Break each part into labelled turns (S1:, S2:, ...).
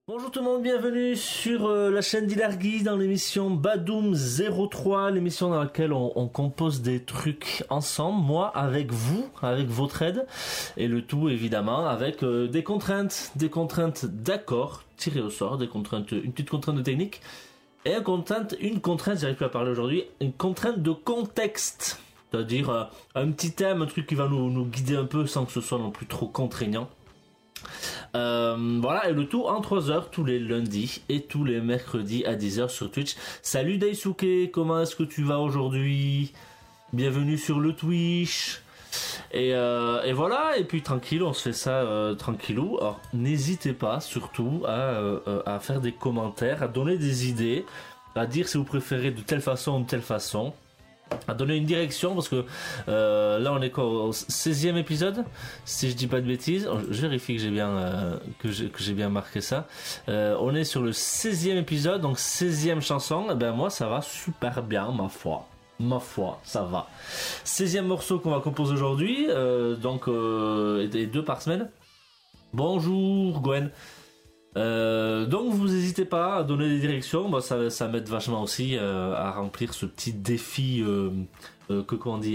S1: Bonjour tout le monde, bienvenue sur la chaîne d'Ilargui dans l'émission Badoum 03, l'émission dans laquelle on compose des trucs ensemble, moi avec vous, avec votre aide, et le tout évidemment avec des contraintes d'accords tirées au sort, des contraintes, une petite contrainte de technique, et une contrainte, j'arrive plus à parler aujourd'hui, une contrainte de contexte, c'est-à-dire un petit thème, un truc qui va nous guider un peu sans que ce soit non plus trop contraignant. Voilà, et le tout en 3 heures tous les lundis et tous les mercredis à 10h sur Twitch. Salut Daisuke, comment est-ce que tu vas aujourd'hui? Bienvenue sur le Twitch. Et voilà, et puis tranquille, on se fait ça tranquillou. Alors n'hésitez pas surtout à faire des commentaires, à donner des idées, à dire si vous préférez de telle façon ou de telle façon, à donner une direction, parce que là on est quoi, au 16e épisode si je dis pas de bêtises. Je vérifie que j'ai bien que j'ai bien marqué ça. On est sur le 16e épisode, donc 16e chanson. Et ben moi ça va super bien, ma foi ça va. 16e morceau qu'on va composer aujourd'hui, donc et 2 par semaine. Bonjour Gwen. Donc vous n'hésitez pas à donner des directions, bah, ça m'aide vachement aussi à remplir ce petit défi qu'on dit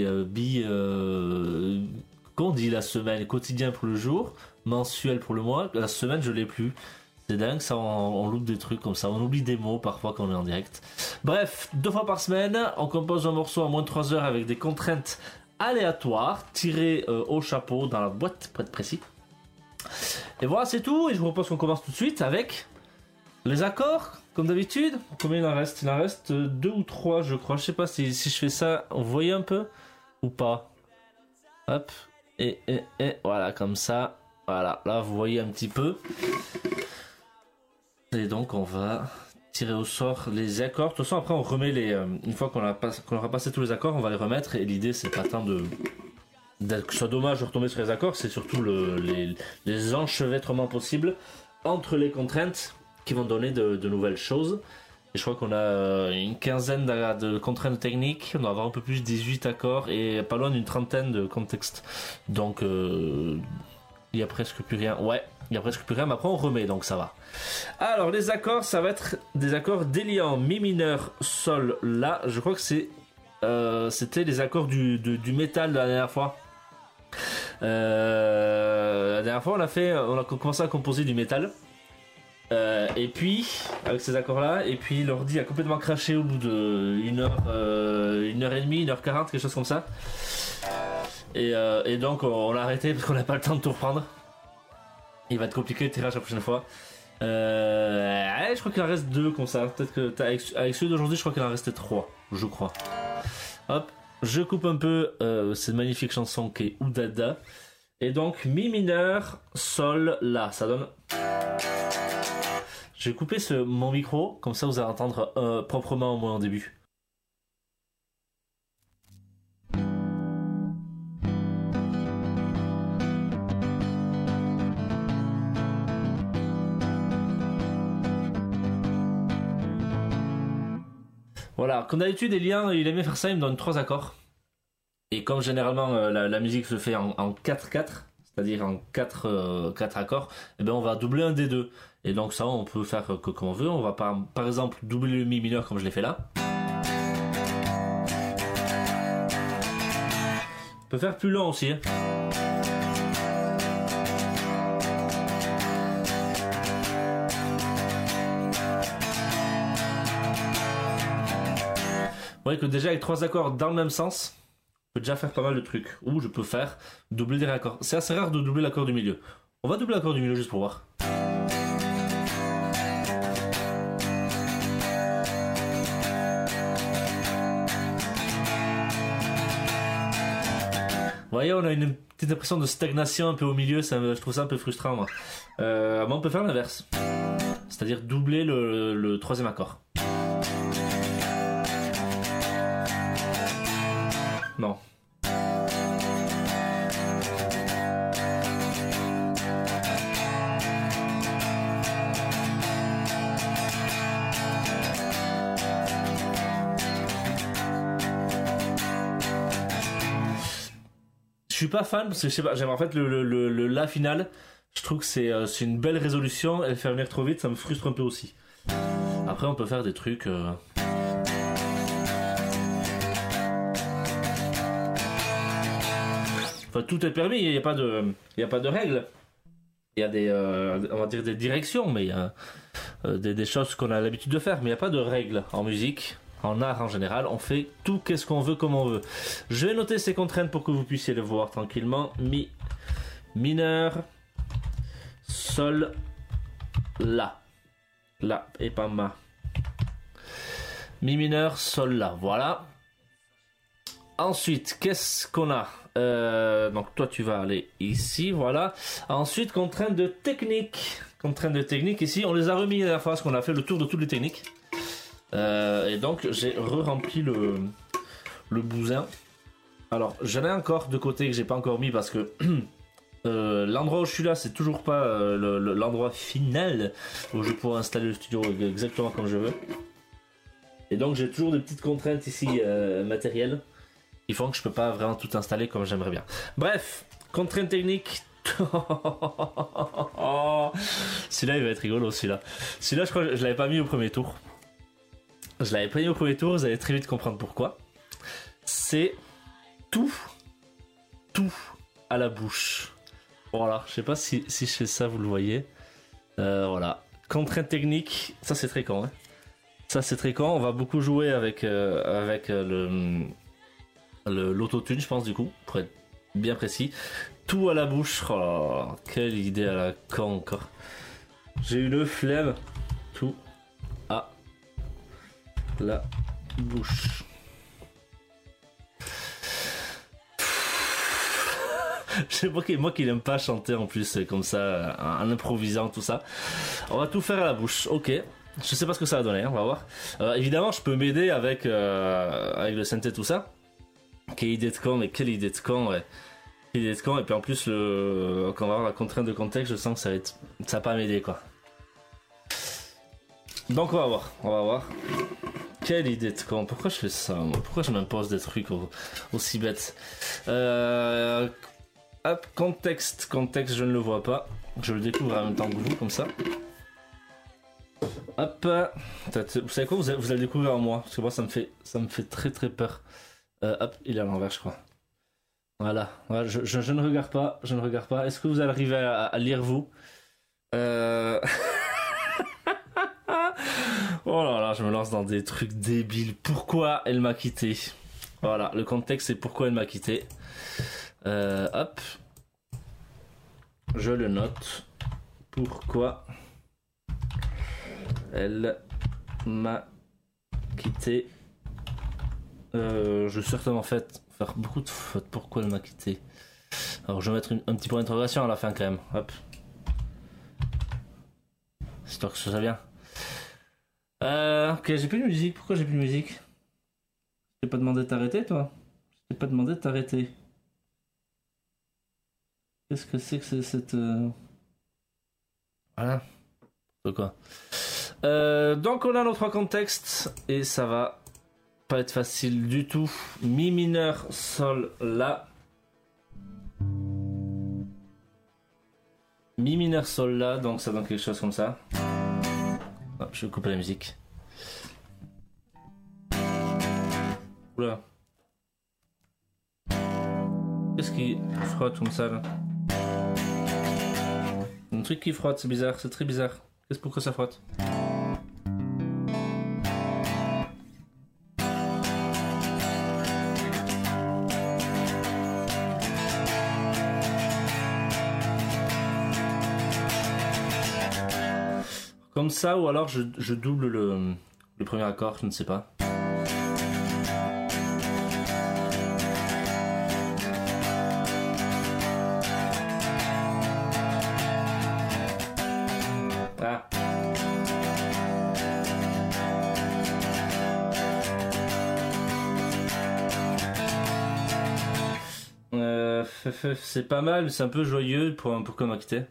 S1: qu'on dit la semaine, quotidien pour le jour, mensuel pour le mois. La semaine je l'ai plus, c'est dingue, ça on loupe des trucs comme ça, on oublie des mots parfois quand on est en direct. Bref, 2 fois par semaine on compose un morceau en moins de 3 heures avec des contraintes aléatoires tirées au chapeau dans la boîte pour être précis. Et voilà, c'est tout, et je vous propose qu'on commence tout de suite avec les accords, comme d'habitude. Combien il en reste? Il en reste 2 ou 3, je crois. Je sais pas si je fais ça, vous voyez un peu ou pas. Hop, et voilà, comme ça. Voilà, là vous voyez un petit peu. Et donc on va tirer au sort les accords. De toute façon, après on remet les... une fois qu'on aura passé tous les accords, on va les remettre. Et l'idée, c'est pas tant que ce soit dommage de retomber sur les accords, c'est surtout les enchevêtrements possibles entre les contraintes qui vont donner de nouvelles choses. Et je crois qu'on a une quinzaine de contraintes techniques, on doit avoir un peu plus 18 accords et pas loin d'une trentaine de contextes. Donc il y a presque plus rien. Ouais, il y a presque plus rien, mais après on remet, donc ça va. Alors les accords, ça va être des accords déliants, mi mineur, sol, la. Je crois que c'était les accords du métal de la dernière fois. La dernière fois on a commencé à composer du métal, et puis avec ces accords là, et puis l'ordi a complètement craché au bout de 1h30, 1h40, quelque chose comme ça, et donc on l'a arrêté parce qu'on n'a pas le temps de tout reprendre. Il va être compliqué le tirage la prochaine fois. Je crois qu'il en reste 2 comme ça, peut-être que avec ceux d'aujourd'hui je crois qu'il en restait 3, je crois. Hop, je coupe un peu cette magnifique chanson qui est Oudada. Et donc mi mineur, sol, la. Ça donne... Je vais couper mon micro, comme ça vous allez entendre proprement au moins au début. Voilà, comme d'habitude, Elian, il aimait faire ça, il me donne 3 accords. Et comme généralement la musique se fait en 4-4, c'est-à-dire en 4 accords, et ben on va doubler un des deux. Et donc ça, on peut faire comme on veut. On va par exemple doubler le mi mineur comme je l'ai fait là. On peut faire plus long aussi. Hein. Vous voyez que déjà avec 3 accords dans le même sens, je peux déjà faire pas mal de trucs. Ou je peux faire doubler des accords. C'est assez rare de doubler l'accord du milieu. On va doubler l'accord du milieu juste pour voir. Vous voyez, on a une petite impression de stagnation un peu au milieu, je trouve ça un peu frustrant moi. Mais on peut faire l'inverse. C'est-à-dire doubler le 3e accord. Non. Je suis pas fan parce que je sais pas, j'aime en fait le la final. Je trouve que c'est une belle résolution, et le faire venir trop vite, ça me frustre un peu aussi. Après, on peut faire des trucs... Enfin, tout est permis, il n'y a pas de règles. Il y a des, on va dire des directions, mais il y a des choses qu'on a l'habitude de faire, mais il n'y a pas de règles en musique. En art en général, on fait tout qu'est-ce qu'on veut comme on veut. Je vais noter ces contraintes pour que vous puissiez les voir tranquillement. Mi mineur, sol, la. La et pas ma. Mi mineur, sol, la. Voilà. Ensuite, qu'est-ce qu'on a donc toi tu vas aller ici, voilà. Ensuite, contrainte de technique. Contrainte de technique, ici, on les a remis la dernière fois parce qu'on a fait le tour de toutes les techniques. Et donc j'ai re-rempli le bousin. Alors j'en ai encore de côté que j'ai pas encore mis parce que l'endroit où je suis là c'est toujours pas l'endroit final où je pourrais installer le studio exactement comme je veux. Et donc j'ai toujours des petites contraintes ici matérielles qui font que je peux pas vraiment tout installer comme j'aimerais bien. Bref, contrainte technique. Celui-là il va être rigolo, celui-là. Celui-là je crois que je l'avais pas mis au premier tour. Je l'avais pas mis au premier tour, vous allez très vite comprendre pourquoi. C'est tout à la bouche. Voilà, je sais pas si je fais ça, vous le voyez. Voilà, contrainte technique, ça c'est très con. Hein. Ça c'est très con, on va beaucoup jouer avec l'autotune, je pense, du coup, pour être bien précis. Tout à la bouche, oh, quelle idée à la con encore. J'ai eu le flemme. Tout à la bouche. Je sais moi qui n'aime pas chanter en plus comme ça, en improvisant tout ça. On va tout faire à la bouche, ok. Je sais pas ce que ça va donner, hein, on va voir. Évidemment, je peux m'aider avec le synthé tout ça. Quelle idée de con, mais quelle idée de con, ouais. Quelle idée de con, et puis en plus, quand on va avoir la contrainte de contexte, je sens que ça va pas m'aider, quoi. Donc on va voir. Quelle idée de con, pourquoi je fais ça, moi? Pourquoi je m'impose des trucs aussi bêtes? Hop, contexte, je ne le vois pas. Je le découvre en même temps que vous, comme ça. Hop, vous savez quoi, vous allez le découvrir en moi, parce que moi ça me fait très très peur. Hop, il est à l'envers, je crois. Voilà, je ne regarde pas. Est-ce que vous arrivez à lire, vous? Oh là là, je me lance dans des trucs débiles. Pourquoi elle m'a quitté? Voilà, le contexte c'est pourquoi elle m'a quitté. Hop, je le note. Pourquoi elle m'a quitté? Je vais certainement faire beaucoup de fautes. Pourquoi elle m'a quitté? Alors je vais mettre un petit point d'interrogation à la fin quand même. Hop. Histoire que ça soit bien. Ok, j'ai plus de musique. Pourquoi j'ai plus de musique? Je t'ai pas demandé de t'arrêter, toi? Je t'ai pas demandé de t'arrêter. Qu'est-ce que c'est cette... Voilà. De quoi? Donc on a nos trois contextes et ça va pas être facile du tout. Mi mineur, sol, la. Mi mineur, sol, la, donc ça donne quelque chose comme ça. Oh, je vais couper la musique. Oula. Qu'est-ce qui frotte comme ça là? Un truc qui frotte, c'est bizarre, c'est très bizarre. Pourquoi ça frotte? Comme ça, ou alors je double le premier accord, je ne sais pas. Ah. C'est pas mal, c'est un peu joyeux pour qu'on m'a quitté.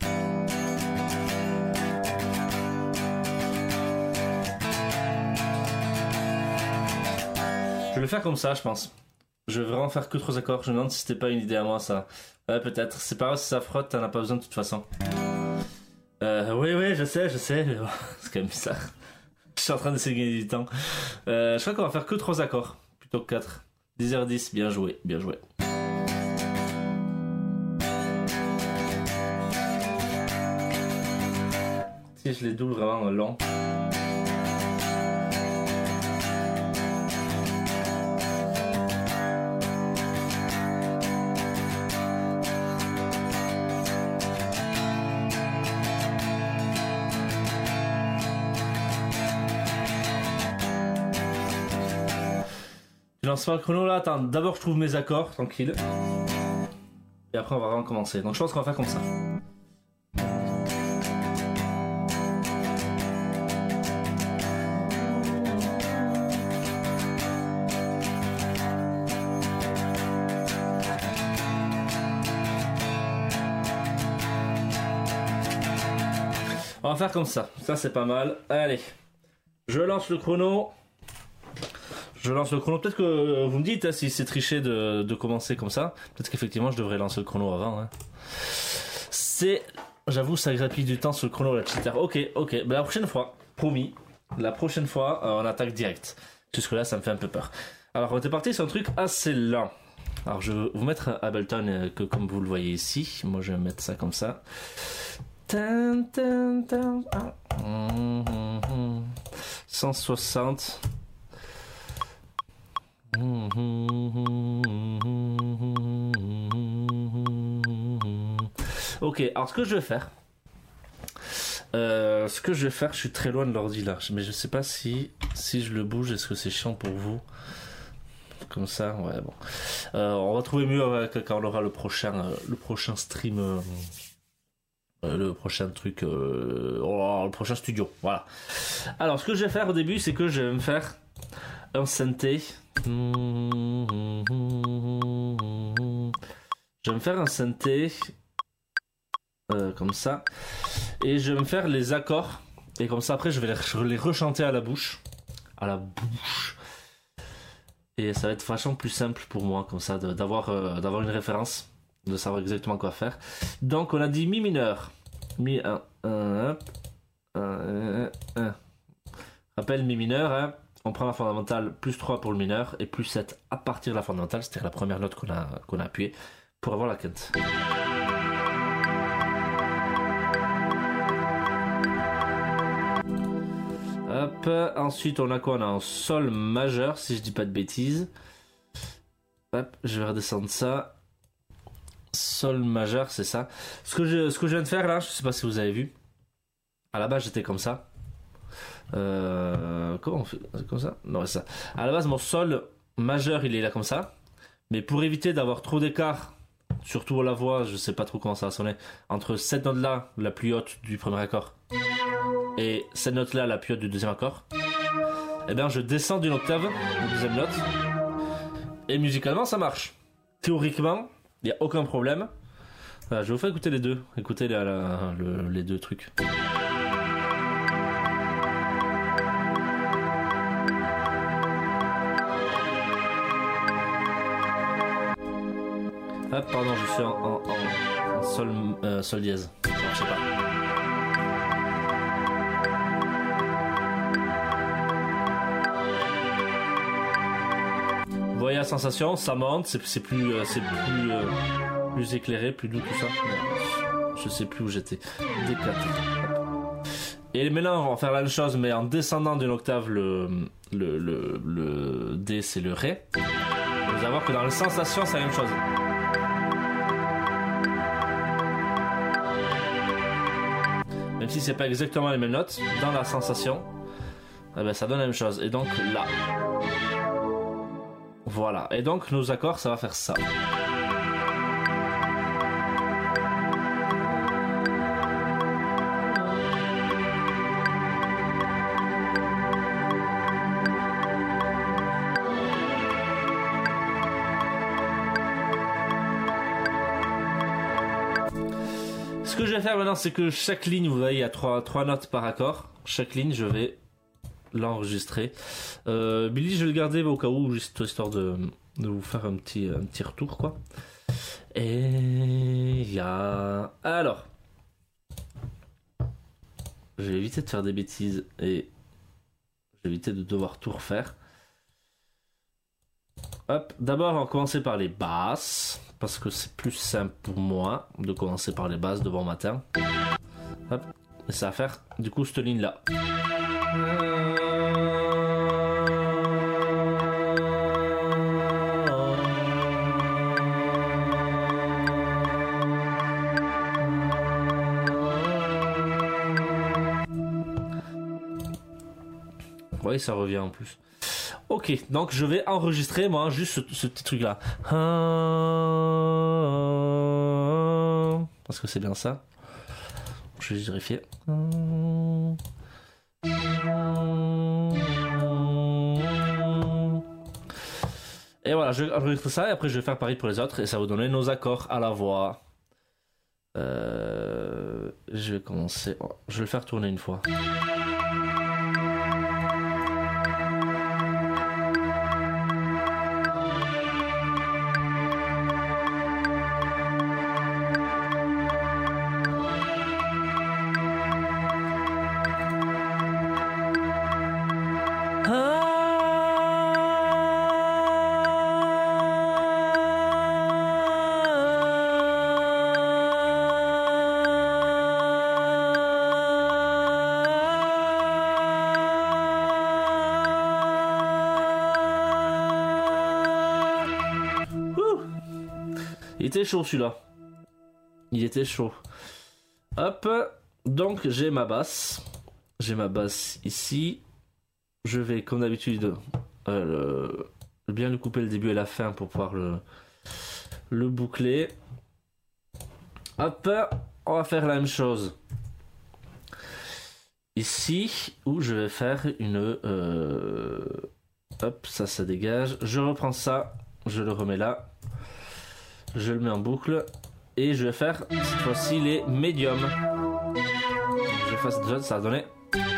S1: Je vais le faire comme ça, je pense. Je vais vraiment faire que 3 accords. Je me demande si c'était pas une idée à moi, ça. Ouais, peut-être. C'est pas grave si ça frotte, t'en as pas besoin de toute façon. Oui, je sais, mais bon, c'est quand même bizarre. Je suis en train d'essayer de gagner du temps. Je crois qu'on va faire que 3 accords, plutôt que 4. 10h10, bien joué, bien joué. Si je les double vraiment long. Je lance pas le chrono là, attends, d'abord je trouve mes accords, tranquille. Et après on va vraiment commencer. Donc je pense qu'on va faire comme ça. On va faire comme ça, c'est pas mal. Allez, je lance le chrono. Peut-être que vous me dites si c'est triché de commencer comme ça. Peut-être qu'effectivement je devrais lancer le chrono avant. Hein. J'avoue, ça grappille du temps sur le chrono, la cheater. Ok. Ben, la prochaine fois, promis. La prochaine fois, on attaque direct. Jusque-là, ça me fait un peu peur. Alors, on était parti sur un truc assez lent. Alors, je vais vous mettre Ableton que comme vous le voyez ici. Moi, je vais mettre ça comme ça. 160. Ok, alors ce que je vais faire, je suis très loin de l'ordi là, mais je sais pas si je le bouge, est-ce que c'est chiant pour vous? Comme ça, ouais, bon. On va trouver mieux quand on aura le prochain stream, le prochain truc, le prochain studio, voilà. Alors, ce que je vais faire au début, c'est que je vais me faire un synthé. Je vais me faire un synthé comme ça, et je vais me faire les accords, et comme ça après je vais les rechanter à la bouche, et ça va être vachement plus simple pour moi comme ça d'avoir une référence, de savoir exactement quoi faire. Donc on a dit mi mineur, mi 1, rappelle mi mineur, hein. On prend la fondamentale plus 3 pour le mineur et plus 7 à partir de la fondamentale, c'est-à-dire la première note qu'on a appuyée pour avoir la quinte. Hop, ensuite on a quoi? On a un sol majeur, si je dis pas de bêtises. Hop, je vais redescendre ça. Sol majeur, c'est ça. Ce que je viens de faire là, je sais pas si vous avez vu. À la base j'étais comme ça. Comment on fait? Comme ça? Non, c'est ça. À la base, mon sol majeur il est là comme ça. Mais pour éviter d'avoir trop d'écart, surtout à la voix, je sais pas trop comment ça va sonner, entre cette note là, la plus haute du premier accord, et cette note là, la plus haute du deuxième accord, et bien je descends d'une octave, la deuxième note, et musicalement ça marche. Théoriquement, il n'y a aucun problème. Voilà, je vais vous faire écouter les deux. Écoutez les deux trucs. Ah pardon, je suis en sol dièse. Ça marchait pas. Vous voyez la sensation, ça monte, c'est plus éclairé, plus doux tout ça. Je sais plus où j'étais. D4. Et maintenant on va faire la même chose mais en descendant d'une octave, le D c'est le Ré. Vous allez voir que dans la sensation c'est la même chose. Même si c'est pas exactement les mêmes notes, dans la sensation, eh ben, ça donne la même chose. Et donc là, voilà. Et donc nos accords, ça va faire ça. Ce que je vais faire maintenant, c'est que chaque ligne, vous voyez, il y a 3 notes par accord. Chaque ligne, je vais l'enregistrer. Billy, je vais le garder au cas où, juste histoire de vous faire un petit retour, quoi. Et il y a... Alors. je vais éviter de faire des bêtises et je vais éviter de devoir tout refaire. Hop, d'abord on va commencer par les basses, parce que c'est plus simple pour moi de commencer par les basses de bon matin. Hop, et ça va faire du coup cette ligne là. Oui, ça revient en plus. Ok, donc je vais enregistrer moi juste ce petit truc là. Parce que c'est bien ça. Je vais vérifier. Et voilà, je vais enregistrer ça et après je vais faire pareil pour les autres et ça va vous donner nos accords à la voix. Je vais commencer. Je vais le faire tourner une fois. Il était chaud celui-là. Il était chaud. Hop. Donc j'ai ma basse. J'ai ma basse ici. Je vais comme d'habitude bien lui couper le début et la fin pour pouvoir le boucler. Hop. On va faire la même chose. Ici où je vais faire une... Hop, ça dégage. Je reprends ça. Je le remets là. Je le mets en boucle et je vais faire cette fois-ci les médiums. Je vais faire cette zone, ça va donner.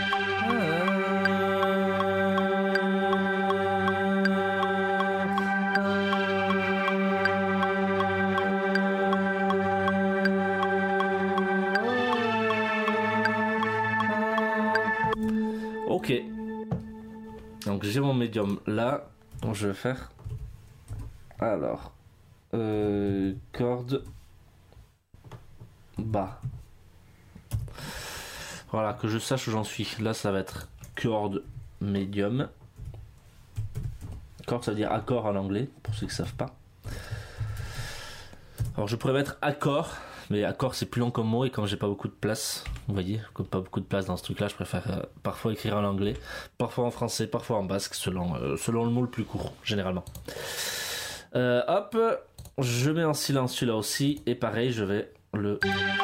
S1: Ok. Donc j'ai mon médium là. Donc je vais faire. Alors. Corde bas. Voilà, que je sache où j'en suis. Là, ça va être corde médium. Corde, ça veut dire accord en anglais, pour ceux qui ne savent pas. Alors, je pourrais mettre accord, mais accord, c'est plus long comme mot, et comme j'ai pas beaucoup de place, vous voyez, comme pas beaucoup de place dans ce truc-là, je préfère parfois écrire en anglais, parfois en français, parfois en basque, selon le mot le plus court, généralement. Hop, je mets en silence celui-là aussi, et pareil, je vais le...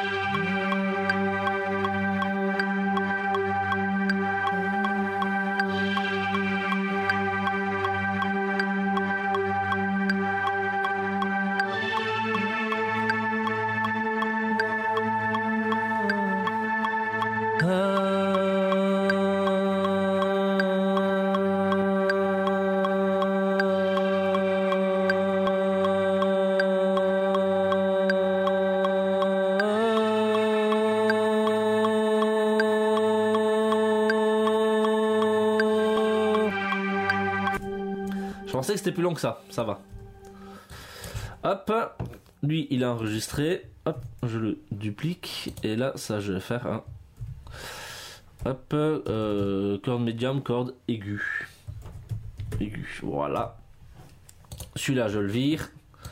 S1: Je pensais que c'était plus long que ça va. Hop, lui il a enregistré, hop, je le duplique, et là ça je vais faire un... Hop, corde médium, corde aiguë. Aiguë, voilà. Celui-là je le vire.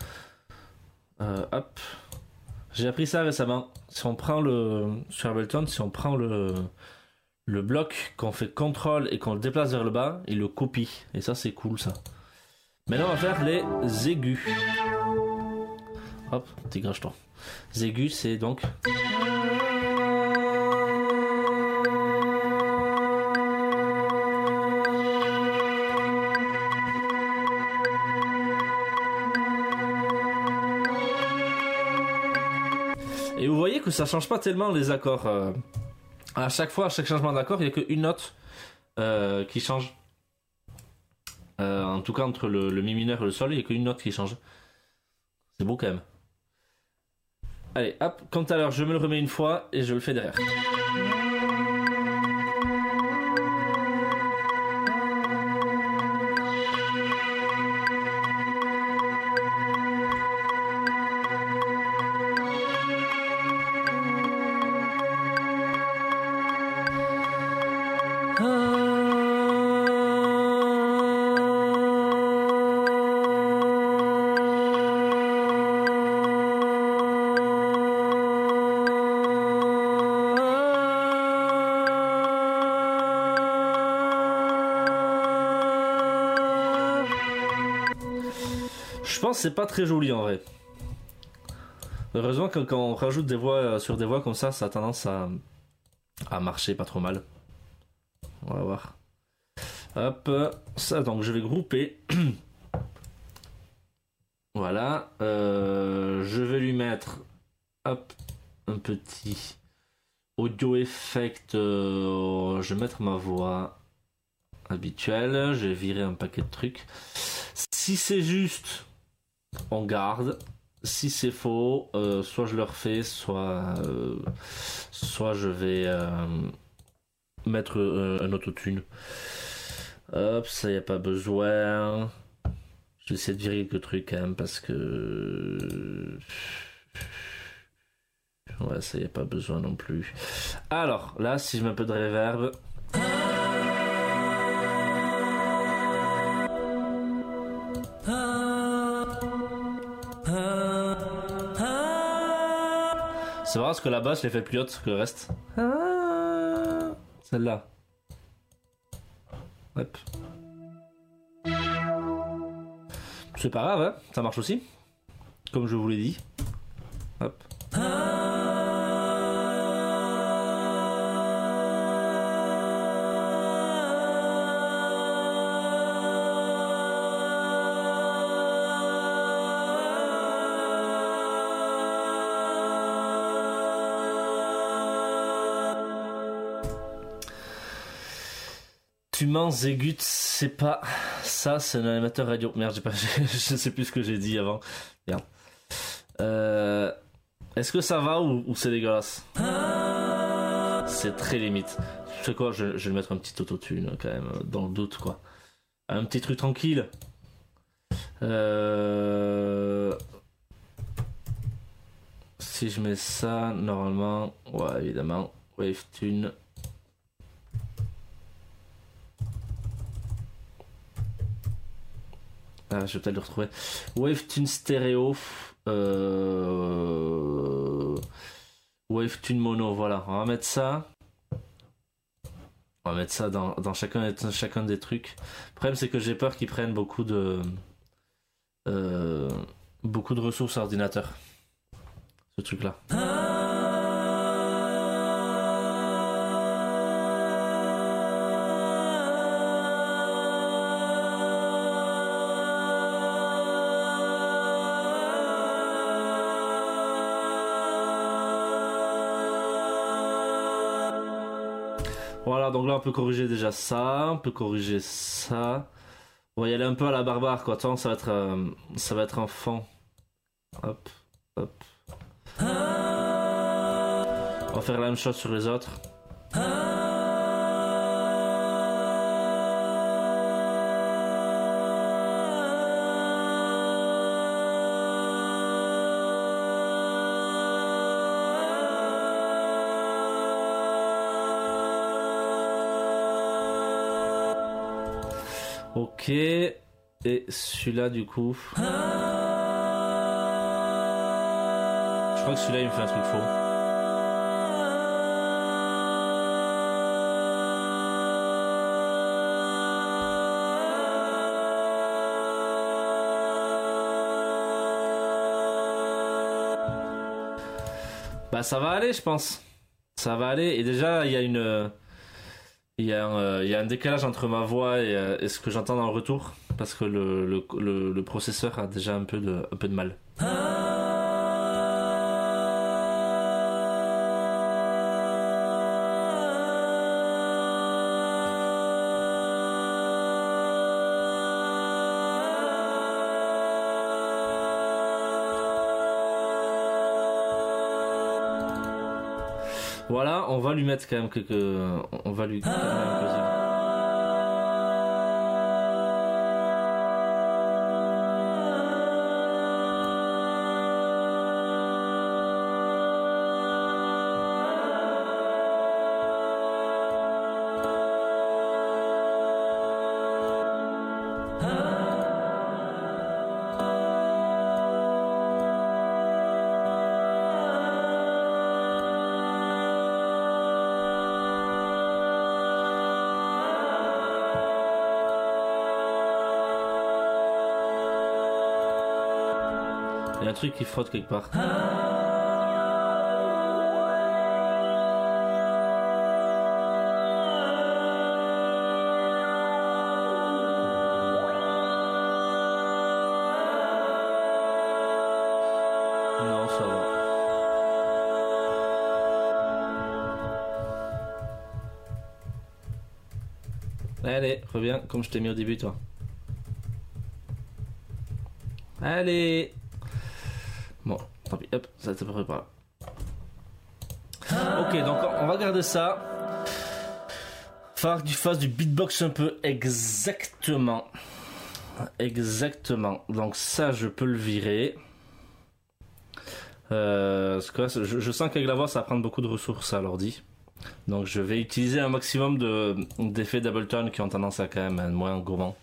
S1: Hop. J'ai appris ça récemment. Si on prend sur Ableton, si on prend le bloc, qu'on fait CTRL et qu'on le déplace vers le bas, il le copie. Et ça c'est cool ça. Maintenant on va faire les aigus. Hop, dégage-toi. Les aigus c'est donc... Et vous voyez que ça change pas tellement les accords. À chaque fois, à chaque changement d'accord, il n'y a qu'une note qui change. En tout cas, entre le mi mineur et le sol, il n'y a qu'une note qui change. C'est beau quand même. Allez, hop, comme tout à l'heure, je me le remets une fois et je le fais derrière. Je pense que c'est pas très joli en vrai. Heureusement que quand on rajoute des voix sur des voix comme ça a tendance à marcher pas trop mal. On va voir. Hop, ça donc je vais grouper. Voilà. Je vais lui mettre hop un petit audio effect. Je vais mettre ma voix habituelle. Je vais virer un paquet de trucs. Si c'est juste, on garde. Si c'est faux, soit je le refais, soit je vais mettre un autotune. Hop, ça y a pas besoin. Je vais essayer de virer quelques trucs quand même parce que ouais, ça y a pas besoin non plus. Alors là, si je mets un peu de reverb. C'est vrai parce que la basse, je l'ai fait plus haute que le reste. Celle-là. Hop. C'est pas grave, hein, ça marche aussi. Comme je vous l'ai dit. Hop. Tu m'en zégutes, c'est pas ça, c'est un animateur radio. Merde, je sais plus ce que j'ai dit avant. Merde. Est-ce que ça va ou c'est dégueulasse? C'est très limite. Tu sais quoi, je vais le mettre un petit autotune quand même, dans le doute quoi. Un petit truc tranquille. Si je mets ça, normalement, ouais évidemment, Wavetune. Ah, je vais peut-être le retrouver. Wavetune stéréo. Wavetune mono, voilà. On va mettre ça. On va mettre ça dans chacun des trucs. Le problème, c'est que j'ai peur qu'ils prennent beaucoup de ressources ordinateur. Ce truc-là. Voilà, donc là on peut corriger déjà ça, on peut corriger ça. On va y aller un peu à la barbare quoi, attends, ça va être un fond. Hop, hop. On va faire la même chose sur les autres. Ok, et celui-là du coup. Je crois que celui-là il me fait un truc faux. Bah ça va aller je pense. Ça va aller et déjà il y a il y a un décalage entre ma voix et ce que j'entends dans le retour parce que le processeur a déjà un peu de mal. Voilà, on va lui mettre quand même on va lui quand même poser. Il y a un truc qui frotte quelque part. Non, ça va. Allez, reviens comme je t'ai mis au début, toi. Allez. Bon, tant pis, hop, ça t'est préparé par là. Ok, donc on va garder ça. Falloir que tu fasses du beatbox un peu exactement. Exactement. Donc ça, je peux le virer. Parce que là, je sens qu'avec la voix, ça va prendre beaucoup de ressources à l'ordi. Donc je vais utiliser un maximum d'effets d'Ableton qui ont tendance à quand même être moins gourmand.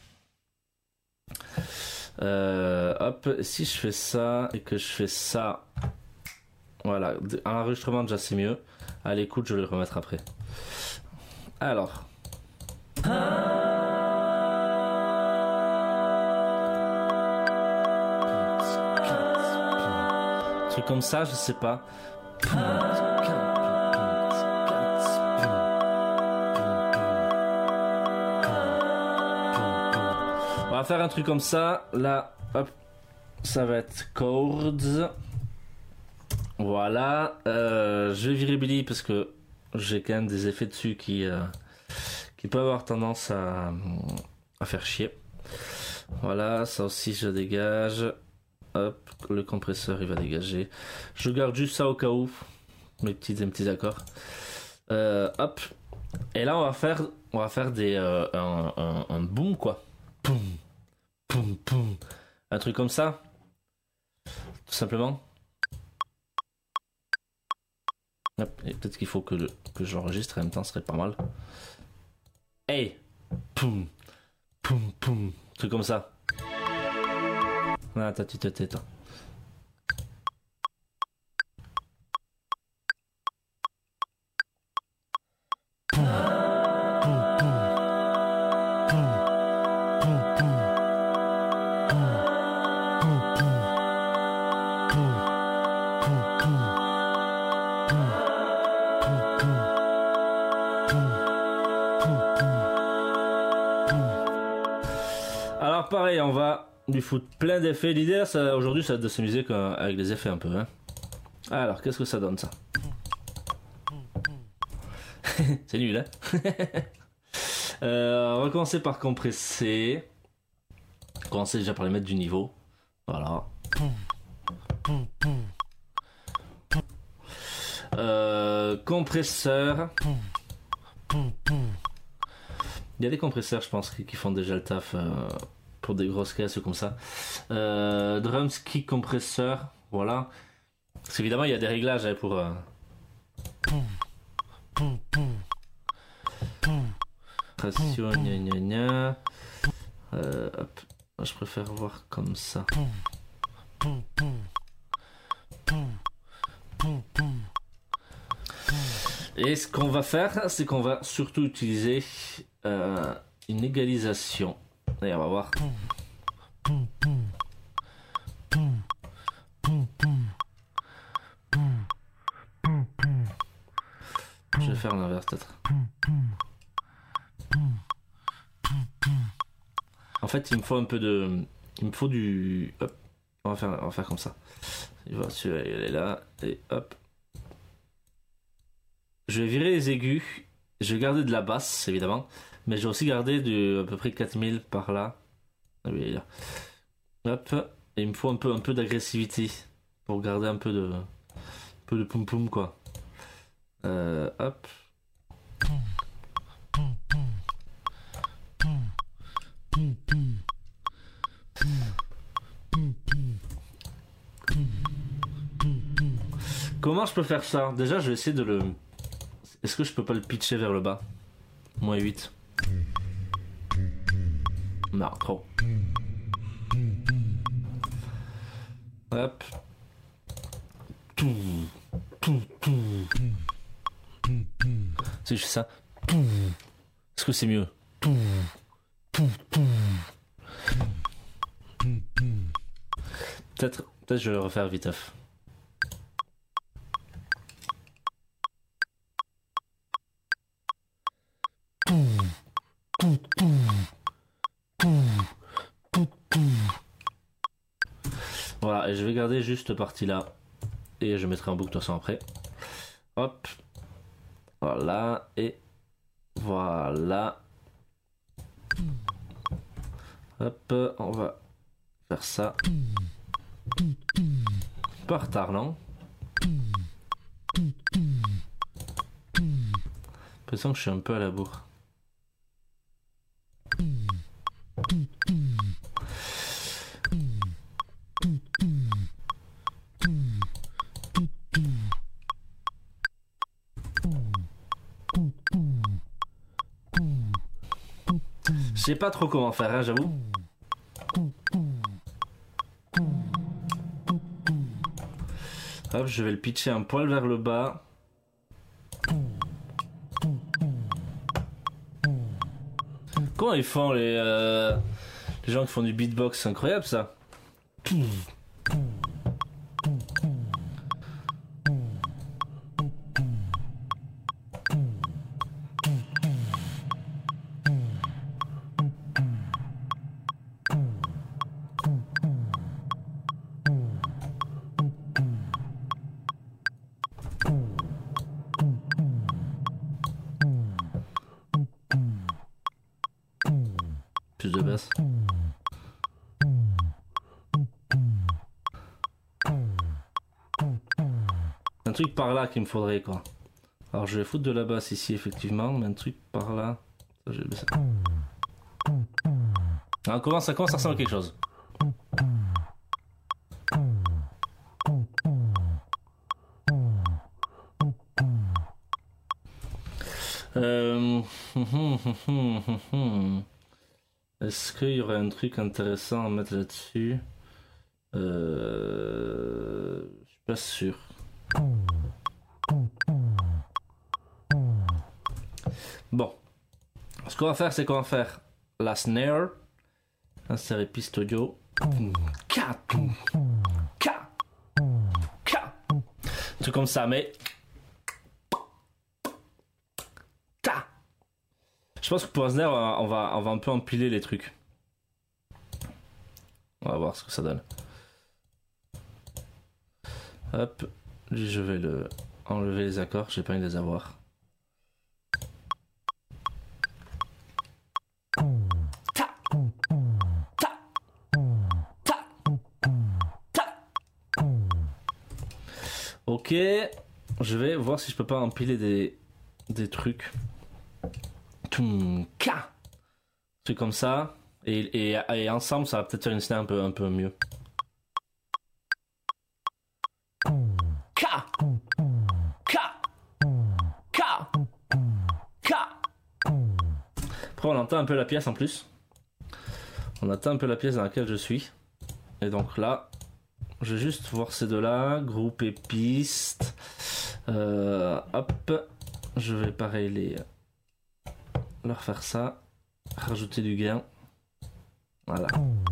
S1: Hop, si je fais ça et que je fais ça, voilà, à l'enregistrement déjà c'est mieux. À l'écoute, je vais le remettre après. Alors. Un truc comme ça, je sais pas. On va faire un truc comme ça. Là, hop, ça va être chords. Voilà. Je vais virer Billy parce que j'ai quand même des effets dessus qui peuvent avoir tendance à faire chier. Voilà, ça aussi je dégage. Hop, le compresseur il va dégager. Je garde juste ça au cas où. Mes petits accords. Hop. Et là on va faire un boom quoi. Boum, boum, boum. Un truc comme ça. Tout simplement. Hop. Et peut-être qu'il faut que j'enregistre en même temps, ce serait pas mal. Hey. Poum. Poum, poum. Un truc comme ça. Ah, tu te tais, toi. Alors pareil, on va lui foutre plein d'effets. L'idée aujourd'hui, ça va être de s'amuser avec des effets un peu. Hein. Alors, qu'est-ce que ça donne ça? C'est nul, hein. On va commencer par compresser. Commencer déjà par les mettre du niveau. Voilà. Compresseur. Il y a des compresseurs, je pense, qui font déjà le taf pour des grosses caisses ou comme ça. Drums kick compresseur, voilà. Parce qu'évidemment, il y a des réglages hein, pour. Pression, gna gna gna. Hop. Je préfère voir comme ça. Et ce qu'on va faire, c'est qu'on va surtout utiliser une égalisation. Et on va voir. Je vais faire l'inverse peut-être. En fait, il me faut un peu de. Il me faut du. Hop. On va faire comme ça. Celui-là, il est là. Et hop. Je vais virer les aigus. Je vais garder de la basse, évidemment. Mais je vais aussi garder à peu près 4000 par là. Ah oui, il est là. Hop. Et il me faut un peu d'agressivité. Pour garder un peu de poum poum, quoi. Hop. Comment je peux faire ça? Déjà, je vais essayer de le. Est-ce que je peux pas le pitcher vers le bas? Moins 8. Non, trop. Hop. Si je fais ça. Est-ce que c'est mieux? Peut-être je vais le refaire viteuf. Voilà, et je vais garder juste cette partie là. Et je mettrai en boucle de toute façon après. Hop. Voilà, et voilà. Hop, on va faire ça. Pas retard, non? L'impression que je suis un peu à la bourre. Je sais pas trop comment faire, hein, j'avoue. Hop, je vais le pitcher un poil vers le bas. Comment ils font les gens qui font du beatbox? C'est incroyable ça. Plus de basse. Un truc par là qu'il me faudrait quoi. Alors je vais foutre de la basse ici effectivement, mais un truc par là. Ça, je vais baisser. Alors, ça commence à ressembler à quelque chose. Est-ce qu'il y aurait un truc intéressant à mettre là-dessus? Je suis pas sûr. Bon. Ce qu'on va faire, c'est qu'on va faire la snare. Insérer piste audio. Un truc comme ça, mais... Je pense que pour un snare, on va un peu empiler les trucs. On va voir ce que ça donne. Hop, lui je vais le enlever les accords, j'ai pas envie de les avoir. Ok, je vais voir si je peux pas empiler des trucs. Truc comme ça. Et ensemble, ça va peut-être faire une snare un peu mieux. Après, on entend un peu la pièce en plus. On entend un peu la pièce dans laquelle je suis. Et donc là, je vais juste voir ces deux-là. Groupe et piste. Hop. Je vais pareil leur faire ça. Rajouter du gain. Voilà.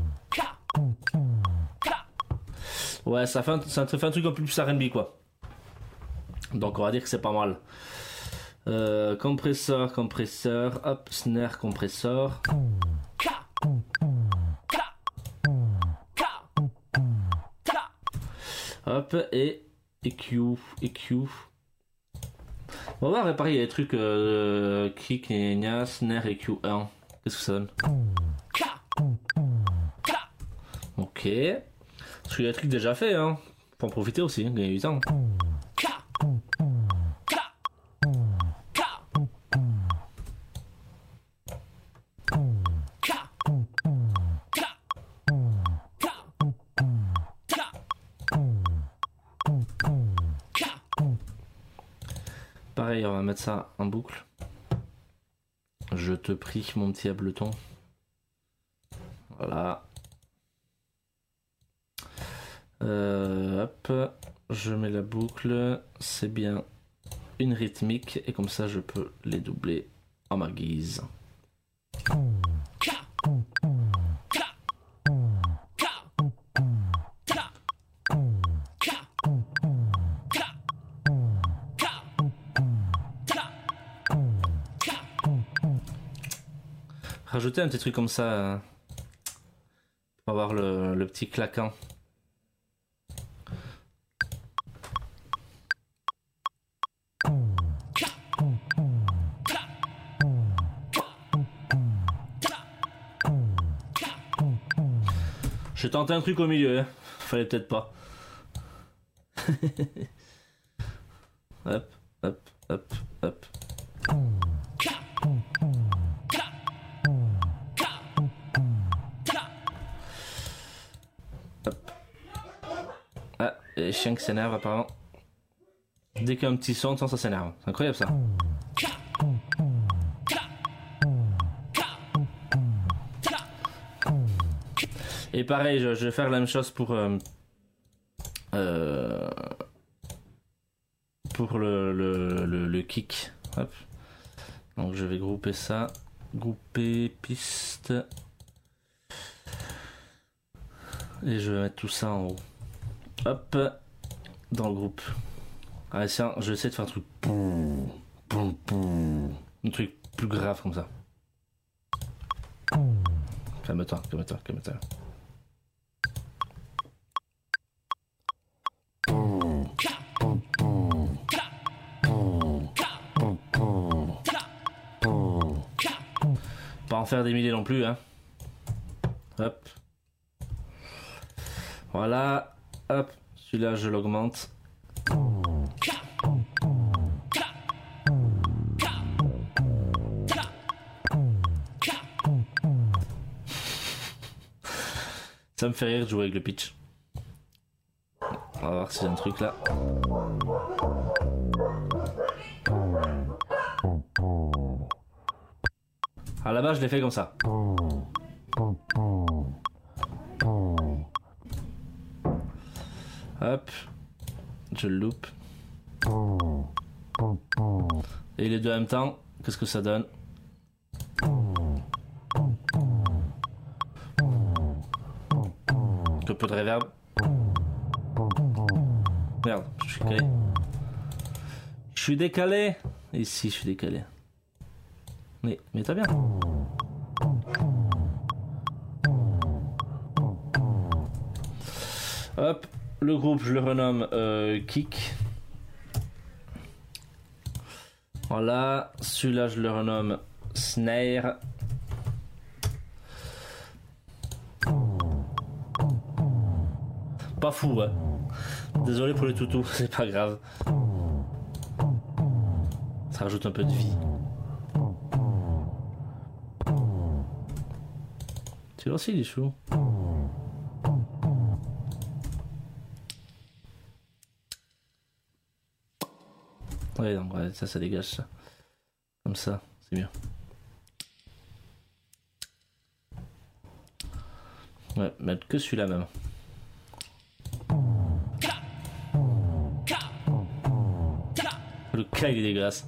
S1: Ouais, ça fait un truc un peu plus R&B quoi. Donc on va dire que c'est pas mal. Compresseur, hop, snare, compresseur. Hop, et EQ. On va réparer les trucs kick, gna, snare, EQ1. Qu'est-ce que ça donne? Ok. Parce qu'il y a des trucs déjà faits, hein. Faut en profiter aussi, gagner du temps. Pareil, on va mettre ça en boucle. Je te prie, mon petit Ableton. Voilà. Hop, je mets la boucle. C'est bien une rythmique et comme ça je peux les doubler à ma guise. rajouter un petit truc comme ça pour avoir le petit claquant. J'ai tenté un truc au milieu, hein. Fallait peut-être pas. Hop, hop, hop, hop. Hop. Ah, les chiens qui s'énervent apparemment. Dès qu'il y a un petit son, ça s'énerve. C'est incroyable ça. Et pareil, je vais faire la même chose pour le kick. Hop. Donc je vais grouper ça. Grouper piste. Et je vais mettre tout ça en haut. Hop. Dans le groupe. Allez, tiens, je vais essayer de faire un truc. Un truc plus grave comme ça. Calme-toi, calme-toi, calme-toi. Pas en faire des milliers non plus, hein. Hop. Voilà. Hop. Celui-là, je l'augmente. Ça me fait rire de jouer avec le pitch. On va voir si j'ai un truc là. À la base, je l'ai fait comme ça. Hop. Je le loupe. Et les deux en même temps, qu'est-ce que ça donne? Un peu de reverb. Merde, je suis décalé. Je suis décalé. Ici, je suis décalé. Mais t'as bien. Hop, le groupe, je le renomme Kick. Voilà, celui-là, je le renomme Snare. Pas fou, hein. Désolé pour les toutous, c'est pas grave. Ça rajoute un peu de vie. Tu vois aussi, il est chaud. Ouais, donc ouais, ça dégage ça. Comme ça, c'est mieux. Ouais, mettre que celui-là même. Le cas il est dégueulasse.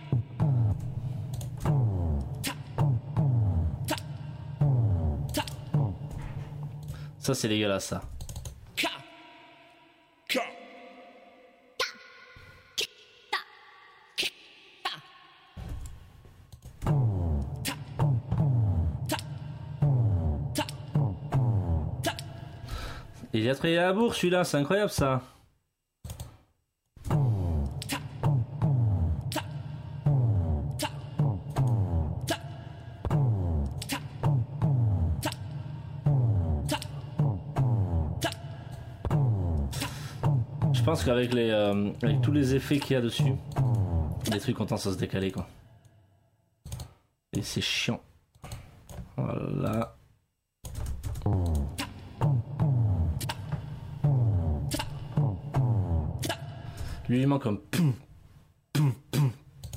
S1: Ça c'est dégueulasse ça. Il a travaillé à la bourre celui-là, c'est incroyable ça. Je pense qu'avec avec tous les effets qu'il y a dessus, les trucs ont tendance à se décaler quoi. Et c'est chiant. Voilà. Lui il manque un poum, poum, poum.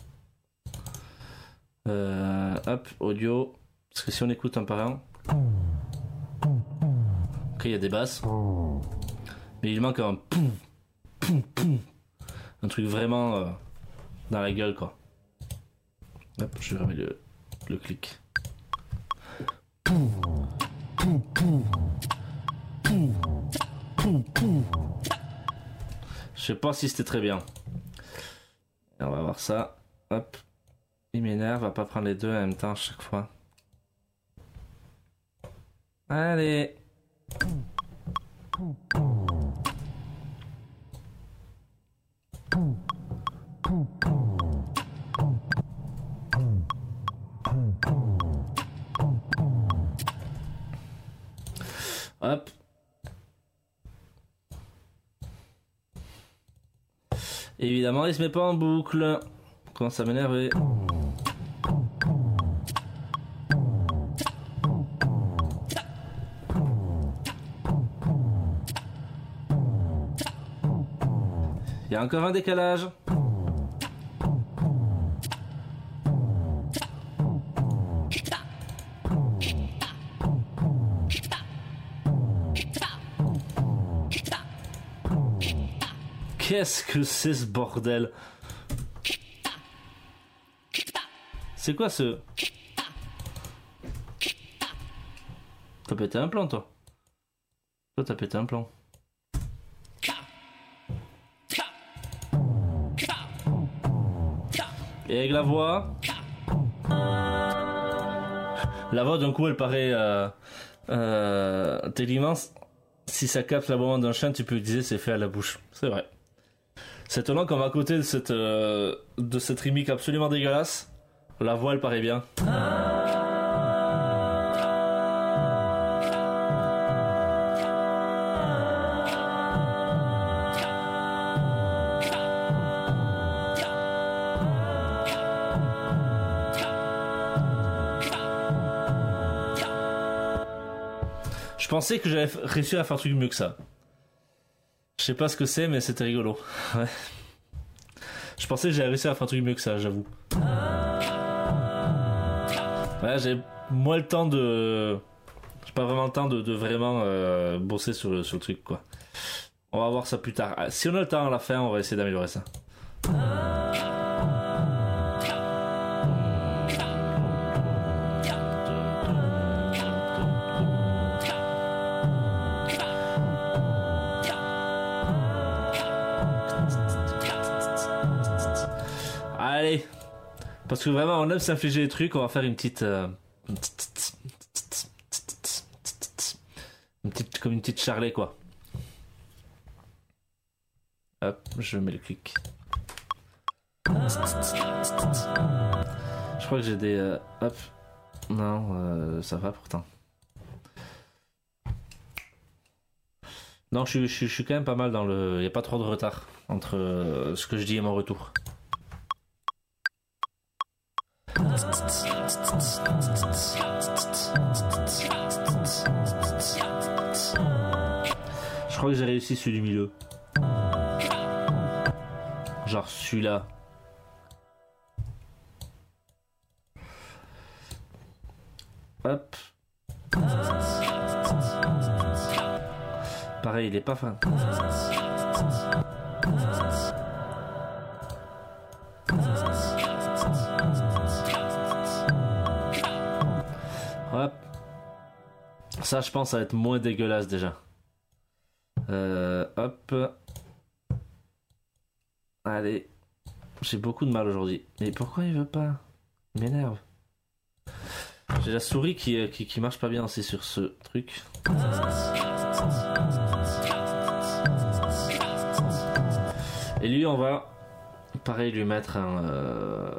S1: Hop, audio. Parce que si on écoute un par un. Ok, il y a des basses. Mais il manque un poum, poum, poum. Un truc vraiment dans la gueule quoi. Hop, je remets le clic. Poum, poum, poum. Poum, poum, poum. Je sais pas si c'était très bien. On va voir ça. Hop. Il m'énerve, va pas prendre les deux en même temps à chaque fois. Allez. Hop. Évidemment, il se met pas en boucle. Commence à m'énerver. Il y a encore un décalage. Qu'est-ce que c'est ce bordel? C'est quoi ce... T'as pété un plan, toi? Toi, t'as pété un plan. Et avec la voix... La voix, d'un coup, elle paraît... tellement... Si ça capte l'aboiement d'un chien, tu peux utiliser c'est fait à la bouche. C'est vrai. C'est étonnant qu'on va à côté de cette remake absolument dégueulasse. La voix, elle paraît bien. Je pensais que j'avais réussi à faire un truc mieux que ça. Je sais pas ce que c'est, mais c'était rigolo. Ouais. Je pensais que j'avais réussi à faire un truc mieux que ça, j'avoue. Ouais, j'ai moins le temps de... J'ai pas vraiment le temps de vraiment bosser sur le truc, quoi. On va voir ça plus tard. Si on a le temps à la fin, on va essayer d'améliorer ça. Allez, parce que vraiment on aime s'infliger des trucs, on va faire une petite comme une petite charlet quoi. Hop, je mets le clic. Je crois que j'ai des hop. Non, ça va pourtant. Non, je suis quand même pas mal dans le... Il n'y a pas trop de retard entre ce que je dis et mon retour. Je crois que j'ai réussi celui du milieu. Genre celui-là. Hop. Pareil, il est pas fin. Hop. Ça, je pense, ça va être moins dégueulasse déjà. Hop. Allez. J'ai beaucoup de mal aujourd'hui. Mais pourquoi il veut pas? Il m'énerve. J'ai la souris qui marche pas bien aussi sur ce truc. Et lui, on va pareil lui mettre un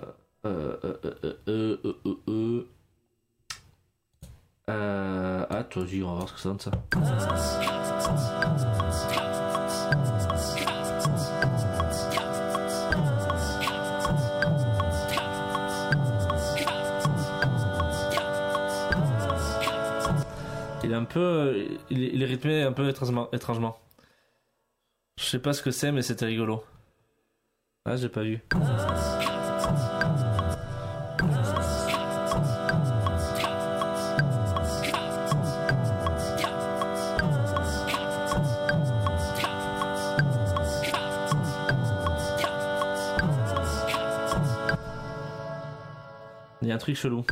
S1: ah, toi aussi, on va voir ce que ça donne ça. Il est un peu, il est rythmé un peu étrangement. Je sais pas ce que c'est, mais c'était rigolo. Ah, j'ai pas vu. Il y a un truc chelou.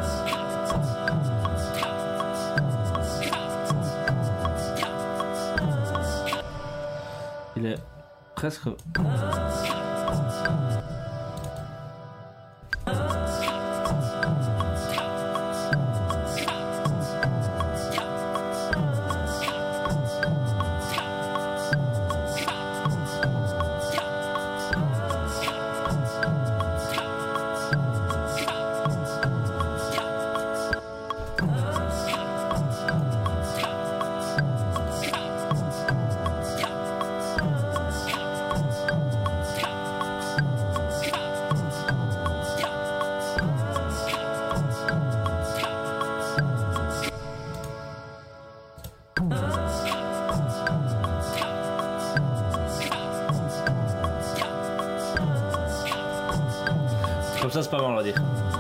S1: Il est presque... Comme ça, c'est pas mal, on va dire.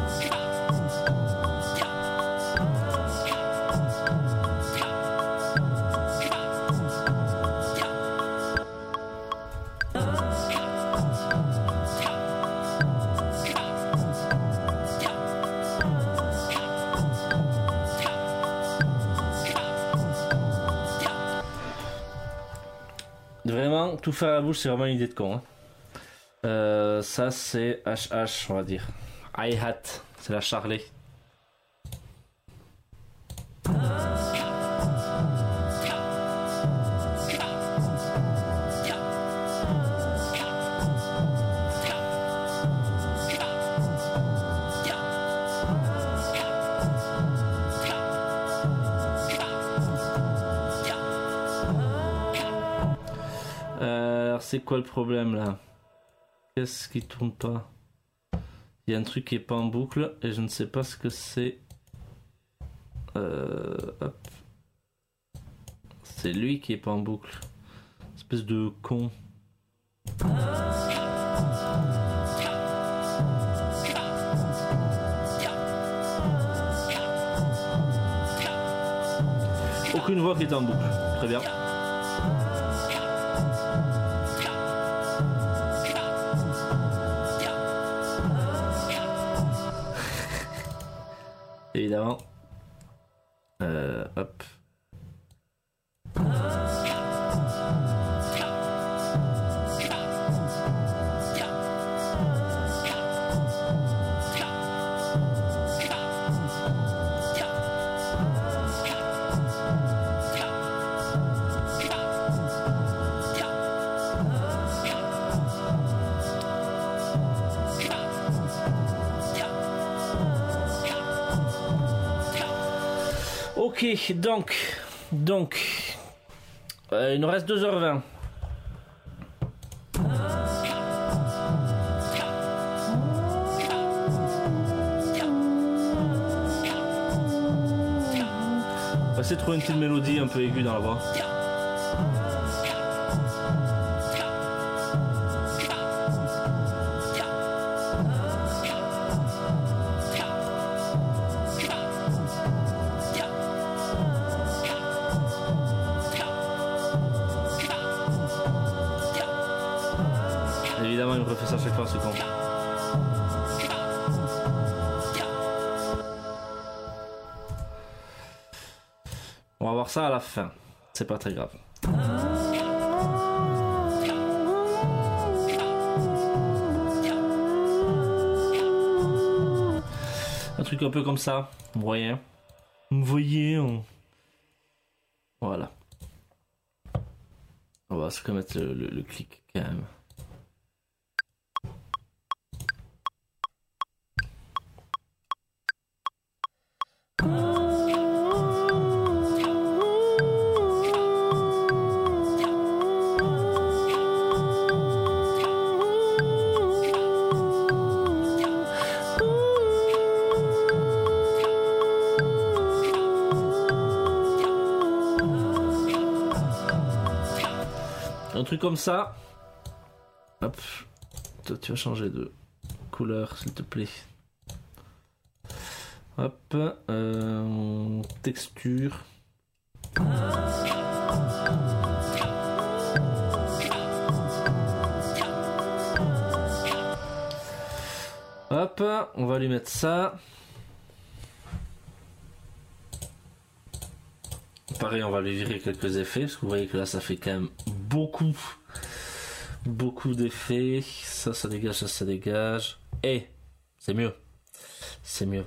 S1: Vraiment, tout faire à la bouche, c'est vraiment une idée de con. Hein. Ça, c'est HH, on va dire. Hi-hat, c'est la Charlet. C'est quoi le problème là? Qu'est-ce qui tourne pas? Il y a un truc qui est pas en boucle et je ne sais pas ce que c'est. Hop. C'est lui qui est pas en boucle. Espèce de con. Aucune voix qui est en boucle. Très bien. Évidemment. Hop. Ok, donc, il nous reste 2h20. On va essayer de trouver une petite mélodie un peu aiguë dans la voix. Évidemment, il me refait ça chaque fois, c'est con. On va voir ça à la fin. C'est pas très grave. Un truc un peu comme ça. Vous voyez? Vous voyez? Voilà. On va se remettre le clic quand même. Un truc comme ça. Hop. Toi, tu vas changer de couleur, s'il te plaît. Hop. Texture. Hop. On va lui mettre ça. Pareil, on va lui virer quelques effets, parce que vous voyez que là, ça fait quand même beaucoup d'effets. Ça dégage, ça dégage. Et c'est mieux. C'est mieux.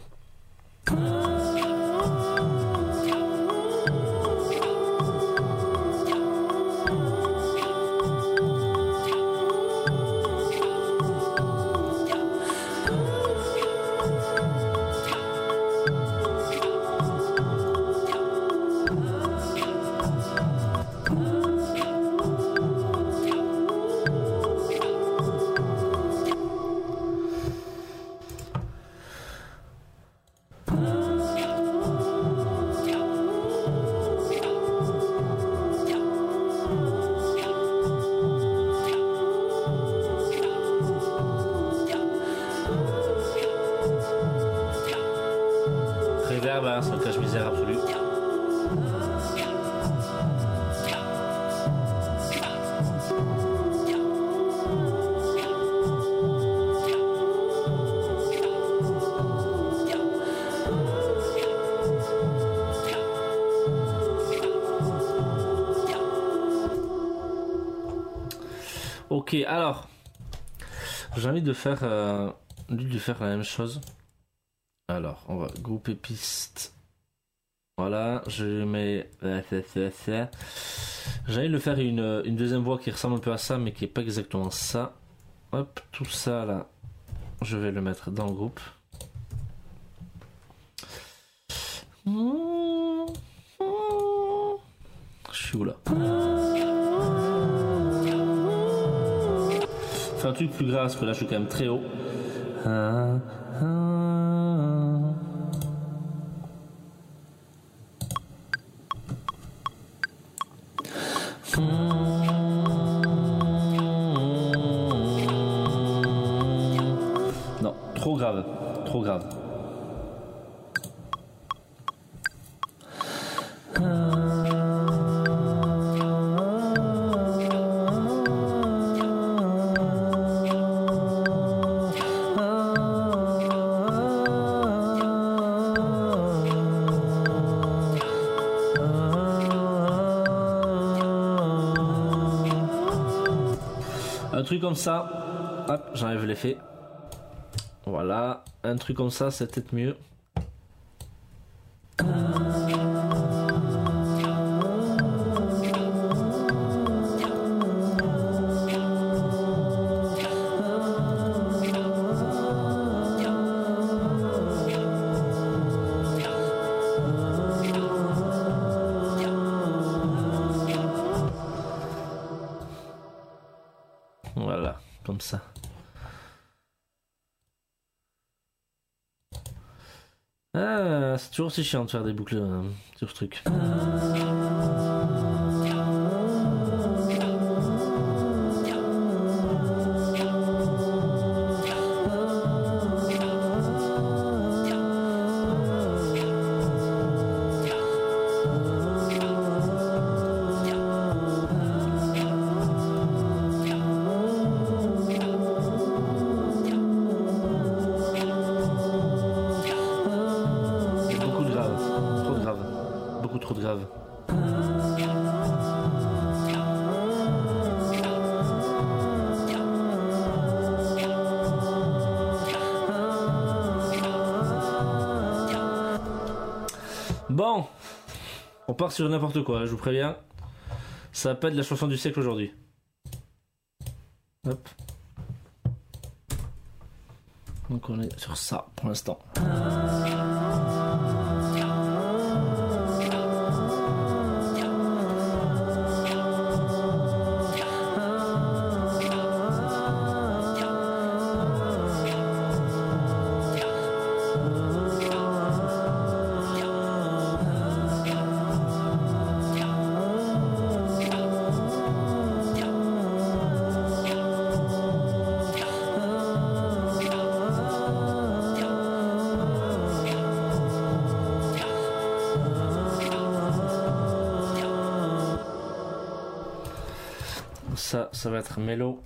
S1: reverb, hein, c'est un cache-misère absolu. Ok, alors j'ai envie de faire la même chose. Alors, on va grouper piste. Voilà, je mets. J'ai envie de faire une deuxième voix qui ressemble un peu à ça, mais qui est pas exactement ça. Hop, tout ça là, je vais le mettre dans le groupe. Je suis où là? Faire un truc plus grave parce que là je suis quand même très haut. Non, trop grave, trop grave. Un truc comme ça, hop, j'enlève l'effet. Voilà, un truc comme ça, c'est peut-être mieux. Voilà, comme ça. Ah, c'est toujours aussi chiant de faire des boucles sur ce truc. Trop de grave. Bon, on part sur n'importe quoi, je vous préviens. Ça va pas être la chanson du siècle aujourd'hui. Hop. Donc on est sur ça pour l'instant. Ça va être mélo.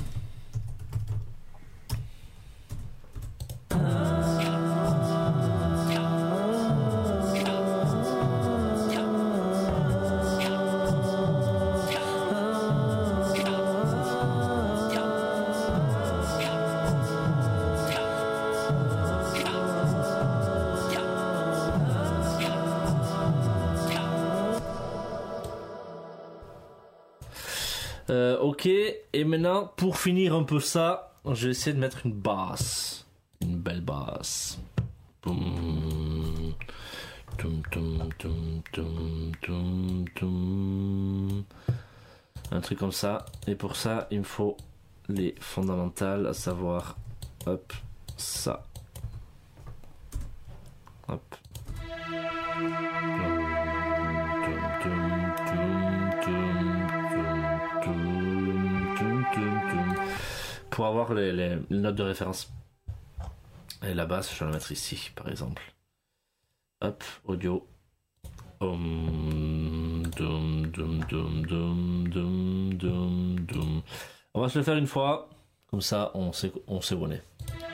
S1: Ok, et maintenant, pour finir un peu ça, je vais essayer de mettre une basse. Une belle basse. Boum. Tum, tum, tum, tum, tum, tum. Un truc comme ça. Et pour ça, il me faut les fondamentales, à savoir, hop, ça. Hop. Pour avoir les notes de référence. Et la basse, je vais la mettre ici, par exemple. Hop, audio. Dum, dum, dum, dum, dum, dum, dum. On va se le faire une fois, comme ça on sait où on est.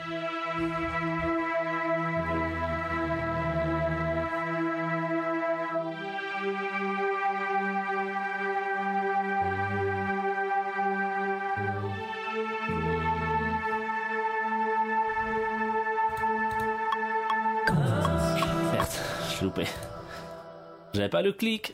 S1: Merde, je l'ai loupé. J'avais pas le clic.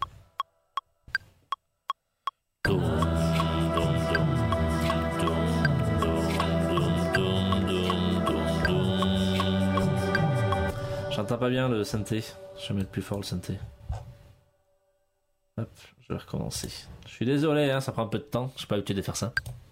S1: J'entends pas bien le synthé. Je vais mettre plus fort le synthé. Hop, je vais recommencer. Je suis désolé, hein, ça prend un peu de temps. Je suis pas habitué de faire ça.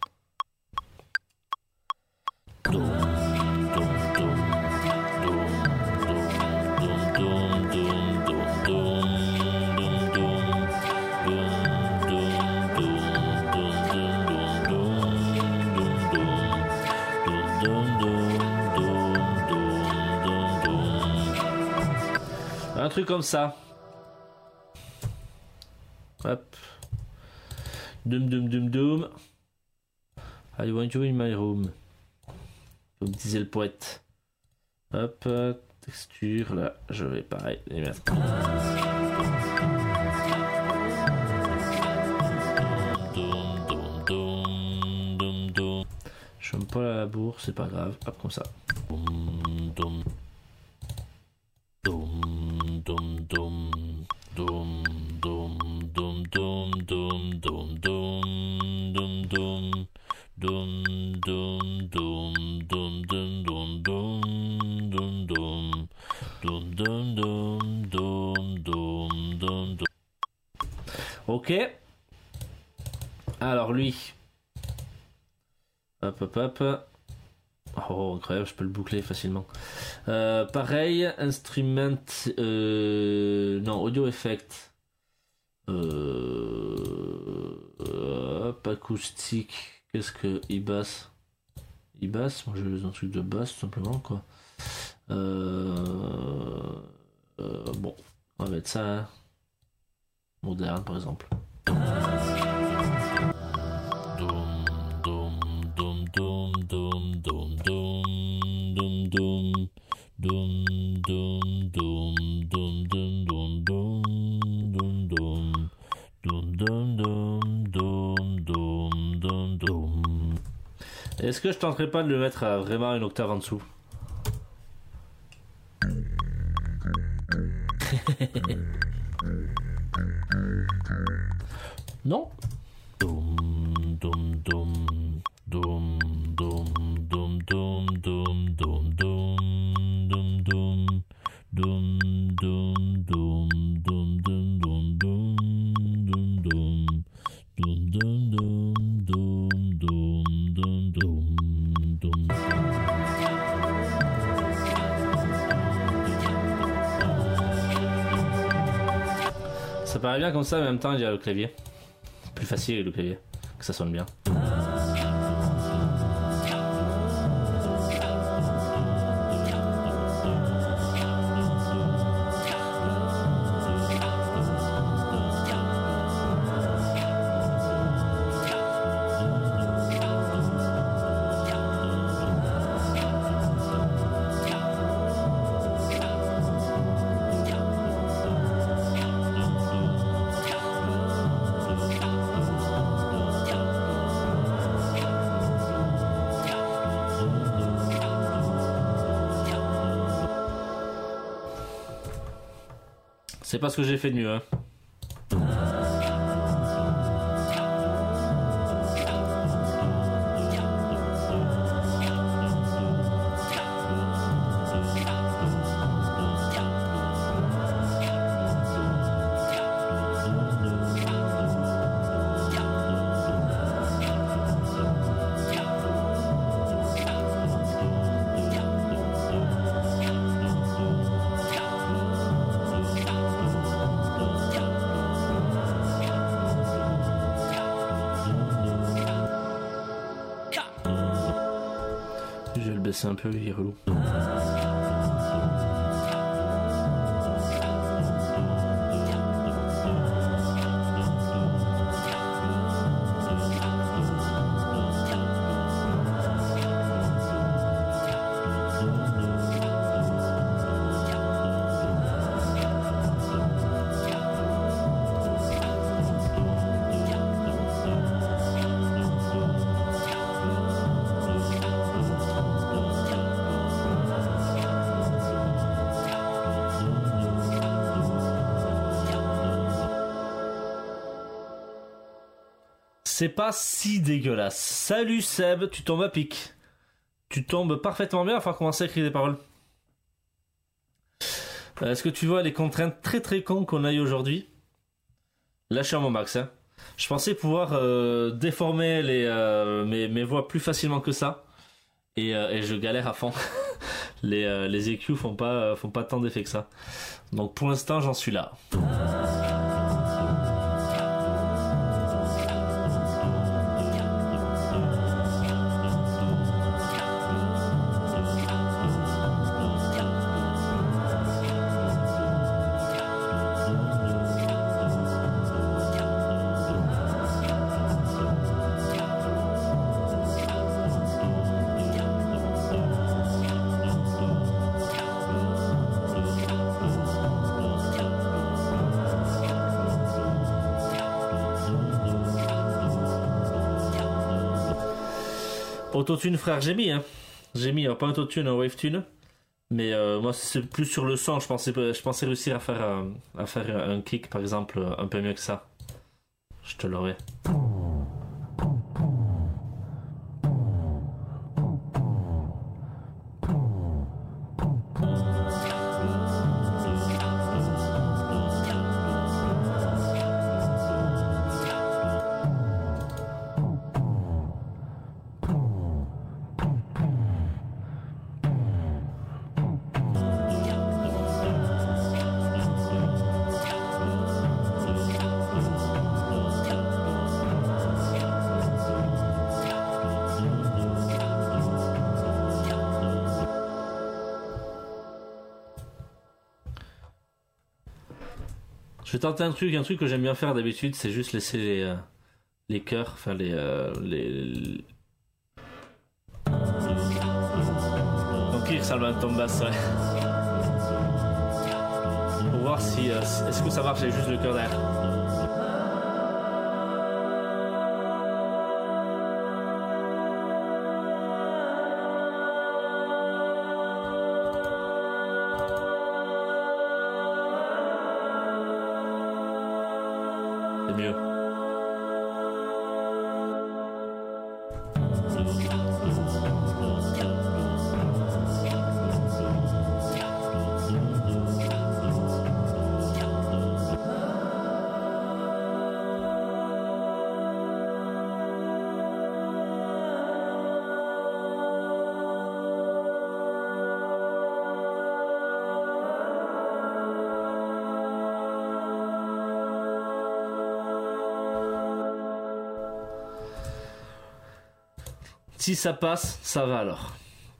S1: Un truc comme ça. Hop. Dum dum dum dum. I want you in my room. Comme disait le poète. Hop. Texture. Là, je vais pareil les mettre. Je fume pas la bourre, c'est pas grave. Hop, comme ça. Ok. Alors lui. Hop hop hop. Oh incroyable, je peux le boucler facilement. Pareil, instrument, non, audio effect. Hop, acoustique. Qu'est-ce que e-bass? E-bass, moi j'ai un truc de basse tout simplement quoi. Bon, on va mettre ça hein. Moderne par exemple. Est-ce que je tenterai pas de le mettre à vraiment une octave en dessous? Non? Ça paraît bien comme ça, mais en même temps il y a le clavier. Plus facile avec le clavier, que ça sonne bien. C'est pas ce que j'ai fait de mieux, hein. Je vais le baisser un peu, il est relou. c'est pas si dégueulasse. Salut Seb, tu tombes à pic. Tu tombes parfaitement bien, il va falloir commencer à écrire des paroles. Est-ce que tu vois les contraintes très très cons qu'on a eu aujourd'hui? Là je suis à mon max, hein. Je pensais pouvoir déformer mes voix plus facilement que ça. Et je galère à fond. Les EQ font pas tant d'effet que ça. Donc pour l'instant j'en suis là. Autotune frère, j'ai mis pas autotune, un wavetune, mais moi c'est plus sur le son. Je pensais réussir à faire un kick par exemple un peu mieux que ça. Je te l'aurais. Je vais tenter un truc que j'aime bien faire d'habitude, c'est juste laisser les chœurs, enfin Donc il salve un tombe basse, ouais. Pour voir si est-ce que ça marche avec juste le chœur derrière. C'est mieux. Si ça passe, ça va alors.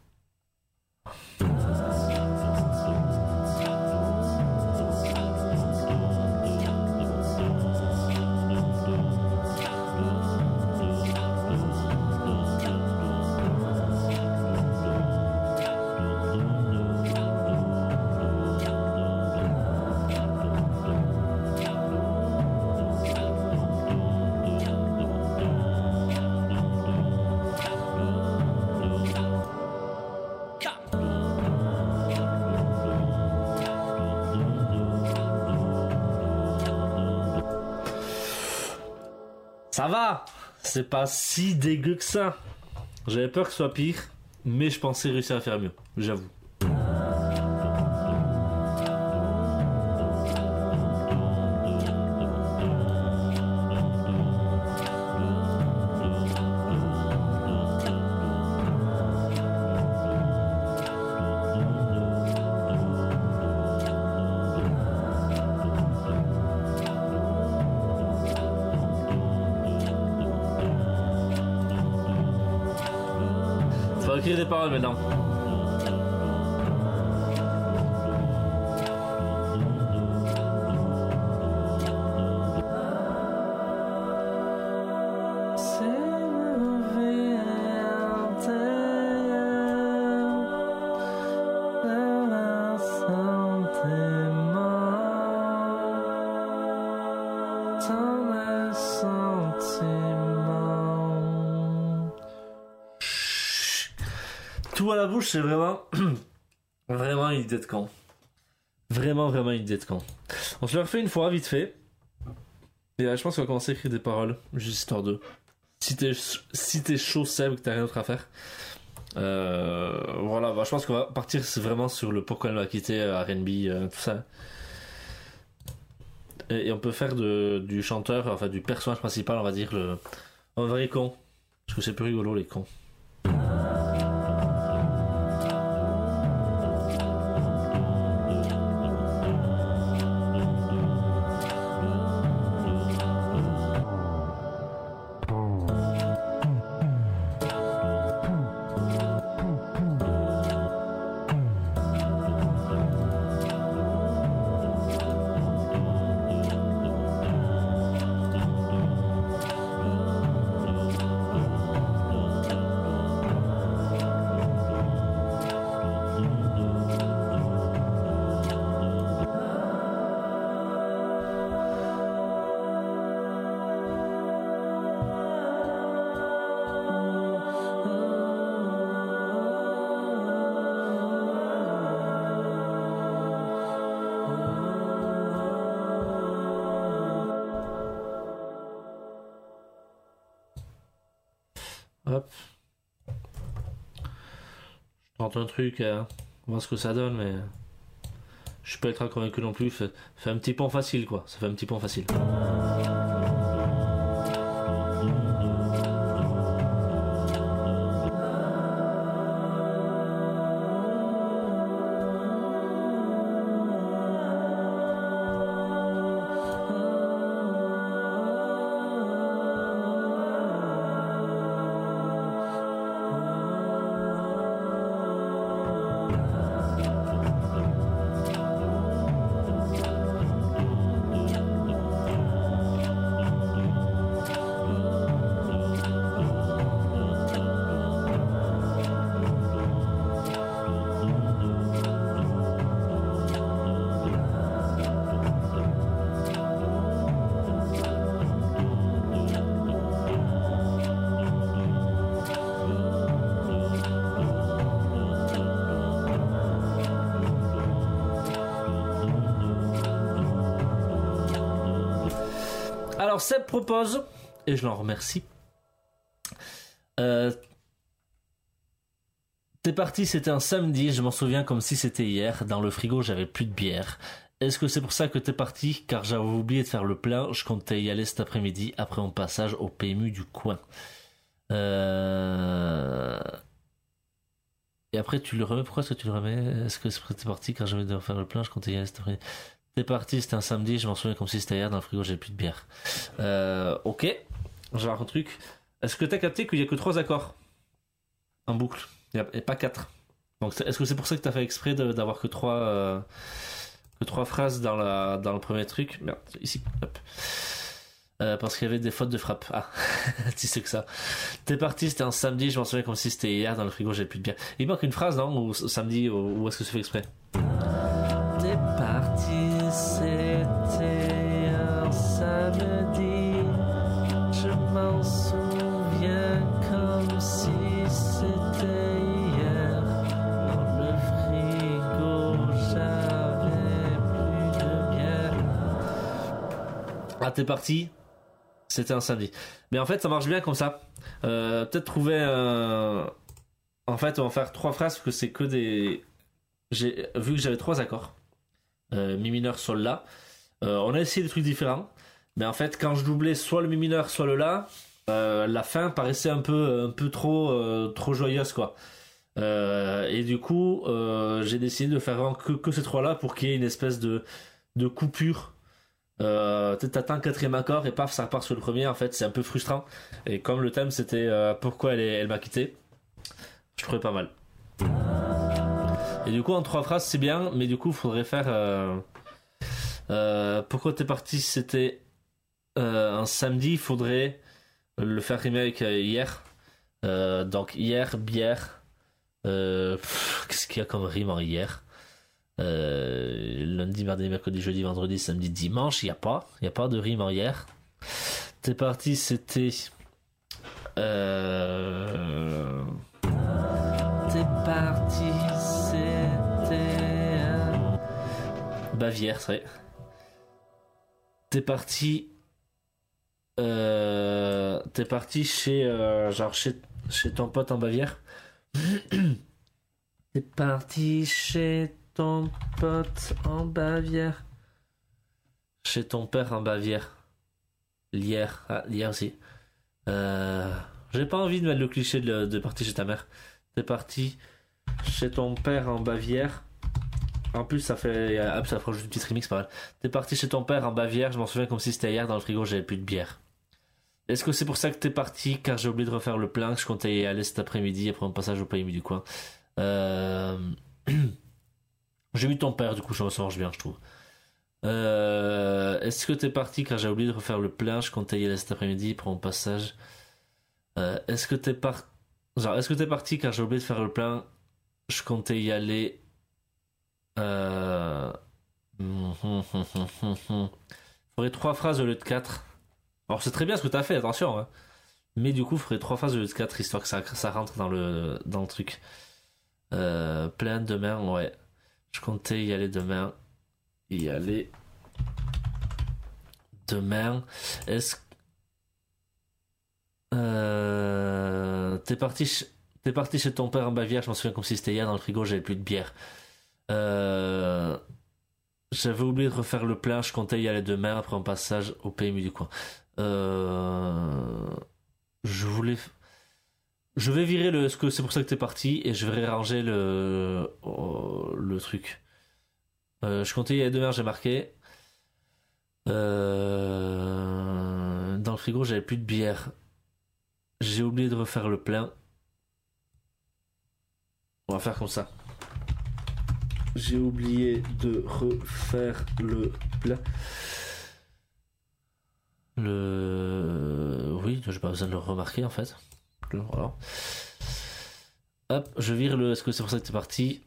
S1: Ça va, c'est pas si dégueu que ça. J'avais peur que ce soit pire, mais je pensais réussir à faire mieux, j'avoue. Faut écrire des paroles maintenant. Tout à la bouche, c'est vraiment vraiment une idée de con. Vraiment une idée de con. On se le refait une fois vite fait. Et là, je pense qu'on va commencer à écrire des paroles, juste histoire de si t'es chaud, Seb, que t'as rien d'autre à faire. Voilà, je pense qu'on va partir vraiment sur le pourquoi elle m'a quitté, R&B, tout ça. Et on peut faire du chanteur, enfin du personnage principal, on va dire, un vrai con. Parce que c'est plus rigolo, les cons. Hop. Je tente un truc, on va voir ce que ça donne, mais je suis pas ultra convaincu non plus. Fait un petit pont facile, quoi. Ça fait un petit pont facile. Alors Seb propose, et je l'en remercie, t'es parti, c'était un samedi, je m'en souviens comme si c'était hier, dans le frigo j'avais plus de bière. Est-ce que c'est pour ça que t'es parti? Car j'avais oublié de faire le plein, je comptais y aller cet après-midi, après mon passage au PMU du coin. Et après tu le remets, pourquoi est-ce que tu le remets? Est-ce que c'est pour que t'es parti car j'avais devoir faire le plein, je comptais y aller cet après-midi? T'es parti, c'était un samedi, je m'en souviens comme si c'était hier, dans le frigo j'ai plus de bière. Ok, je vais voir un truc. Est-ce que t'as capté qu'il y a que 3 accords en boucle, et pas 4? Donc est-ce que c'est pour ça que t'as fait exprès d'avoir que 3 phrases dans le premier truc? Merde, ici, hop. Parce qu'il y avait des fautes de frappe. Ah, tu sais que ça. T'es parti, c'était un samedi, je m'en souviens comme si c'était hier, dans le frigo j'ai plus de bière. Il manque une phrase, non? Ou samedi, ou est-ce que c'est fait exprès? T'es parti, c'était un samedi, je m'en souviens comme si c'était hier, dans le frigo j'avais plus de bière. Ah, t'es parti, c'était un samedi. Mais en fait ça marche bien comme ça. Peut-être trouver un... En fait on va faire 3 phrases parce que c'est que des... Vu que j'avais 3 accords, mi mineur, sol, la, on a essayé des trucs différents, mais en fait quand je doublais soit le mi mineur soit le la, la fin paraissait un peu trop joyeuse, quoi. Et du coup j'ai décidé de faire vraiment que ces 3 là pour qu'il y ait une espèce de coupure. T'attends le 4e accord et paf ça repart sur le premier. En fait c'est un peu frustrant, et comme le thème c'était pourquoi elle m'a quitté, je trouvais pas mal. Et du coup en 3 phrases c'est bien, mais du coup il faudrait faire pourquoi t'es parti, c'était un samedi, il faudrait le faire rimer avec hier. Donc hier, bière, qu'est-ce qu'il y a comme rime en hier? Lundi, mardi, mercredi, jeudi, vendredi, samedi, dimanche, il y a pas de rime en hier. T'es parti, c'était t'es parti, c'était Bavière, c'est. T'es parti, T'es parti chez, chez ton pote en Bavière. T'es parti chez ton pote en Bavière. Chez ton père en Bavière. Lierre. Ah, Lierre aussi. J'ai pas envie de mettre le cliché de partir chez ta mère. T'es parti chez ton père en Bavière. En plus, ça fait. Hop, ça fera juste une petite remix, pas mal. T'es parti chez ton père en Bavière, je m'en souviens comme si c'était hier, dans le frigo, j'avais plus de bière. Est-ce que c'est pour ça que t'es parti? Car j'ai oublié de refaire le plein, je comptais y aller cet après-midi après mon passage au PMU du coin. J'ai mis ton père, du coup, ça marche bien, je trouve. Est-ce que t'es parti car j'ai oublié de refaire le plein, je comptais y aller cet après-midi pour mon passage. Est-ce que t'es parti? Genre, est-ce que t'es parti car j'ai oublié de faire le plein, je comptais y aller. Faudrait 3 phrases au lieu de 4. Alors c'est très bien ce que t'as fait, attention, hein. Mais du coup, faudrait 3 phrases au lieu de 4 histoire que ça rentre dans le truc. Plein demain, ouais. Je comptais y aller demain. Y aller demain. Est-ce t'es parti chez ton père en Bavière, je m'en souviens comme si c'était hier, dans le frigo j'avais plus de bière. J'avais oublié de refaire le plein, je comptais y aller demain après un passage au PMU du coin. Je vais virer ce que c'est pour ça que t'es parti et je vais réarranger le truc. Je comptais y aller demain, j'ai marqué. Dans le frigo j'avais plus de bière. J'ai oublié de refaire le plein. On va faire comme ça. J'ai oublié de refaire le plein. Oui, j'ai pas besoin de le remarquer en fait. Voilà. Hop, je vire le. Est-ce que c'est pour ça que t'es parti?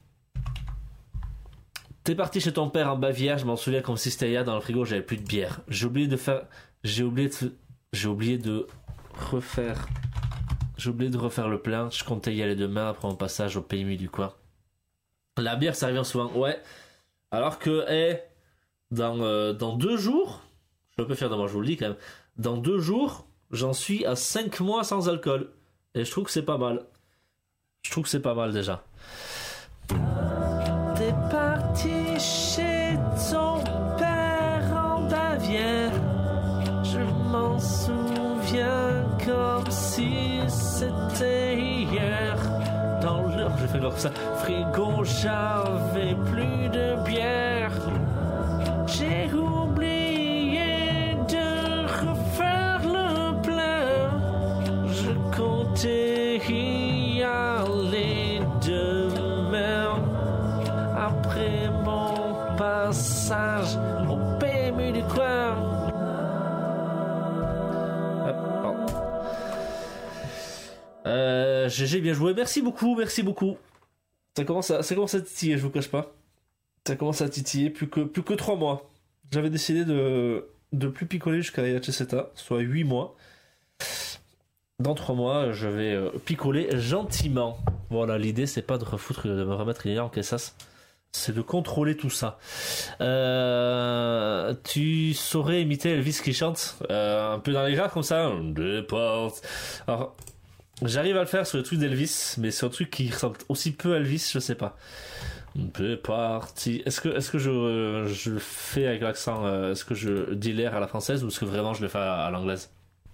S1: T'es parti chez ton père en Bavière, je m'en souviens comme si c'était hier, dans le frigo j'avais plus de bière. J'ai oublié de refaire le plein, je comptais y aller demain après mon passage au PMU du coin. La bière ça revient souvent, ouais. Alors que, dans 2 jours, je suis un peu fier de moi, je vous le dis quand même. Dans 2 jours, j'en suis à 5 mois sans alcool. Et je trouve que c'est pas mal. Je trouve que c'est pas mal déjà. T'es parti chez ton père en Bavière. Je m'en souviens comme si c'était hier. Dans le... J'ai fait comme ça. Frigo, j'avais plus de bière. J'ai oublié de refaire le plein. Je comptais y aller demain après mon passage au PMU du coin. GG, bien joué, merci beaucoup. Ça commence à titiller, je vous cache pas. Ça commence à titiller, plus que 3 mois. J'avais décidé de plus picoler jusqu'à la Cheseta, soit 8 mois. Dans 3 mois, je vais picoler gentiment. Voilà, l'idée c'est pas de me remettre une en caissas, c'est de contrôler tout ça. Tu saurais imiter Elvis qui chante un peu dans les graves comme ça. Des portes. Alors, j'arrive à le faire sur le truc d'Elvis, mais sur un truc qui ressemble aussi peu à Elvis, je sais pas. Des parties. Est-ce que je le fais avec l'accent, est-ce que je dis l'air à la française ou est-ce que vraiment je le fais à l'anglaise?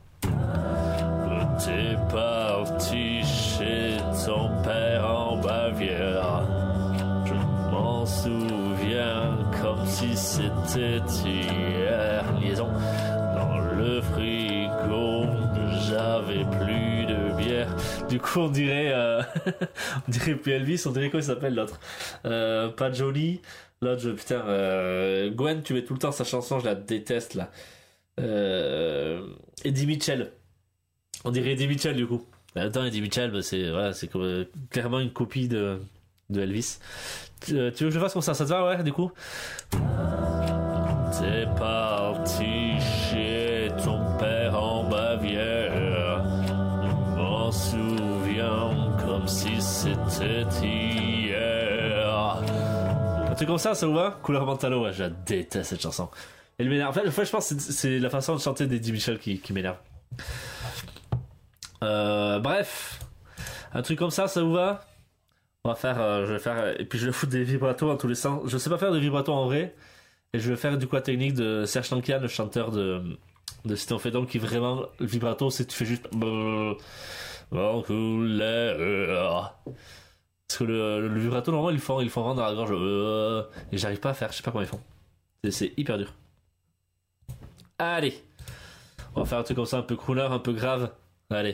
S1: T'es parti chez ton père en Bavière. Je m'en souviens comme si c'était hier. Liaison. Dans le frigo, j'avais plus de bière. Du coup, on dirait plus Elvis, on dirait quoi il s'appelle l'autre? Pas Jolie. L'autre, putain, Gwen, tu mets tout le temps sa chanson, je la déteste là. Eddie Mitchell. On dirait Eddie Mitchell du coup. Attends, Eddie Mitchell, c'est comme, clairement une copie de Elvis. Tu veux que je fasse comme ça te va, ouais, du coup? T'es parti chez ton père en Bavière. Je m'en souviens comme si c'était hier. Un truc comme ça vous va? Couleur Mentalo, ouais, je la déteste cette chanson. Elle m'énerve. En fait, je pense que c'est la façon de chanter d'Eddie Mitchell qui m'énerve. Bref, un truc comme ça vous va? On va faire, je vais faire, et puis je vais foutre des vibratos dans tous les sens. Je sais pas faire de vibratos en vrai, et je vais faire du quoi technique de Serge Tankian, le chanteur de System of a Down, qui vraiment le vibrato, c'est tu fais juste en couleur. Parce que le vibrato normalement ils font vraiment dans la gorge et j'arrive pas à faire, je sais pas comment ils font. C'est hyper dur. Allez, on va faire un truc comme ça, un peu crooner, un peu grave. Allez.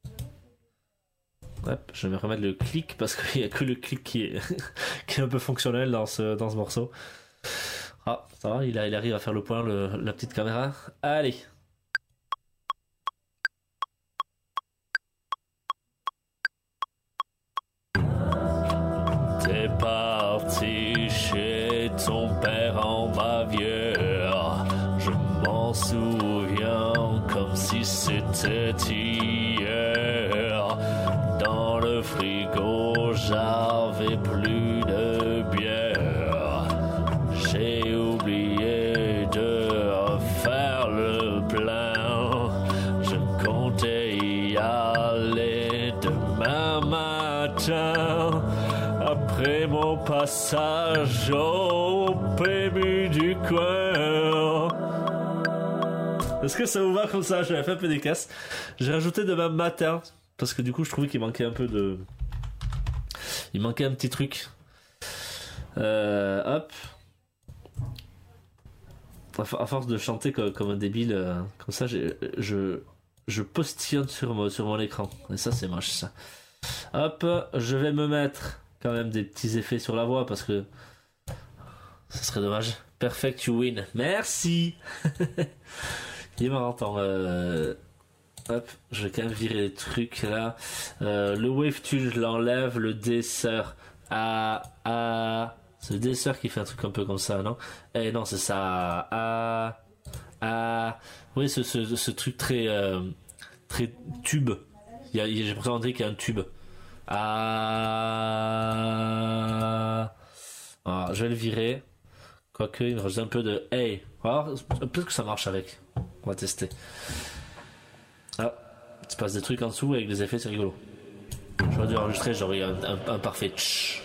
S1: Hop, je vais me remettre le clic parce qu'il y a que le clic qui est qui est un peu fonctionnel dans ce morceau. Ah, ça va, il arrive à faire le point, la petite caméra. Allez. T'es parti chez ton père en Bavière. Je m'en souviens comme si c'était hier. Dans le frigo, j'avais plus de bière. J'ai oublié de faire le plein. Je comptais y aller demain matin. Après mon passage au PMU du coin. Est-ce que ça vous va comme ça? J'avais fait un peu des casses. J'ai rajouté demain matin. Parce que du coup je trouvais qu'il manquait un peu de... Il manquait un petit truc. Hop. À force de chanter comme un débile, comme ça, je postillonne sur mon écran. Et ça, c'est moche, ça. Hop, je vais me mettre quand même des petits effets sur la voix parce que ça serait dommage. Perfect, you win. Merci. Il est marrant. Hop, je vais quand même virer les trucs là. Le wave tune, je l'enlève. Le dessert. C'est le dessert qui fait un truc un peu comme ça, non? Eh non, c'est ça. Oui, ce truc très tube. J'ai l'impression qu'il y a un tube. Je vais le virer. Quoique, il me reste un peu de hey. Alors, peut-être que ça marche avec. On va tester. Ah, il se passe des trucs en dessous avec des effets, c'est rigolo. J'aurais dû enregistrer, j'aurais un parfait tch.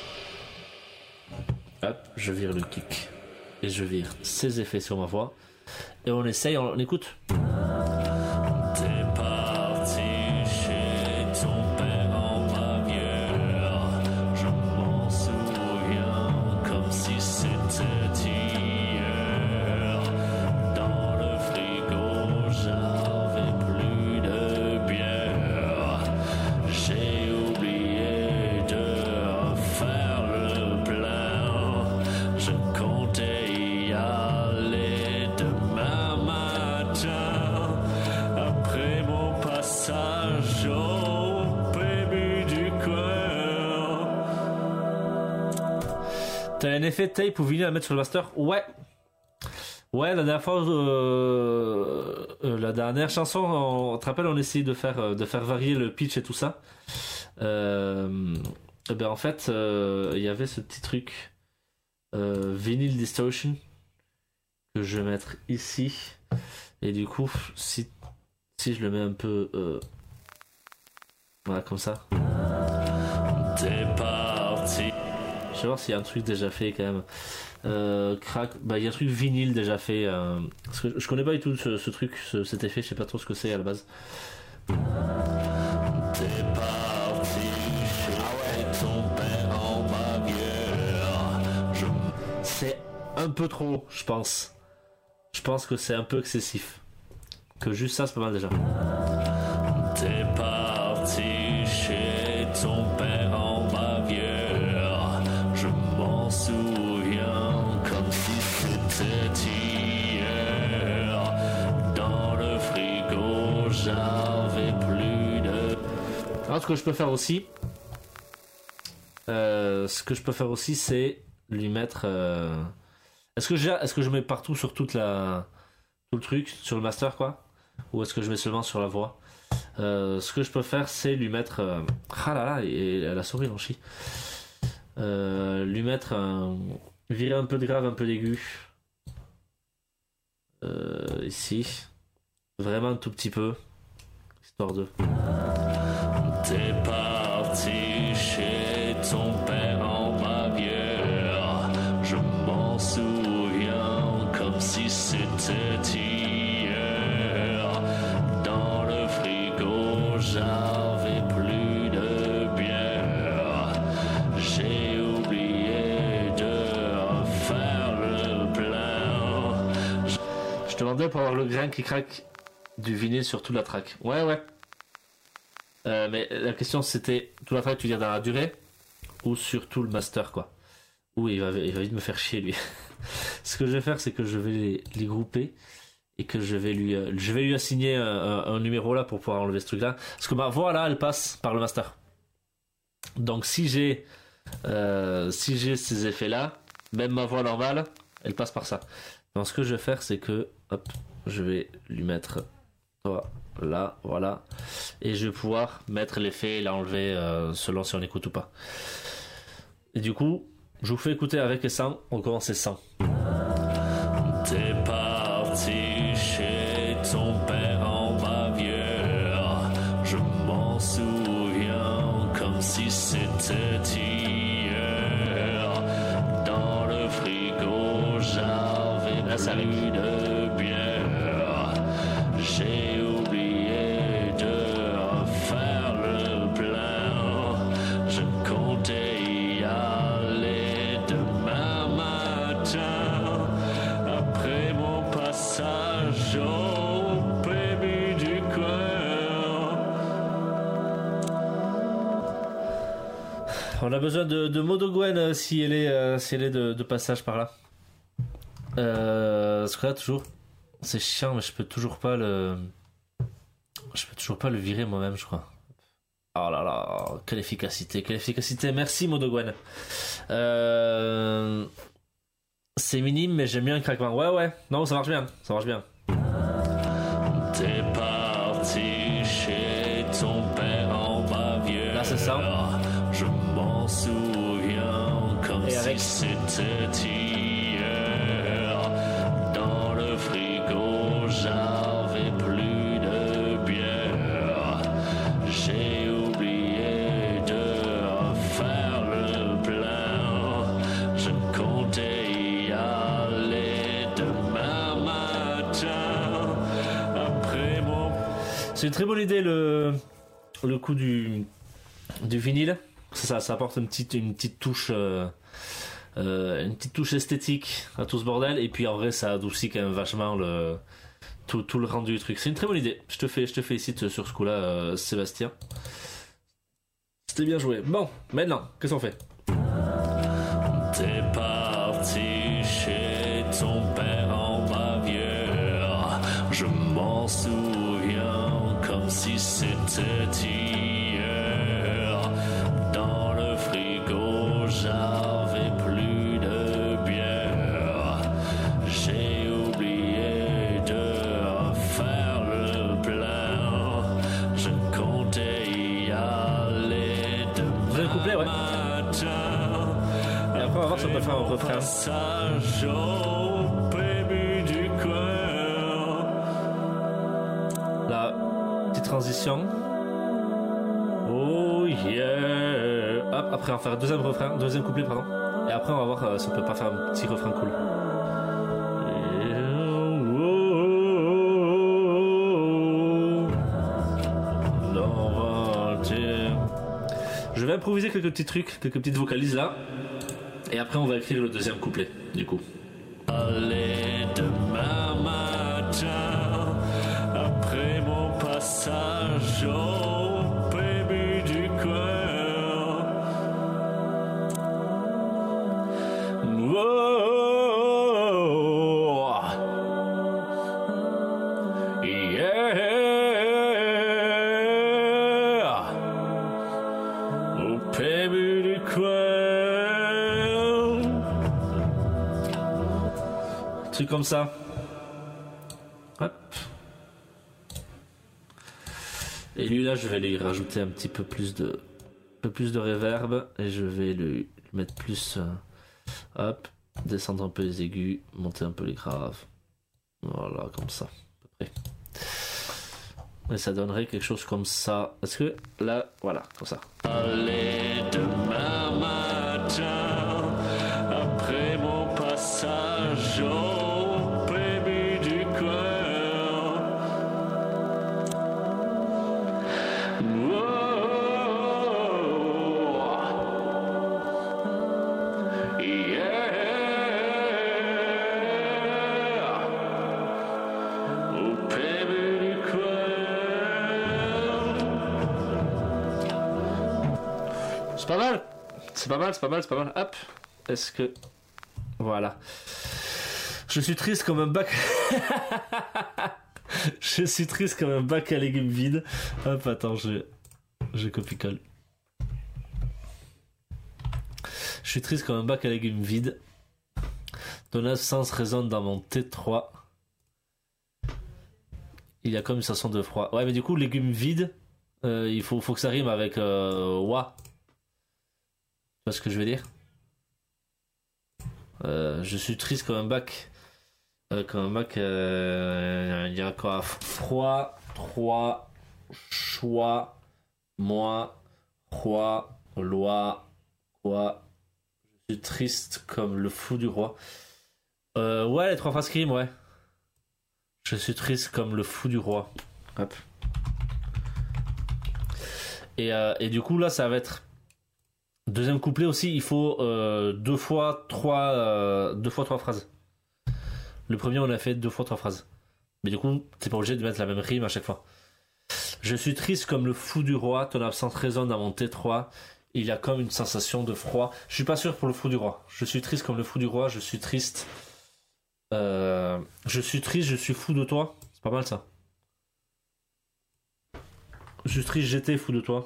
S1: Hop, je vire le kick. Et je vire ces effets sur ma voix. Et on essaye, on écoute. T'es parti chez ton père en Bavière. Je m'en souviens comme si c'était hier. Dans le frigo, j'avais plus de bière. J'ai oublié de faire le plein. Je comptais y aller demain matin. Après mon passage au PMU du coin. T'as un effet de tape ou vinyle à mettre sur le master? Ouais. Ouais, la dernière fois, la dernière chanson, on te rappelle, on essayait de faire varier le pitch et tout ça. Et ben en fait, il y avait ce petit truc vinyl distortion que je vais mettre ici. Et du coup, si je le mets un peu, voilà comme ça. T'es parti. Je vais voir s'il y a un truc déjà fait quand même. Crack, bah il y a un truc vinyle déjà fait. Parce que je connais pas du tout ce truc, cet effet, je sais pas trop ce que c'est à la base. T'es parti chez ton père en Bavière. C'est un peu trop, je pense. Je pense que c'est un peu excessif. Que juste ça, c'est pas mal déjà. T'es parti chez ton père en Bavière. Je m'en souviens comme si c'était hier. Dans le frigo, j'avais plus de... Alors, ce que je peux faire aussi, c'est lui mettre... Est-ce que je mets partout sur tout le truc, sur le master quoi? Ou est-ce que je mets seulement sur la voix? Ce que je peux faire, c'est lui mettre... Ah là là, et la souris en chie. Lui mettre virer un peu de grave, un peu d'aigu. ici. Vraiment un tout petit peu. Histoire de...
S2: T'es parti chez ton père en Bavière. Je m'en souviens comme si c'était hier. Dans le frigo, j'avais plus de bière. J'ai oublié de faire le plein.
S1: Je demandais pour avoir le grain qui craque du vinyle sur toute la track. Ouais. Mais la question c'était, toute la track tu veux dire dans la durée ou sur tout le master quoi? Oui, il va vite me faire chier lui. Ce que je vais faire c'est que je vais les grouper et que je vais lui assigner un numéro là pour pouvoir enlever ce truc là. Parce que ma voix là elle passe par le master. Donc si j'ai ces effets là, même ma voix normale, elle passe par ça. Donc ce que je vais faire c'est que, hop, je vais lui mettre là, voilà, et je vais pouvoir mettre l'effet et l'enlever selon si on écoute ou pas. Et du coup, je vous fais écouter avec et sans. On commence sans.
S2: T'es parti chez ton père en Bavière. Je m'en souviens comme si c'était hier. Dans le frigo, j'avais plus de bière. J'ai oublié de faire le plein. Je comptais y aller demain matin. Après mon passage au PMU du coin.
S1: On a besoin de Modo Gwen si elle est de passage par là. Parce que là toujours, c'est chiant, mais je peux toujours pas le virer moi-même, je crois. Oh là là, quelle efficacité. Merci Modo Gwen. C'est minime, mais j'aime bien le craquement. Ouais, non, ça marche bien.
S2: T'es parti chez ton père en Bavière.
S1: Là, c'est ça.
S2: Je m'en souviens comme
S1: et
S2: si
S1: avec...
S2: c'était hier. Dans le frigo, j'avais plus de bière. J'ai oublié de faire le plein. Je comptais y aller demain matin. Après mon...
S1: C'est une très bonne idée le coup du vinyle. Ça apporte une petite touche esthétique à tout ce bordel, et puis en vrai ça adoucit quand même vachement tout le rendu du truc. C'est une très bonne idée. Je te félicite sur ce coup-là, Sébastien. C'était bien joué. Bon, maintenant, qu'est-ce qu'on fait?
S2: T'es parti chez ton père en Bavière. Je m'en souviens comme si c'était hier. Dans le frigo, j'avais plus de bière. J'ai oublié de faire le plein. Je comptais y aller
S1: Le couplet, ouais.
S2: matin.
S1: Et après on va voir si on peut faire un refrain.
S2: Passage au PMU du coin.
S1: La petite transition. Oh yeah. Hop, après on va faire un deuxième couplet, pardon. Et après on va voir si on peut pas faire un petit refrain cool. Je vais improviser quelques petits trucs, quelques petites vocalises là. Et après on va écrire le deuxième couplet, du coup.
S2: Allez demain matin, après mon passage au PMU du coin. Oh, yeah. Au PMU du coin.
S1: Truc comme ça. Hop. Et lui là je vais lui rajouter un peu plus de reverb, et je vais lui mettre plus hop, descendre un peu les aigus, monter un peu les graves. Voilà. là, comme ça, à peu près. Et ça donnerait quelque chose comme ça. Est-ce que là, voilà, comme ça.
S2: Allez, demain matin, après mon passage au début du coin. Oh, yeah, au début du coin.
S1: C'est pas mal. C'est pas mal, c'est pas mal, c'est pas mal. Hop. Est-ce que... Voilà. Je suis triste comme un bac... Je suis triste comme un bac à légumes vide. Hop, attends, je copie-colle. Je suis triste comme un bac à légumes vide. Ton absence résonne dans mon T3. Il y a comme une sensation de froid. Ouais, mais du coup, légumes vides, il faut que ça rime avec wa. Tu vois ce que je veux dire? Je suis triste comme un bac. Comme un bac, il y a quoi? Froid, 3, choix, moi, roi, loi, quoi? Je suis triste comme le fou du roi. Ouais, les 3 phrases qui riment, ouais. Je suis triste comme le fou du roi. Hop. Et du coup, là, ça va être. Deuxième couplet aussi, il faut 2 fois 3 phrases. Le premier, on a fait 2 fois 3 phrases. Mais du coup, t'es pas obligé de mettre la même rime à chaque fois. Je suis triste comme le fou du roi, ton absence résonne dans mon T3. Il y a comme une sensation de froid. Je suis pas sûr pour le fou du roi. Je suis triste comme le fou du roi, je suis triste. Je suis triste, je suis fou de toi. C'est pas mal ça. Je suis triste, j'étais fou de toi.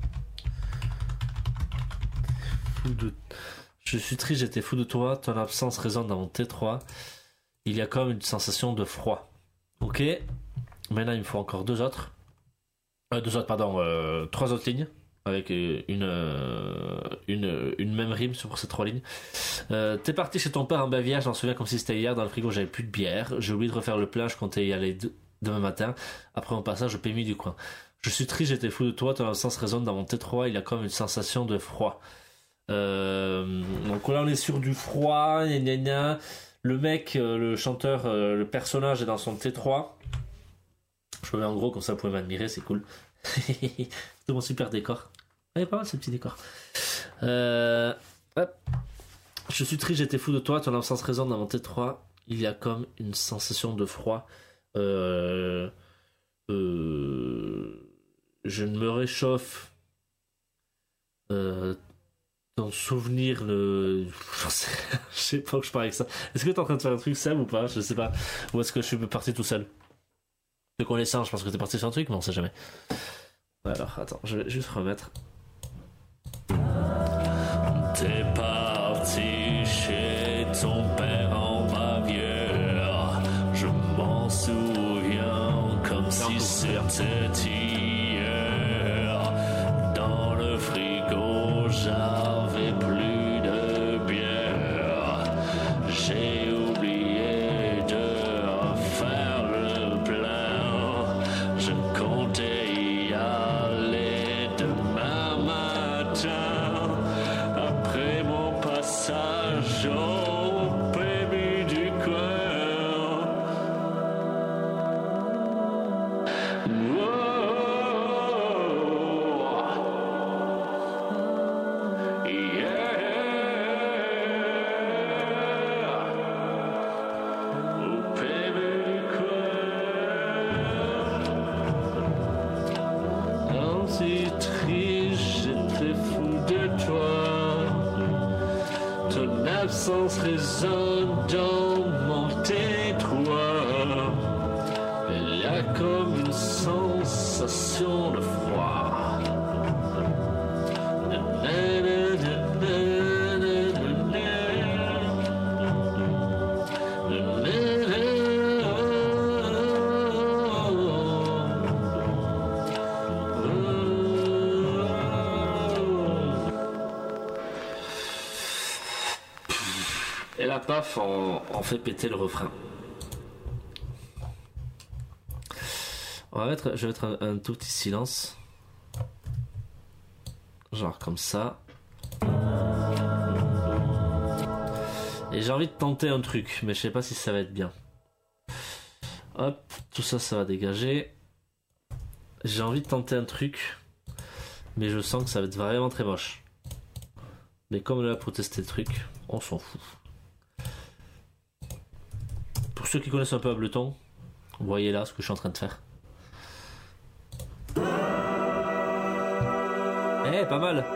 S1: Je suis triste, j'étais fou de toi. Ton absence résonne dans mon T3. Il y a comme une sensation de froid. Ok. Maintenant, il me faut encore 3 autres lignes. Avec une même rime pour ces 3 lignes. T'es parti chez ton père en Bavière, j'en souviens comme si c'était hier. Dans le frigo, j'avais plus de bière. J'ai oublié de refaire le plein, je comptais y aller demain matin. Après mon passage au PMI du coin. Je suis triste, j'étais fou de toi. Ton absence résonne dans mon T3. Il y a comme une sensation de froid. Donc là, on est sur du froid. Gna gna gna. Le mec, le chanteur, le personnage est dans son T3. Je mets en gros, comme ça vous pouvez m'admirer, c'est cool. C'est mon super décor. Il est pas mal ce petit décor. Hop. Je suis triste, j'étais fou de toi, ton absence résonne dans mon T3. Il y a comme une sensation de froid. Je ne me réchauffe. Ton souvenir le. Je sais pas que je parle avec ça. Est-ce que t'es en train de faire un truc Sam ou pas? Je sais pas. Ou est-ce que je suis parti tout seul? De connaissance, je pense que t'es parti sur un truc, mais on sait jamais. Alors, attends, je vais juste remettre.
S2: T'es parti chez ton père en Bavière. Je m'en souviens comme si c'était hier. Dans le frigo, j'avais plus de bière. J'ai oublié de refaire le plein. Je comptais y aller demain matin. Après mon passage au début du coin. Oh, yeah. Au début du coin. Ainsi triste, j'étais fou de toi. Ton absence résonne dans mon T3. Il y a comme une sensation de froid.
S1: Et la paf, on fait péter le refrain. je vais mettre un tout petit silence. Genre comme ça. Et j'ai envie de tenter un truc, mais je sais pas si ça va être bien. Hop, tout ça, ça va dégager. J'ai envie de tenter un truc, mais je sens que ça va être vraiment très moche. Mais comme on est là pour tester le truc, on s'en fout. Pour ceux qui connaissent un peu Ableton, vous voyez là ce que je suis en train de faire. Eh, pas mal.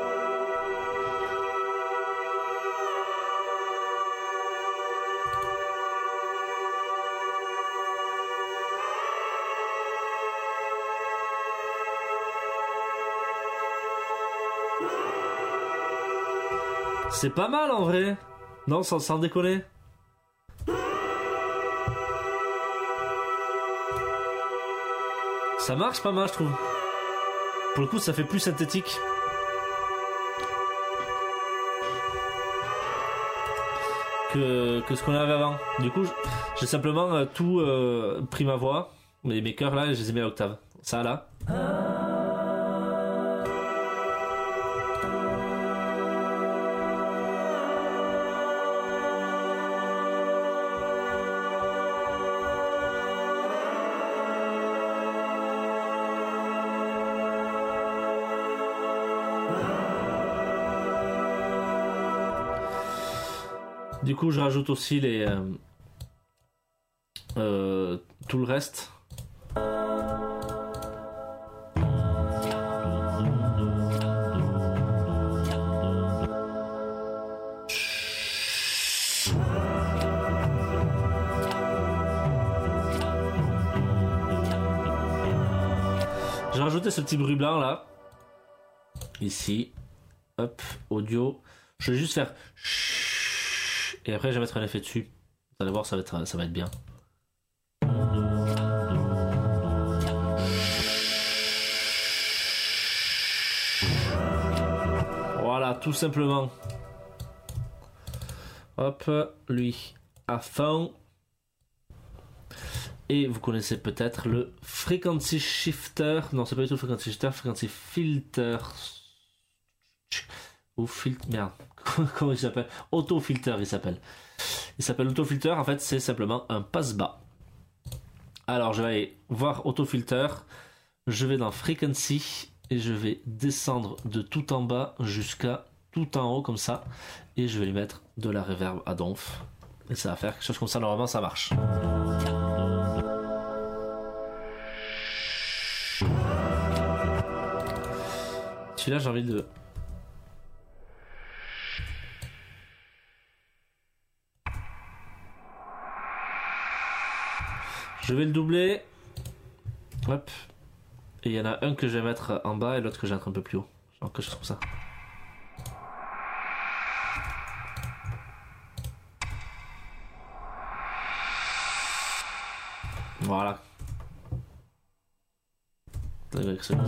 S1: C'est pas mal en vrai. Non, sans déconner. Ça marche pas mal, je trouve. Pour le coup, ça fait plus synthétique. Que ce qu'on avait avant. Du coup, j'ai simplement tout pris ma voix. Mes chœurs là, je les ai mis à l'octave. Ça là. Du coup, je rajoute aussi tout le reste. J'ai rajouté ce petit bruit blanc là. Ici. Hop, audio. Je vais juste faire... Et après, je vais mettre un effet dessus. Vous allez voir, ça va être bien. Voilà, tout simplement. Hop, lui à fond. Et vous connaissez peut-être le Frequency Shifter. Non, c'est pas du tout le Frequency Shifter, Frequency Filter. Ou filtre, merde, comment il s'appelle? Auto-filter, il s'appelle. Il s'appelle auto-filter, en fait, c'est simplement un passe-bas. Alors, je vais aller voir auto-filter. Je vais dans Frequency et je vais descendre de tout en bas jusqu'à tout en haut, comme ça. Et je vais lui mettre de la reverb à donf. Et ça va faire quelque chose comme ça, normalement, ça marche. Celui-là, j'ai envie de... Je vais le doubler. Hop. Et il y en a un que je vais mettre en bas et l'autre que je vais mettre un peu plus haut. Genre quelque chose comme ça. Voilà. Avec ça.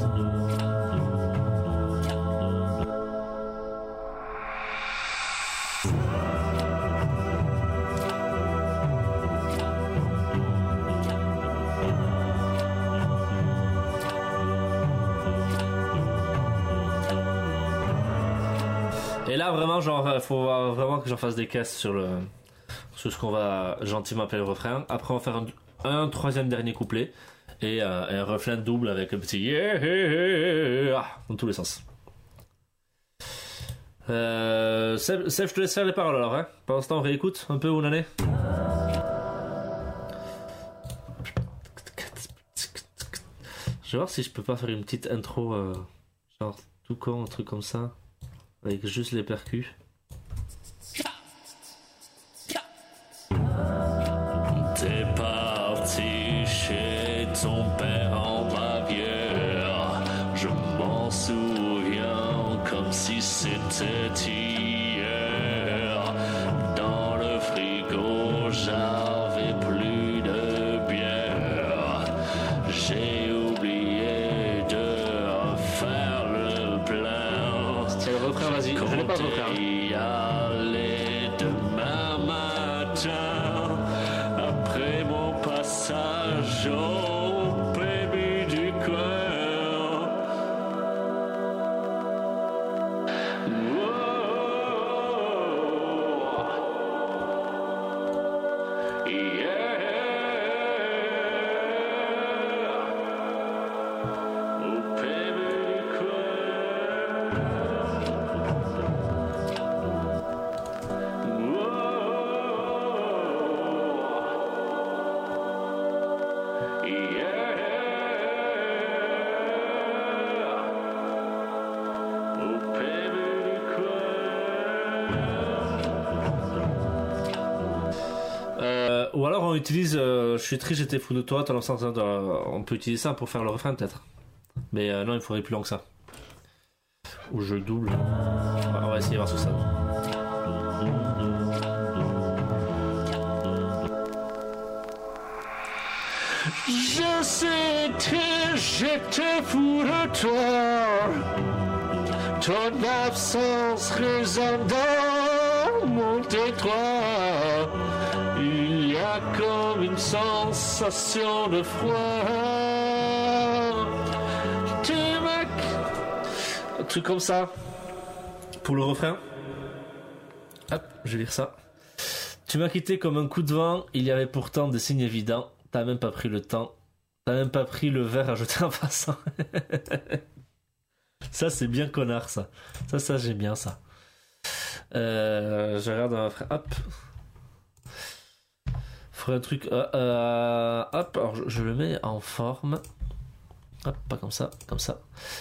S1: Et là vraiment genre faut vraiment que j'en fasse des caisses sur ce qu'on va gentiment appeler le refrain. Après on va faire un troisième dernier couplet et un refrain double avec un petit yeah dans tous les sens. Seb, je te laisse faire les paroles alors hein. Pendant ce temps on réécoute un peu où on en est. Je vais voir si je peux pas faire une petite intro genre tout con, un truc comme ça. Avec juste les percus.
S2: T'es parti chez ton père en Bavière. Je m'en souviens comme si c'était hier. Dans le frigo, j'avais plus de bière. J'ai oublié de faire le plein.
S1: C'est le refrain, vas-y. Je n'ai pas le refrain.
S2: Y aller demain matin après mon passage au baby
S1: Ou alors on utilise je suis triste, j'étais fou de toi, on peut utiliser ça pour faire le refrain peut-être. Mais non, il faudrait plus long que ça. Ou je double. On va essayer de voir ce que ça donne.
S2: Je sais que j'étais fou de toi. Ton absence résonne dans mon détroit. Il y a comme une sensation de froid. Tu m'as...
S1: Un truc comme ça. Pour le refrain. Hop, je vais lire ça. Tu m'as quitté comme un coup de vent. Il y avait pourtant des signes évidents. T'as même pas pris le temps. T'as même pas pris le verre à jeter en passant. Ça, c'est bien connard, ça. Ça, j'aime bien, ça. Je regarde un refrain. Hop. Ferait un truc. Hop, alors je le mets en forme. Hop, pas comme ça, comme ça.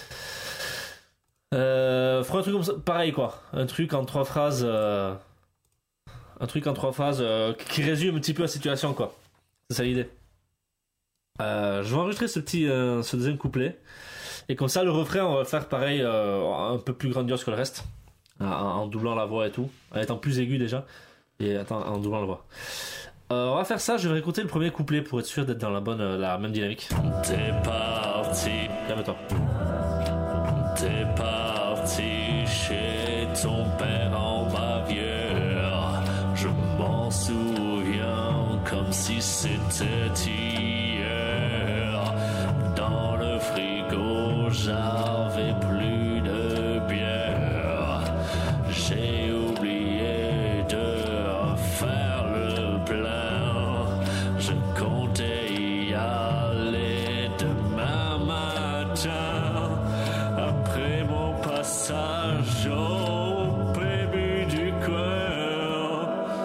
S1: Ferait un truc comme ça, pareil quoi. Un truc en 3 phrases. Un truc en 3 phrases qui résume un petit peu la situation quoi. C'est ça l'idée. Je vais enregistrer ce deuxième couplet. Et comme ça, le refrain, on va le faire pareil, un peu plus grandiose que le reste. En doublant la voix et tout. En étant plus aigu déjà. Et en doublant la voix. On va faire ça, je vais réécouter le premier couplet pour être sûr d'être dans la même dynamique.
S2: T'es parti.
S1: Calme-toi.
S2: T'es parti chez ton père en Bavière. Je m'en souviens comme si c'était hier. Dans le frigo, j'avais plus de bière. J'ai oublié de faire le plein. Je comptais y aller demain matin. Après mon passage au début du coin.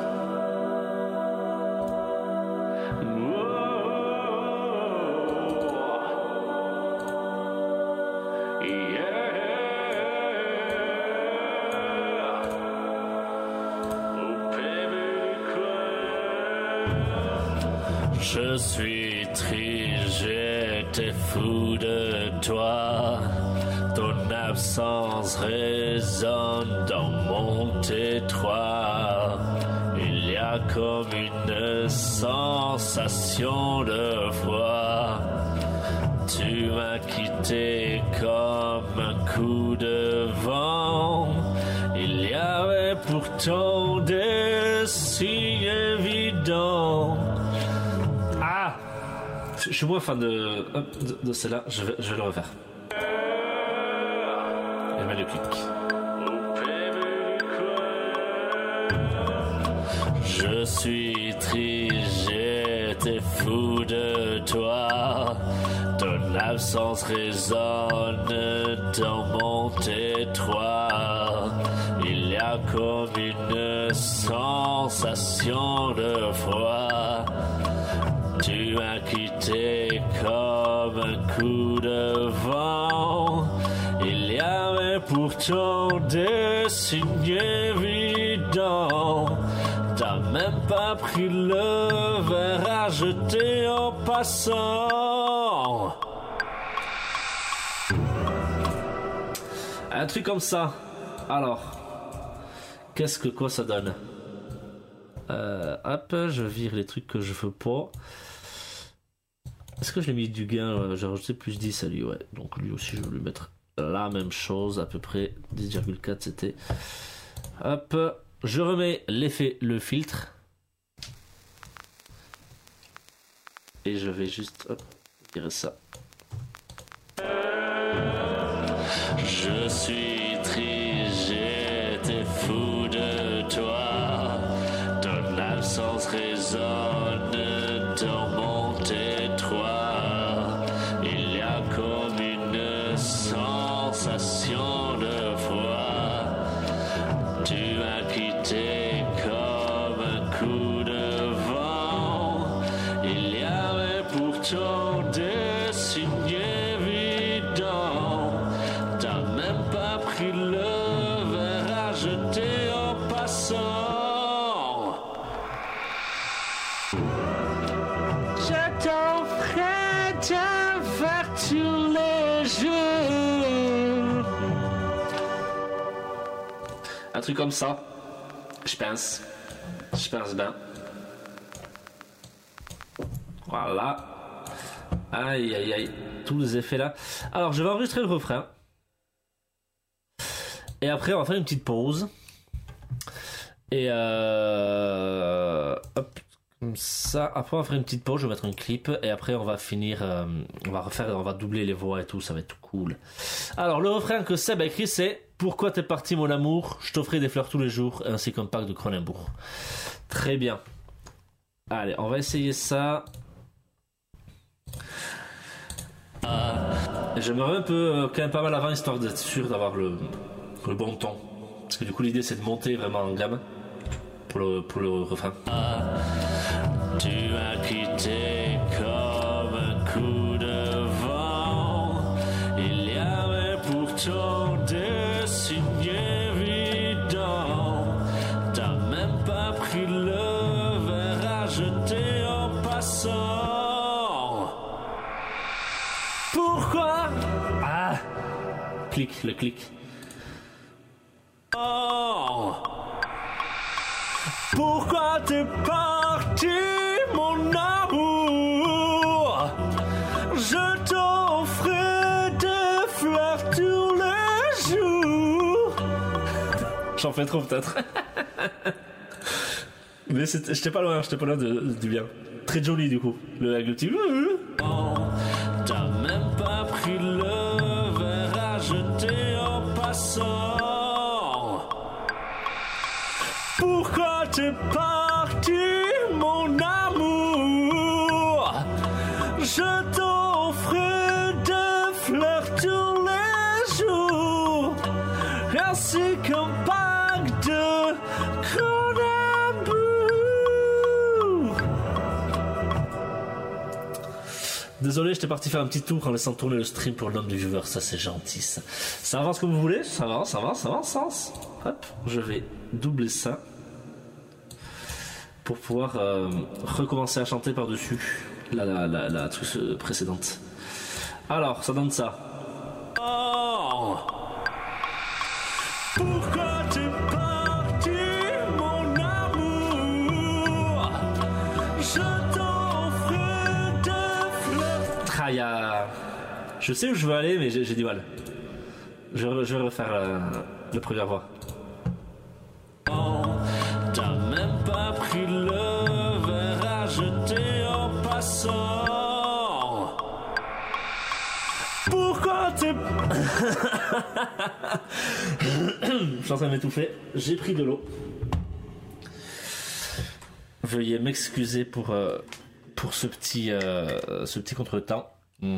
S2: Je suis triste, j'étais fou de toi. Ton absence résonne dans mon détroit. Il y a comme une sensation de froid. Tu m'as quitté comme un coup de vent. Il y avait pourtant des signes évidents.
S1: Ah, je suis moins fan de celle-là, je vais le refaire. Et mets le clic.
S2: Je suis triste, j'étais fou de toi. Ton absence résonne dans mon détroit. Il y a comme une sensation de froid. Tu m'as quitté comme un coup de vent. Il y avait pourtant des signes évidents. T'as même pas pris le verre à jeter en passant.
S1: Un truc comme ça. Alors, quoi ça donne? Hop, je vire les trucs que je veux pas. Est-ce que je l'ai mis du gain? J'ai rajouté plus 10 à lui, ouais. Donc lui aussi, je vais lui mettre la même chose, à peu près 10,4 c'était. Hop, je remets l'effet, le filtre. Et je vais juste, hop, tirer ça.
S2: Je suis triste, j'étais fou de toi. Ton absence résonne dans mon détroit. Il y a comme une sensation de froid. Tu m'as quitté comme un coup de vent. Il y avait pourtant te faire tous les jours.
S1: Un truc comme ça, je pense bien. Voilà. Aïe aïe aïe, tous les effets là. Alors je vais enregistrer le refrain. Et après on va faire une petite pause. Et hop, comme ça. Après on va faire une petite pause, je vais mettre un clip. Et après on va finir, on va doubler les voix et tout, ça va être cool. Alors le refrain que Seb a écrit c'est: pourquoi t'es parti mon amour, je t'offrais des fleurs tous les jours, ainsi qu'un pack de Cronenbourg. Très bien. Allez, on va essayer ça. J'aimerais un peu quand même pas mal avant, histoire d'être sûr d'avoir le bon ton. Parce que du coup l'idée c'est de monter vraiment en gamme pour le refrain.
S2: Tu as quitté comme un coup de vent. Il y avait pourtant des signes évidents. T'as même pas pris le verre à jeter en passant.
S1: Pourquoi? Ah, le clic.
S2: Oh. Pourquoi t'es parti, mon amour? Je t'offrais des fleurs tous les jours.
S1: J'en fais trop peut-être. Mais j'étais pas loin du bien. Très joli du coup, avec le petit.
S2: T'as même pas pris le verre à jeter en passant. Pourquoi t'es parti, mon amour? Je t'offrais des fleurs tous les jours, ainsi qu'un pack de Cronenbourg.
S1: Désolé, j'étais parti faire un petit tour en laissant tourner le stream pour le nombre de viewers, ça c'est gentil ça. Ça avance comme vous voulez, ça avance. Hop, je vais doubler ça pour pouvoir recommencer à chanter par-dessus la truc précédente. Alors, ça donne ça.
S2: Oh. Pourquoi t'es parti, mon amour? Je t'offrais des fleurs.
S1: Je sais où je veux aller, mais j'ai du mal. Je vais refaire la première voix.
S2: T'as même pas pris le verre à jeter en passant. Pourquoi t'es...
S1: Je suis en train de m'étouffer. J'ai pris de l'eau. Veuillez m'excuser pour ce petit contretemps.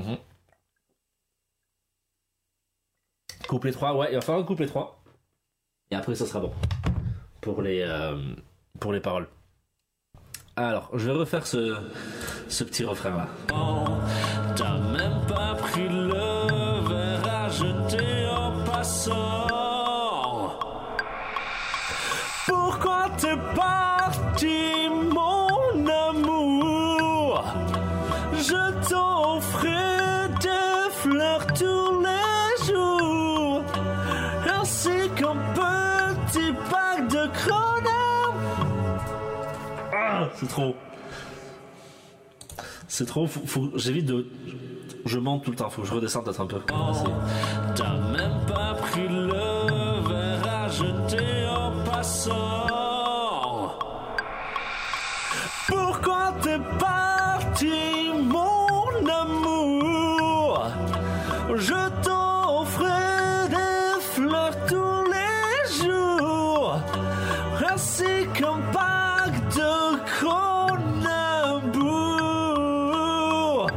S1: Couplet 3, ouais, il va falloir un couplet 3. Et après ça sera bon. Pour les paroles. Alors, je vais refaire ce petit refrain là.
S2: T'as même pas pris le verre à jeter en passant. Pourquoi t'es parti, mon amour? Je t'offrais des fleurs tous les jours, ainsi qu'un petit pack de Cronenbourg.
S1: Ah, c'est trop. Faut j'évite de. Je monte tout le temps, faut que je redescende peut-être un peu.
S2: T'as même pas pris le verre à jeter en passant. Pourquoi t'es parti, mon amour? Je t'offrais des fleurs tous les jours, ainsi qu'un pack de Cronenbourg.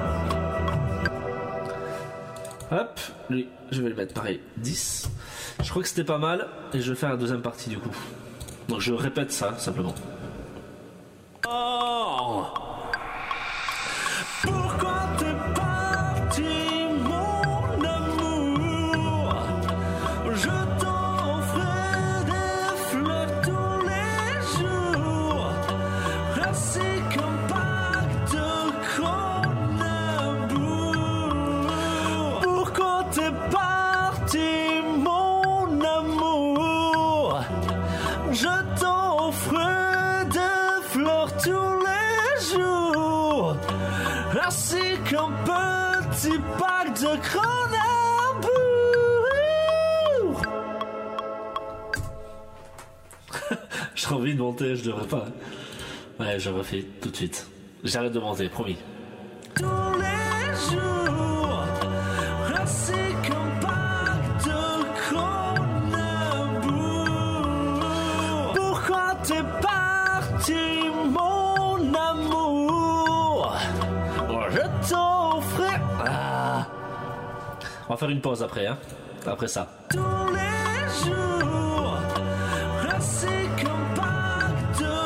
S1: Hop, lui, je vais le mettre pareil, 10. Je crois que c'était pas mal, et je vais faire la deuxième partie du coup. Donc je répète ça, simplement.
S2: Oh. Pourquoi t'es parti, mon amour? Je t'offrais des fleurs tous les jours, ainsi qu'un pack de Cronenbourg.
S1: ainsi qu'un petit pack de Cronenbourg. J'ai envie de monter, je devrais pas. Ouais, je refais tout de suite. J'arrête de monter, promis. Tous les jours, ainsi qu'un pack de Cronenbourg. Pourquoi t'es parti, mon amour? Je t'offre. Ah. On va faire une pause après, hein. Après ça. Tous les jours, ainsi qu'un pack de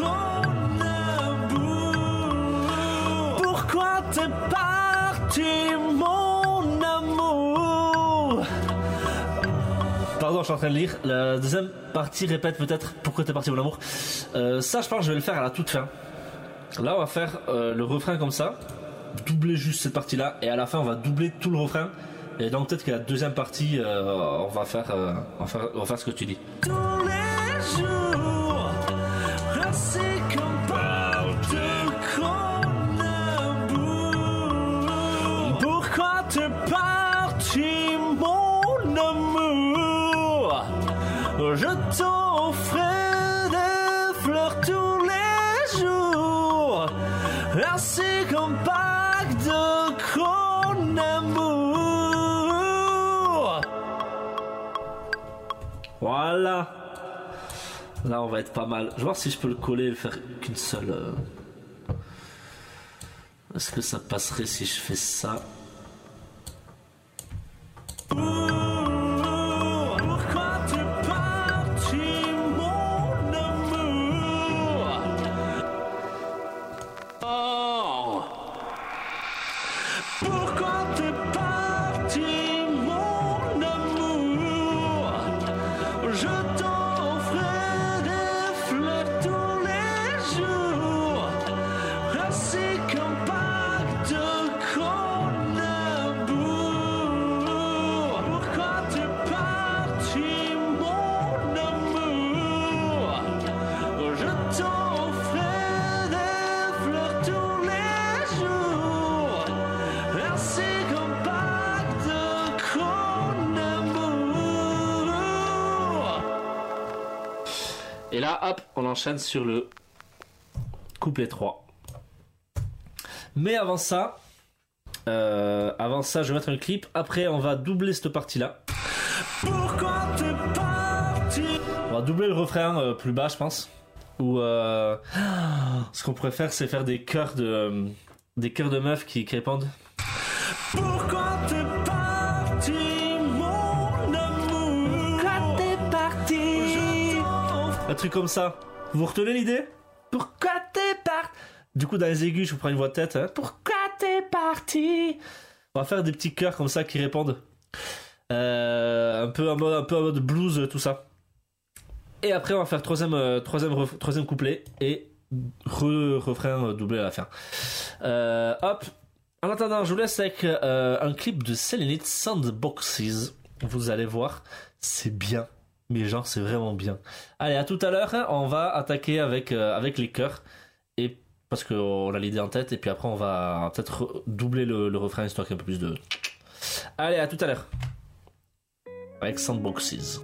S1: Cronenbourg. Pourquoi t'es parti, mon amour? Pardon, je suis en train de lire. La deuxième partie répète peut-être pourquoi t'es parti, mon amour. Ça, je pense que je vais le faire à la toute fin. Là, on va faire le refrain comme ça. Doubler juste cette partie-là. Et à la fin, on va doubler tout le refrain. Et donc, peut-être que la deuxième partie, on va faire ce que tu dis. Tous les jours, ainsi qu'un pack de Cronenbourg. Pourquoi t'es parti, mon amour? Je t'offre des fleurs tous les jours, ainsi qu'un pack de Cronenbourg. Voilà. Là, on va être pas mal. Je vais voir si je peux le coller et le faire qu'une seule. Est-ce que ça passerait si je fais ça? Pourquoi t'es parti, mon amour? Oh. Pourquoi t'es parti, mon amour? Je t'offre des fleurs tous les jours, ainsi qu'un pack de Cronenbourg. Pourquoi t'es parti, mon amour? Je t'offre des fleurs tous les jours, ainsi qu'un pack de Cronenbourg. Et là, hop, on enchaîne sur le couplet 3. Mais avant ça, je vais mettre un clip. Après, on va doubler cette partie-là. Pourquoi t'es parti? On va doubler le refrain plus bas, je pense. Ou ce qu'on pourrait faire, c'est faire des chœurs de meufs qui répondent. Pourquoi t'es parti, mon amour? Pourquoi t'es parti? Un truc comme ça. Vous retenez l'idée? Pourquoi t'es parti? Du coup, dans les aigus, je vous prends une voix de tête. Hein. Pourquoi t'es parti? On va faire des petits chœurs comme ça qui répondent. Un peu en mode blues, tout ça. Et après, on va faire troisième couplet et refrain doublé à la fin. Hop. En attendant, je vous laisse avec un clip de Selenite, Soundboxes. Vous allez voir, c'est bien. Mais genre, c'est vraiment bien. Allez, à tout à l'heure. Hein, on va attaquer avec les chœurs. Et parce qu'on a l'idée en tête. Et puis après, on va peut-être doubler le refrain histoire qu'il y ait un peu plus de... Allez, à tout à l'heure. Avec Soundboxes.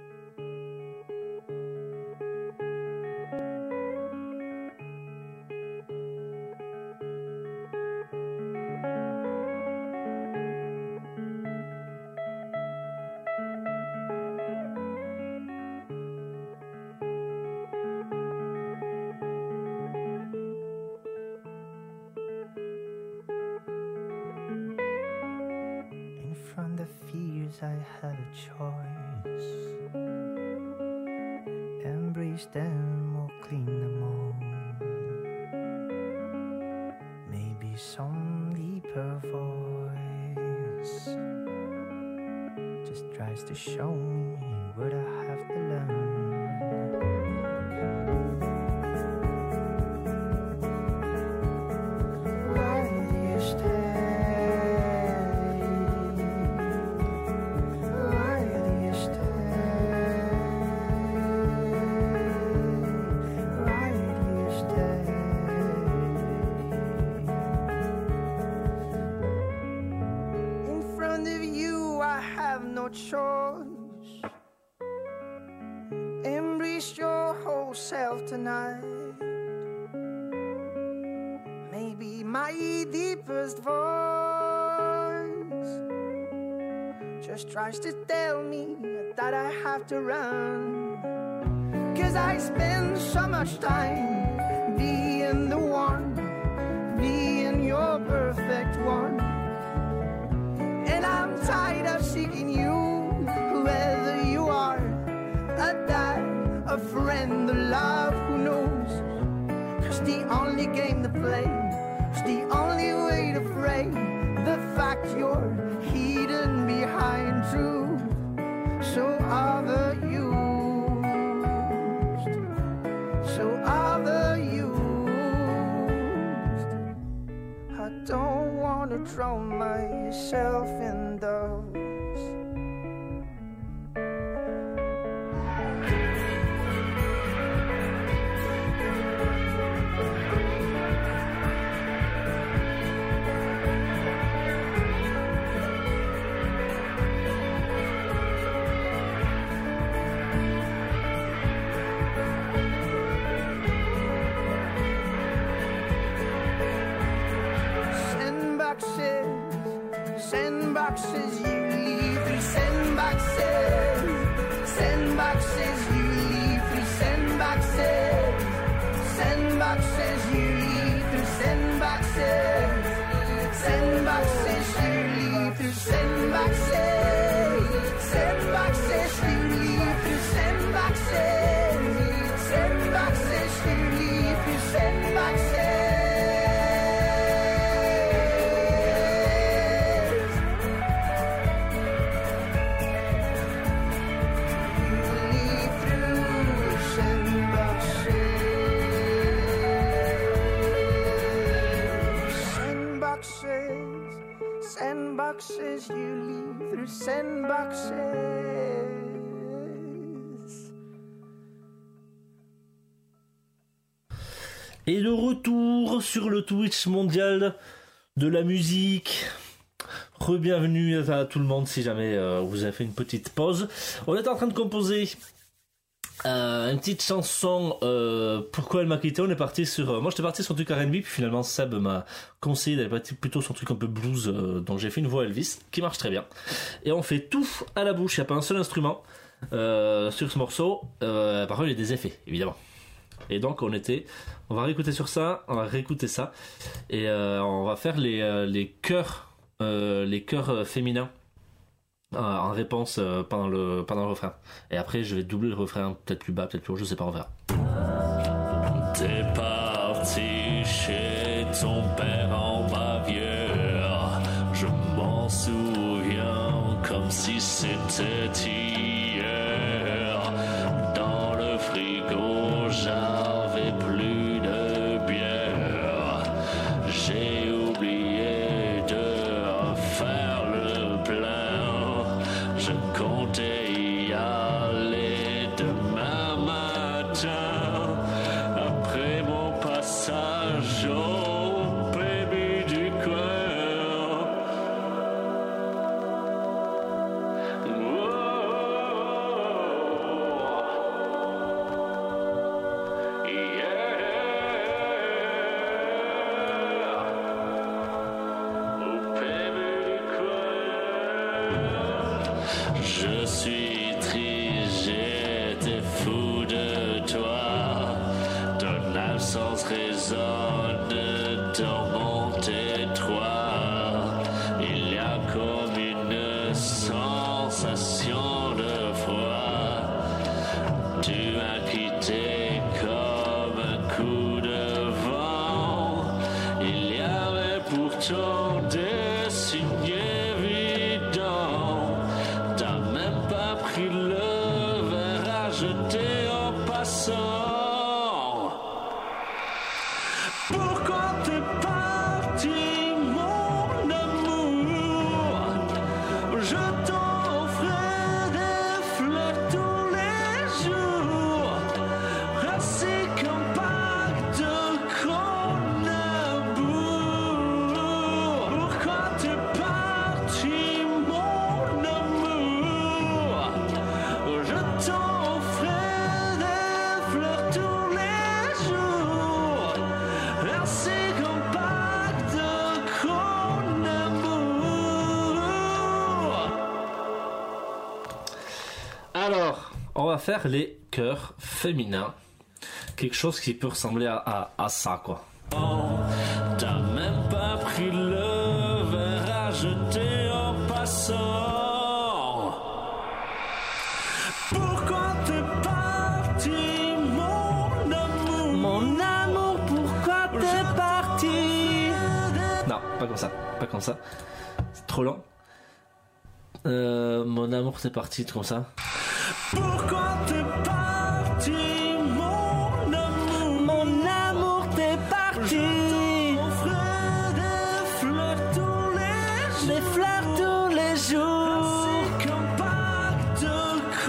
S3: From the fears I had a choice. Embrace them or clean them all. Maybe some deeper voice just tries to show me what I have to learn. Why do you stay? no choice. Embrace your whole self tonight. Maybe my deepest voice just tries to tell me that I have to run. 'Cause I spend so much time being the one, being your perfect one. And I'm tired of seeking you, whoever you are, a dad, a friend, a love, who knows? 'Cause the only game to play, it's the only way to frame the fact you're hidden behind truth, so overused, so overused. I don't wanna drown myself in those. Sandboxes you leave through sandboxes. Sandboxes you leave through sandboxes. Sandboxes you leave through sandboxes. Sandboxes you leave through sandboxes. Sandboxes you leave through sandboxes. Sandboxes you leave through sandboxes. Sandboxes you leave through sandboxes.
S1: Et de retour sur le Twitch mondial de la musique. Re-bienvenue à tout le monde si jamais vous avez fait une petite pause. On est en train de composer une petite chanson. Pourquoi elle m'a quitté. On est parti sur moi j'étais parti sur un truc R&B, puis finalement Seb m'a conseillé d'aller partir plutôt sur un truc un peu blues, donc j'ai fait une voix Elvis qui marche très bien. Et on fait tout à la bouche, il n'y a pas un seul instrument sur ce morceau. Par contre il y a des effets évidemment. Et donc on va réécouter sur ça, on va réécouter ça, et on va faire les chœurs féminins en réponse pendant le refrain. Et après je vais doubler le refrain, peut-être plus bas, peut-être plus haut, je sais pas, on verra.
S2: T'es parti chez ton père en Bavière. Je m'en souviens comme si c'était hier. Dans le frigo j'avais plus de bière. J'ai oublié de faire le plein. Je comptais y aller demain matin. Après mon passage au baby du coin. Je suis triste, j'étais fou de toi. Ton absence résonne dans mon détroit. Il y a comme une sensation de froid. Tu m'as quitté comme un coup de vent. Il y avait pourtant des signes évidents. T'as même pas pris le verre à jeter en passant. Pourquoi t'es parti, mon amour? Je t'offrais des fleurs tous les jours, ainsi qu'un pack de Kronenbourg. Pourquoi t'es parti?
S1: on va faire les chœurs féminins. Quelque chose qui peut ressembler à ça, quoi.
S2: T'as même pas pris le verre à jeter en passant. Pourquoi t'es parti, mon amour?
S1: Mon amour, pourquoi t'es parti? Non, pas comme ça. C'est trop lent. Mon amour, t'es parti, comme ça.
S2: Pourquoi t'es parti, mon amour?
S1: Mon amour, t'es parti.
S2: T'offre des fleurs tous les jours. C'est comme pacte de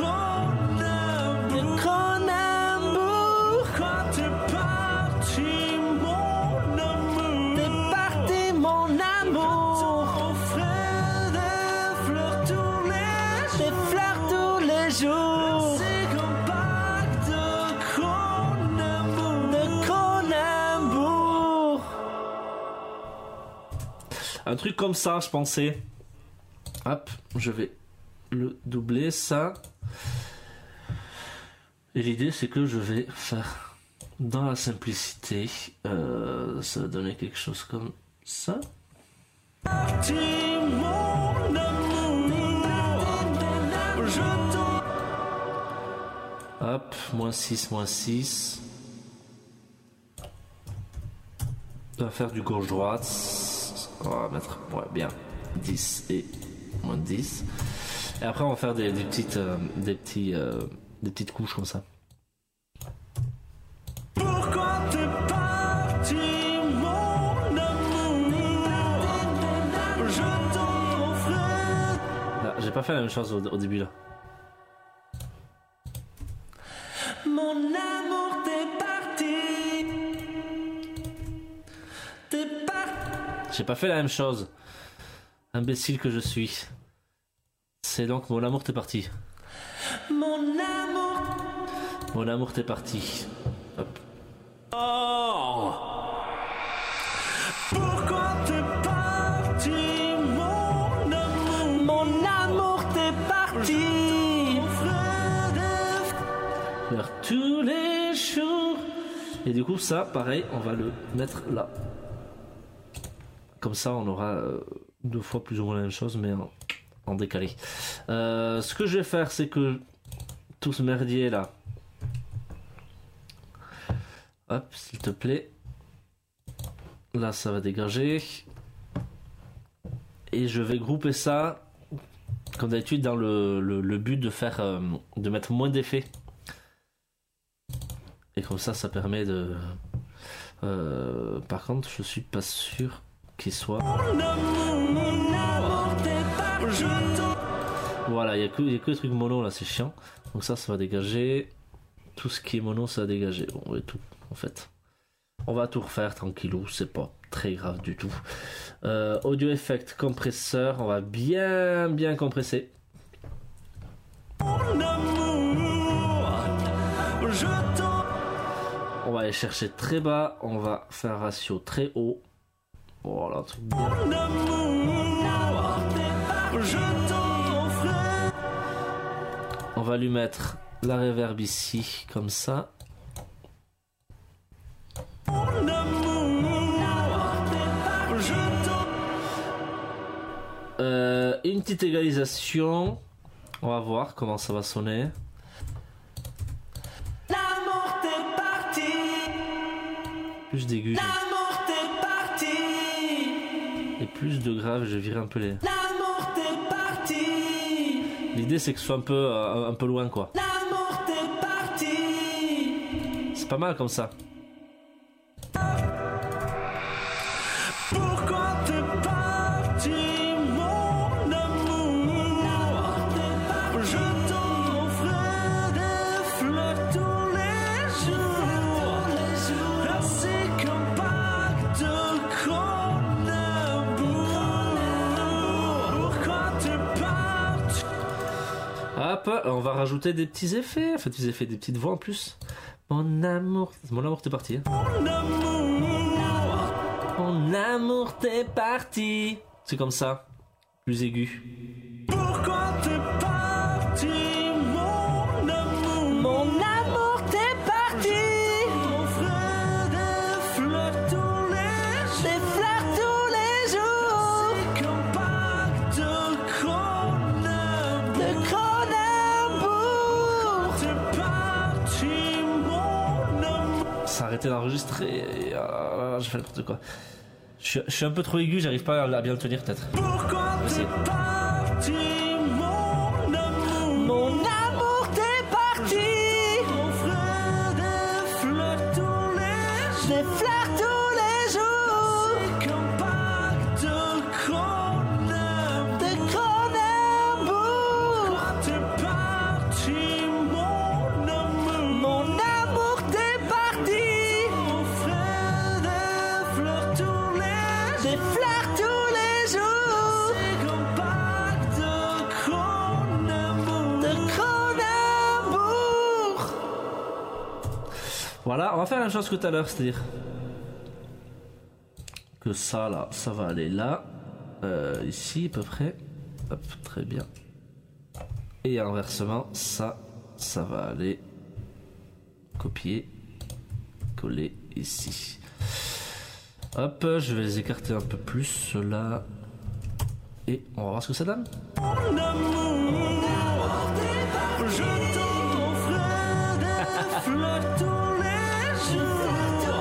S2: Cronenbourg. Pourquoi t'es parti, mon amour?
S1: T'es parti, mon amour.
S2: T'offre des fleurs tous les jours. C'est comme pacte de Cronenbourg.
S1: Un truc comme ça, je pensais. Hop, je vais le doubler, ça. Et l'idée, c'est que je vais faire dans la simplicité. Ça va donner quelque chose comme ça.
S2: Parti, mon amour. Je t'en
S1: Hop, -6. On va faire du gauche-droite. On va mettre, ouais, bien, 10 et -10. Et après, on va faire des petites couches comme ça.
S2: Pourquoi t'es parti, mon amour? Je t'offre.
S1: Là, j'ai pas fait la même chose au début, là.
S2: Mon amour, t'es parti. T'es parti.
S1: J'ai pas fait la même chose. Imbécile que je suis. C'est donc mon amour, t'es parti.
S2: Mon amour.
S1: Mon amour, t'es parti. Hop.
S2: Oh. Pourquoi t'es parti, mon amour?
S1: Mon amour, t'es parti.
S2: T'offre des
S1: Faire tous les jours. Et du coup, ça, pareil, on va le mettre là. Comme ça, on aura 2 fois plus ou moins la même chose, mais en décalé. Ce que je vais faire, c'est que tout ce merdier là. Hop, s'il te plaît. Là, ça va dégager. Et je vais grouper ça, comme d'habitude, dans le but de faire, de mettre moins d'effets. Et comme ça permet de. Par contre, je suis pas sûr qu'il soit.
S2: mon amour, t'es parti.
S1: Voilà, il y a que les trucs mono là, c'est chiant. Donc ça va dégager. Tout ce qui est mono, ça va dégager. Bon, et tout, en fait. On va tout refaire tranquillou, c'est pas très grave du tout. Audio effect compresseur, on va bien compresser.
S2: Mon amour, je t'en.
S1: On va aller chercher très bas, on va faire un ratio très haut. Voilà, un truc bien.
S2: Mon amour, je t'offre.
S1: On va lui mettre la reverb ici, comme ça.
S2: Mon amour, je t'en.
S1: Une petite égalisation. On va voir comment ça va sonner.
S2: L'amour, t'es parti.
S1: Plus d'aigus
S2: L'amour, t'es parti.
S1: et plus de grave, je vire un peu les.
S2: L'amour, t'es parti.
S1: L'idée c'est que ce soit un peu loin quoi.
S2: L'amour, t'es parti.
S1: C'est pas mal comme ça.
S2: Pourquoi t'es parti, mon amour? Je t'offre des fleurs tous les jours. Ainsi qu'un pacte de Cronenbourg. Pourquoi t'es parti?
S1: Hop, on va rajouter des petits effets. En fait, des effets, des petites voix en plus. Mon amour t'es parti. Hein. Mon amour t'es parti. C'est comme ça, plus aigu.
S2: Pourquoi t'es parti, mon amour?
S1: arrêter d'enregistrer. Je fais n'importe quoi. Je suis un peu trop aigu, j'arrive pas à bien le tenir peut-être.
S2: Pourquoi t'es parti, mon amour?
S3: Mon amour, t'es parti.
S2: T'offrais des fleurs tous les jours.
S3: Des fleurs tous les jours.
S2: C'est qu'un pacte de Cronenbourg.
S3: De Cronenbourg.
S2: Pourquoi t'es parti, mon amour?
S3: Mon amour, t'es parti.
S2: T'offrais des fleurs tous les
S3: Des
S2: jours.
S3: fleurs tous les jours.
S2: C'est qu'un pacte de Cronenbourg.
S3: De Cronenbourg.
S1: Voilà, on va faire la même chose que tout à l'heure, c'est-à-dire que ça là, ça va aller là, ici à peu près, hop, très bien. Et inversement, ça va aller copier, coller ici. Hop, je vais les écarter un peu plus, ceux-là, et on va voir ce que ça donne.
S2: Mon amour, je t'offre des fleurs tous les jours.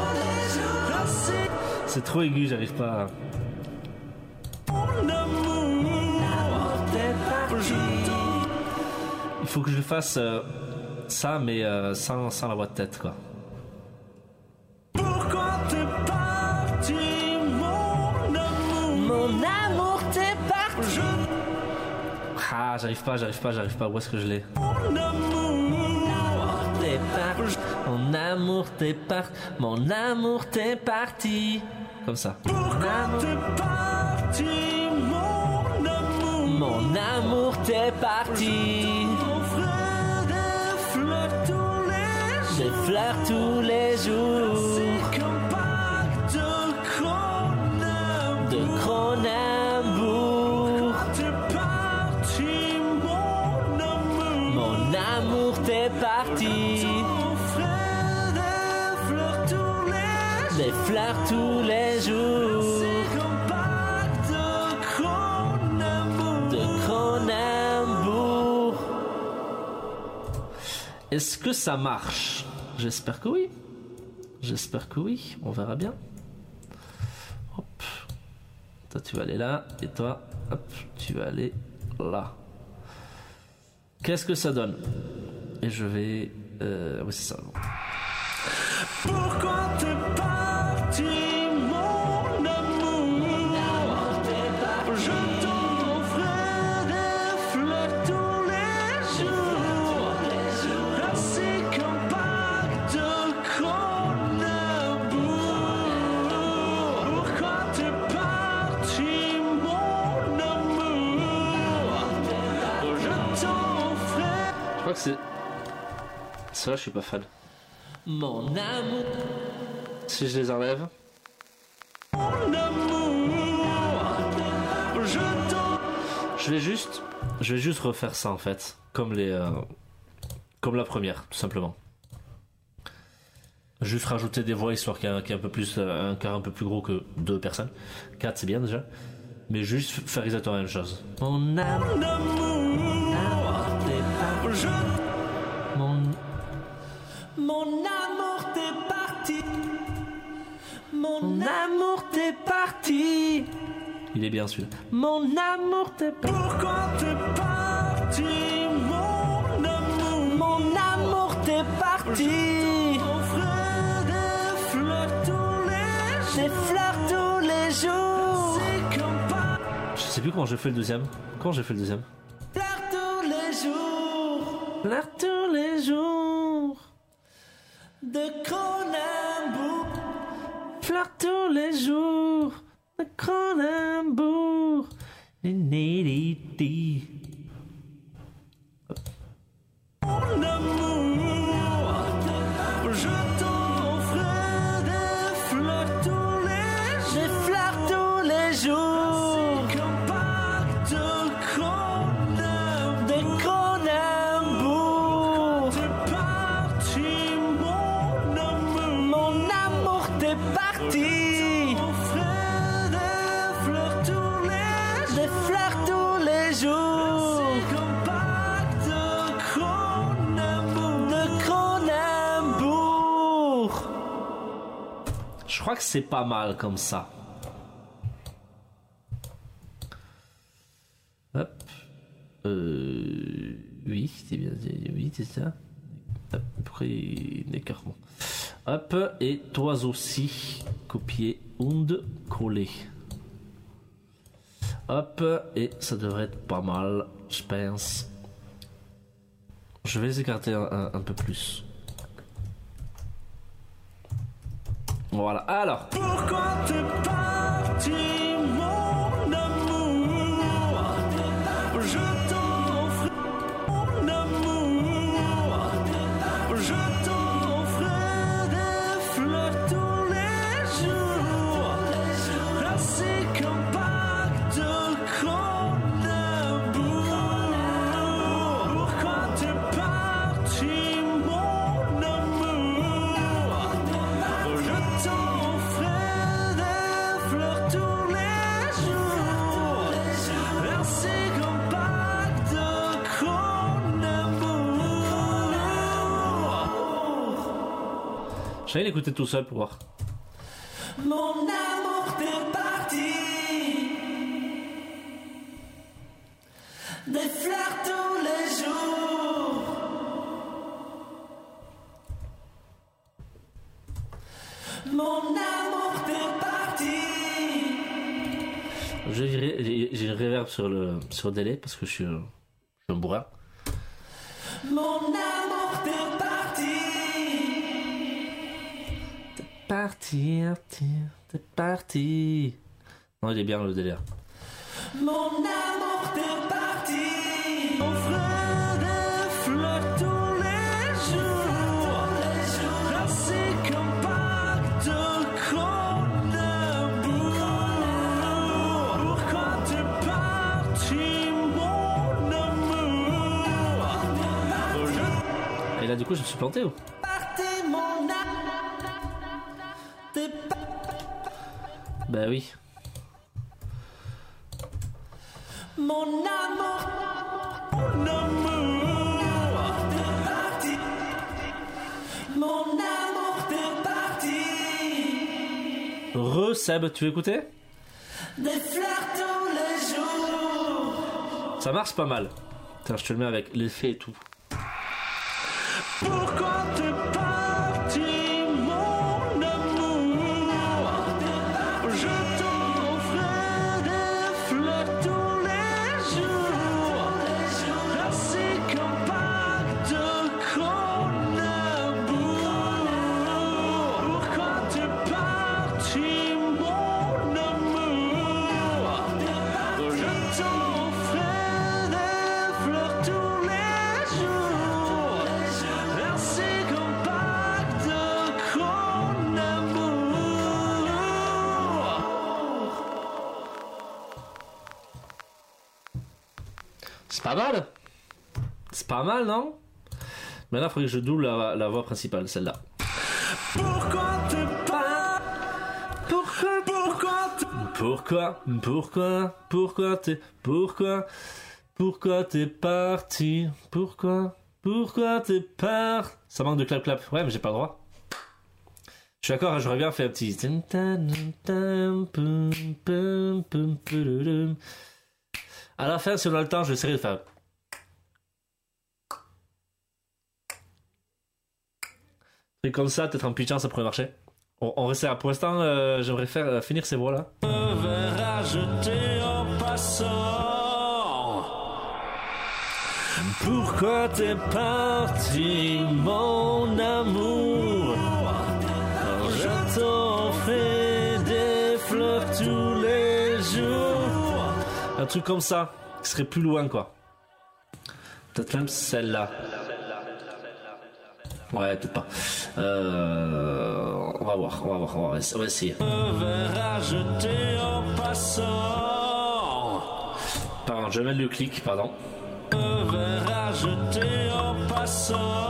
S1: C'est trop aigu, j'arrive pas à...
S2: Mon amour, je
S1: Il faut que je fasse ça, mais sans la voix de tête, quoi.
S2: Pourquoi t'es parti, mon amour?
S3: Mon amour, t'es parti.
S1: Ah, j'arrive pas, où est-ce que je l'ai?
S2: Mon amour,
S1: T'es parti, mon amour, t'es parti, mon amour, t'es parti. Comme ça.
S2: pourquoi t'es parti, mon amour?
S1: Mon amour, t'es parti.
S2: T'offrais des fleurs tous les
S1: Des
S2: jours.
S1: fleurs tous les jours.
S2: C'est qu'un pacte de Cronenbourg.
S1: De Cronenbourg.
S2: T'es parti, mon amour.
S1: Mon amour, t'es parti.
S2: T'offrais des fleurs tous les jours.
S1: Des fleurs tous les jours.
S2: C'est qu'un pacte de Cronenbourg.
S1: De Cronenbourg. Est-ce que ça marche? J'espère que oui. J'espère que oui. On verra bien. Hop. Toi, tu vas aller là. Et toi, hop, tu vas aller là. Qu'est-ce que ça donne? Et je vais... oui, c'est ça.
S2: Pourquoi t'es parti, mon amour? Je t'offrais des fleurs tous les jours. Ainsi qu'un pacte de Cronenbourg. Pourquoi t'es parti, mon amour? Je t'offrais.
S1: Je crois que c'est... Ça, je suis pas fan. Mon amour. Si je les enlève...
S2: mon amour. Je t'offrais.
S1: Je vais juste refaire ça en fait, comme la première, tout simplement. Juste rajouter des voix histoire qu'il y ait un peu plus, un quart un peu plus gros que 2 personnes. 4 c'est bien déjà, mais juste faire exactement la même chose. Mon amour,
S2: Mon amour, je
S1: mon amour t'es parti, mon amour t'es parti. Il est bien celui-là. Mon amour t'es parti.
S2: pourquoi t'es parti, mon amour?
S1: Mon amour t'es parti.
S2: T'offrais des fleurs tous les
S1: Des
S2: jours.
S1: fleurs tous les jours.
S2: C'est qu'un pas.
S1: Je sais plus comment j'ai fait le deuxième. Comment j'ai fait le deuxième?
S3: Fleurs tous les jours.
S1: Fleurs tous les jours.
S3: De Cronenbourg.
S1: Fleurs tous les jours. De Cronenbourg. Ni-ni-di-di.
S2: Mon amour, je t'offrais des fleurs tous les jours.
S1: Des fleurs tous les jours.
S2: C'est qu'un pacte de
S1: De Cronenbourg.
S2: T'es parti, mon amour.
S1: Mon amour t'es parti.
S2: T'offrais des fleurs tous les jours.
S1: Des fleurs tous les jours. crois que c'est pas mal comme ça. Hop. Oui, c'est bien. Oui, c'est ça. Hop, après, d'écartement. Hop, et toi aussi, copier und coller. Hop, et ça devrait être pas mal, je pense. Je vais les écarter un peu plus. Voilà, alors.
S2: Pourquoi t'es parti, mon amour? Je t'offre mon amour. Je t'offre des fleurs tous les jours. Ainsi qu'un pacte qu'on aboue. Pourquoi t'es parti, mon amour? Je t'offre des fleurs tous les jours. Ainsi qu'un pacte qu'on aboue.
S1: J'allais l'écouter tout seul pour voir.
S2: Mon amour, t'es parti. Des fleurs tous les jours. Mon amour, t'es parti.
S1: J'ai une reverb sur le délai parce que je suis un bourrin.
S2: Mon amour, t'es parti.
S1: T'es parti. Non, il est bien le délire.
S2: Mon amour, t'es parti. Offre des fleurs tous les jours. Ainsi qu'un pacte qu'on aboue. Pourquoi t'es parti, mon amour?
S1: Et là, du coup, je me suis planté ou?
S2: Parti, mon amour. T'es
S1: Bah oui.
S2: mon amour, mon amour, t'es parti. Mon amour, t'es parti.
S1: Seb, tu veux écouter?
S2: Des fleurs tous les jours.
S1: Ça marche pas mal. Tiens, je te le mets avec l'effet et tout.
S2: Pourquoi t'es parti, mon amour? Je t'offre des fleurs tous les jours. Ainsi qu'un pacte qu'on aboue. Pourquoi t'es parti, mon amour? Je t'offre des fleurs tous les jours. Ainsi qu'un pacte qu'on aboue.
S1: C'est pas mal. C'est pas mal, non? Maintenant, il faudrait que je double la voix principale, celle-là.
S2: Pourquoi t'es pas?
S1: Pourquoi t'es parti? Pourquoi t'es parti? Ça manque de clap. Ouais, mais j'ai pas le droit. Je suis d'accord, j'aurais bien fait un petit. À la fin, si on a le temps, je vais essayer de faire. Et comme ça, peut-être en pitchant, ça pourrait marcher. On restera. Pour l'instant, j'aimerais finir ces voix-là.
S2: Verre à jeter en passant.
S1: Pourquoi t'es parti, mon amour? Je t'offre des fleurs tous les jours. Un truc comme ça, qui serait plus loin, quoi. Peut-être même celle-là. Ouais, peut-être pas. On va voir, on va essayer.
S2: Verre à jeter en passant.
S1: Pardon, je vais mettre le clic, pardon.
S2: Verre à jeter en passant.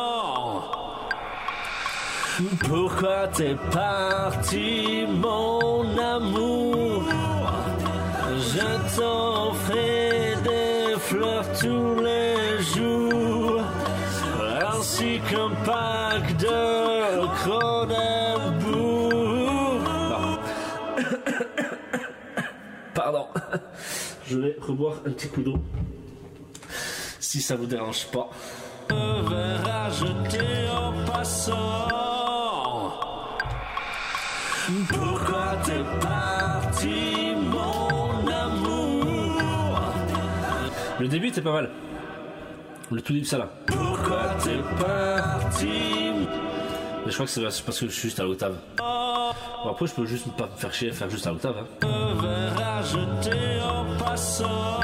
S1: Pourquoi t'es parti, mon amour? Je t'offre des fleurs tous les jours, ainsi qu'un pack de Cronenbourg. Pardon. Je vais reboire un petit coup d'eau. Si ça vous dérange pas.
S2: Le verre à jeter en passant. Pourquoi t'es parti, mon amour?
S1: Le début était pas mal. Le tout début, ça là.
S2: Pourquoi t'es parti?
S1: Mais je crois que c'est parce que je suis juste à l'octave. Bon, après, je peux juste pas me faire chier et faire juste à l'octave. Hein.
S2: Le verre à jeter en passant.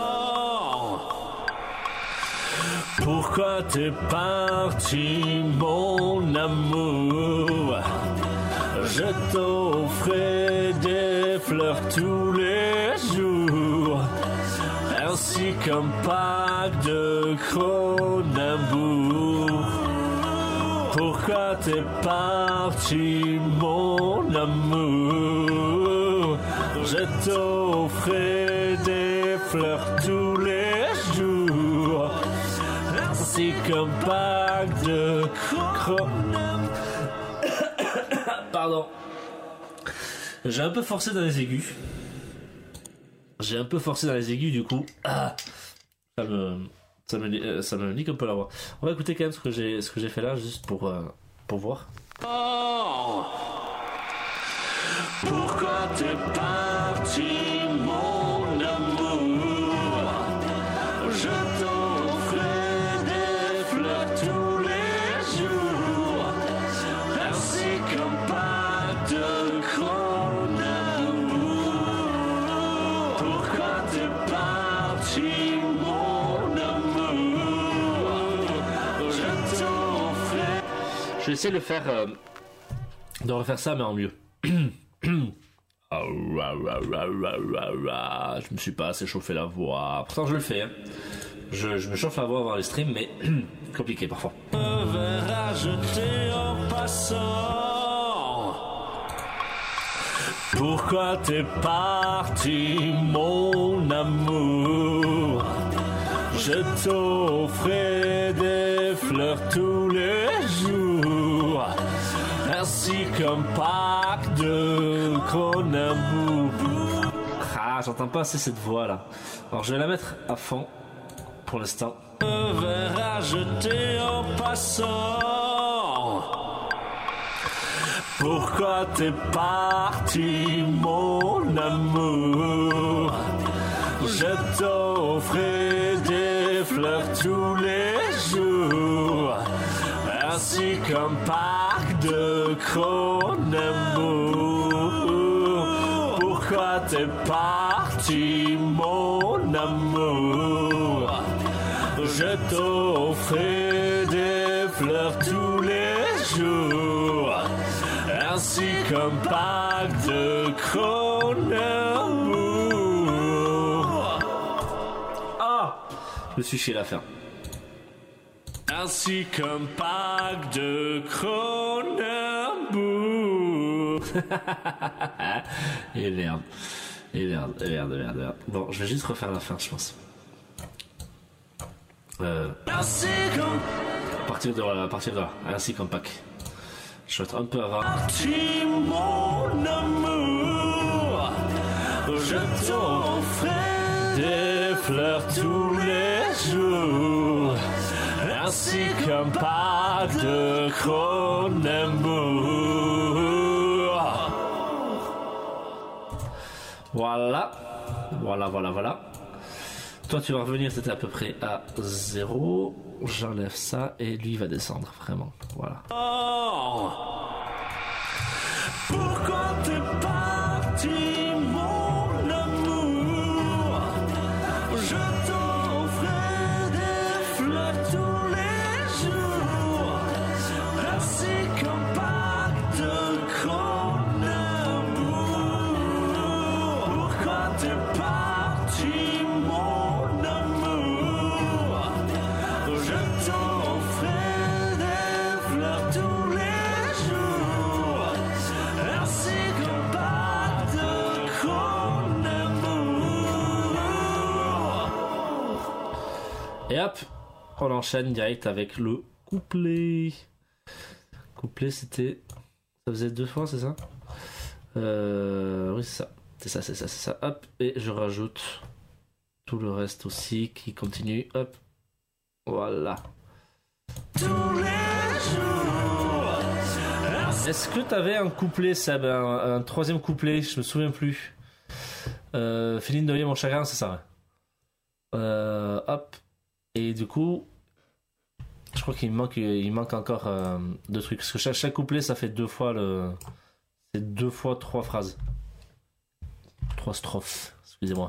S2: Pourquoi t'es parti, mon amour? Je t'offrais des fleurs tous les jours, ainsi qu'un pack de Cronenbourg. Pourquoi t'es parti, mon amour? Je t'offrais des fleurs tous les jours, ainsi qu'un pack de Cronenbourg.
S1: Pardon. J'ai un peu forcé dans les aigus. Du coup. Ah, ça me nique un peu la voix. On va écouter quand même ce que j'ai fait là, juste pour voir.
S2: Oh, pourquoi t'es parti, mon amour? Je t'offrais des fleurs tous les jours, ainsi qu'un pack de Cronenbourg. Pourquoi t'es parti, mon amour? Je t'offrais.
S1: Je vais essayer de refaire ça, mais en mieux. Je me suis pas assez chauffé la voix. Pourtant, je le fais. Hein. Je me chauffe la voix avant les streams, mais compliqué parfois.
S2: Un verre à jeter en passant. Pourquoi t'es parti, mon amour? Je t'offrais des fleurs tous les jours, ainsi qu'un pack de Cronenbourg.
S1: Ah, j'entends pas assez cette voix là. Alors, je vais la mettre à fond pour l'instant.
S2: Un verre à jeter en passant. Pourquoi t'es parti, mon amour? Je t'offrais des fleurs tous les jours, ainsi qu'un pack de Cronenbourg. Pourquoi t'es parti, mon amour? Je t'offrais des fleurs tous les jours, ainsi qu'un pack de Cronenbourg.
S1: Ah, je me suis chié la fin.
S2: Ainsi qu'un pack de Cronenbourg.
S1: Et merde. Bon, je vais juste refaire la fin, je pense.
S2: Ainsi qu'un
S1: À partir de là. Ainsi qu'un pack. Je vais être un peu avant.
S2: parti, mon amour. Je t'offrais des fleurs tous les jours, ainsi qu'un pack de Cronenbourg.
S1: Voilà. Toi, tu vas revenir, c'était à peu près à 0. J'enlève ça et lui va descendre, vraiment. Voilà.
S2: Oh, pourquoi t'es parti, mon amour? Je t'offrais des fleurs tous les jours, ainsi qu'un pack de Cronenbourg. Pourquoi t'es parti, mon amour? Je t'offrais des fleurs tous les jours, ainsi qu'un pack de Cronenbourg.
S1: Et hop, on enchaîne direct avec le couplet. Couplet, c'était... Ça faisait 2 fois, c'est ça? Oui, c'est ça. C'est ça. Hop, et je rajoute tout le reste aussi qui continue. Hop, voilà. Est-ce que t'avais un couplet, Seb, un troisième couplet? Je me souviens plus. Fini de noyer mon chagrin, c'est ça. Ouais. Hop, et du coup, je crois qu'il manque encore deux trucs. Parce que chaque couplet, ça fait deux fois c'est 2 fois 3 phrases. 3 strophes, excusez-moi.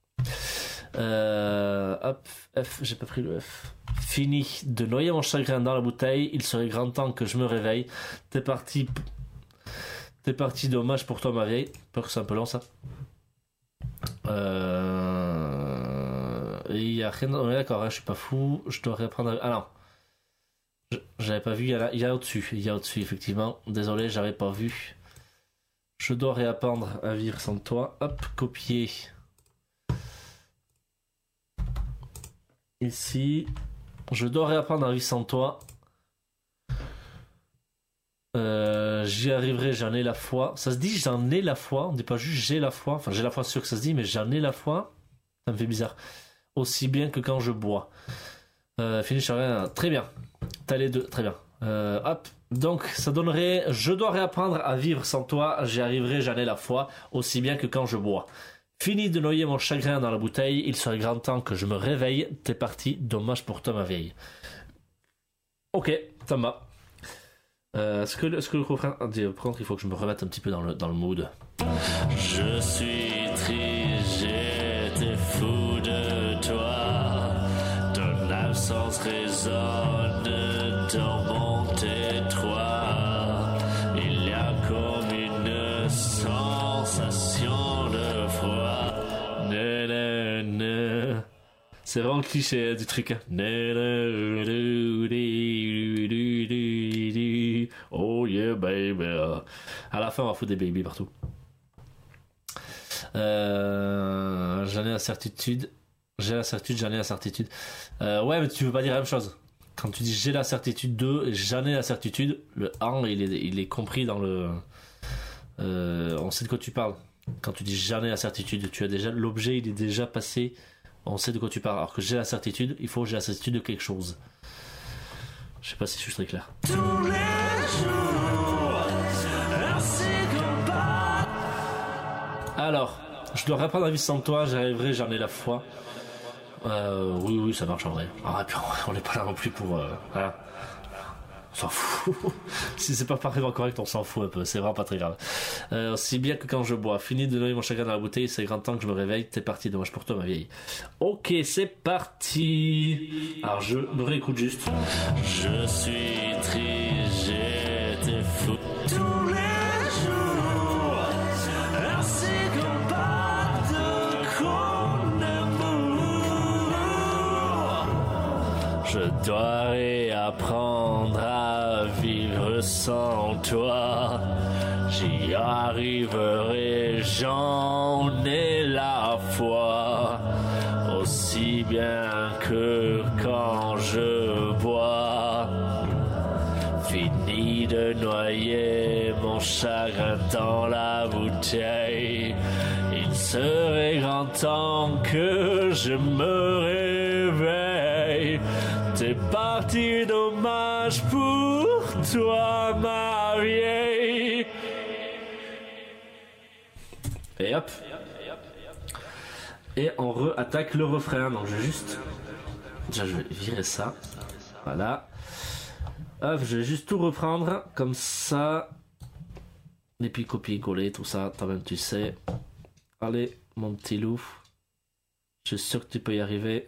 S1: Hop, F, j'ai pas pris le F. Fini de noyer mon chagrin dans la bouteille, il serait grand temps que je me réveille. T'es parti, dommage pour toi ma vieille. Peur que c'est un peu long ça. Et il y a rien. On est d'accord, hein, je suis pas fou. Je dois réapprendre. Ah non. J'avais pas vu. Il y a au-dessus. Il y a au-dessus effectivement. Désolé, j'avais pas vu. Je dois réapprendre à vivre sans toi. Hop, copier. Ici. Je dois réapprendre à vivre sans toi. J'y arriverai, j'en ai la foi. Ça se dit j'en ai la foi. On dit pas juste j'ai la foi. Enfin, j'ai la foi, sûr que ça se dit, mais j'en ai la foi. Ça me fait bizarre. Aussi bien que quand je bois. Finish rien. Très bien. T'as les deux. Très bien. Hop. Donc, ça donnerait je dois réapprendre à vivre sans toi. J'y arriverai, j'en ai la foi. Aussi bien que quand je bois. Fini de noyer mon chagrin dans la bouteille. Il serait grand temps que je me réveille. T'es parti. Dommage pour toi, ma vieille. Ok, ça me va. Est-ce que le refrain. Par contre, il faut que je me remette un petit peu dans le mood.
S2: Je suis triste, j'étais fou de toi. Ton absence résonne dans mon détroit. Il y a comme une sensation de froid.
S1: C'est vraiment le cliché du truc. Oh yeah baby. À la fin on va foutre des baby partout. J'en ai la certitude. J'en ai la certitude. Ouais, mais tu veux pas dire la même chose. Quand tu dis j'ai la certitude de, j'en ai la certitude, le en il est compris dans le. On sait de quoi tu parles. Quand tu dis j'en ai la certitude, tu as déjà l'objet, il est déjà passé. On sait de quoi tu parles. Alors que j'ai la certitude, il faut que j'ai la certitude de quelque chose. Je sais pas si je suis très clair.
S2: Tous les jours, ainsi qu'on part.
S1: Alors, je dois réapprendre à vivre sans toi, j'arriverai, j'en ai la foi. Oui, ça marche en vrai. Ah, puis on n'est pas là non plus pour. Voilà. On s'en fout. Si c'est pas parfaitement correct, on s'en fout un peu. C'est vraiment pas très grave. Aussi bien que quand je bois. Fini de noyer mon chagrin dans la bouteille, c'est grand temps que je me réveille. T'es parti, dommage pour toi, ma vieille. Ok, c'est parti. Alors, je me réécoute juste.
S2: Je suis triste, j'étais fou. Tous les jours, ainsi qu'on part de qu'on amour. Je dois réapprendre à vivre sans toi. J'y arriverai, j'en ai la foi. Aussi bien que quand je bois. Fini de noyer mon chagrin dans la bouteille. Il serait grand temps que je me réveille. T'es parti, dommage pour toi, ma vieille.
S1: Et hop. Et on re-attaque le refrain. Donc je vais juste. Déjà, je vais virer ça. Voilà. Hop, je vais juste tout reprendre. Comme ça. Et puis copier-coller, tout ça. Toi-même, tu sais. Allez, mon petit loup. Je suis sûr que tu peux y arriver.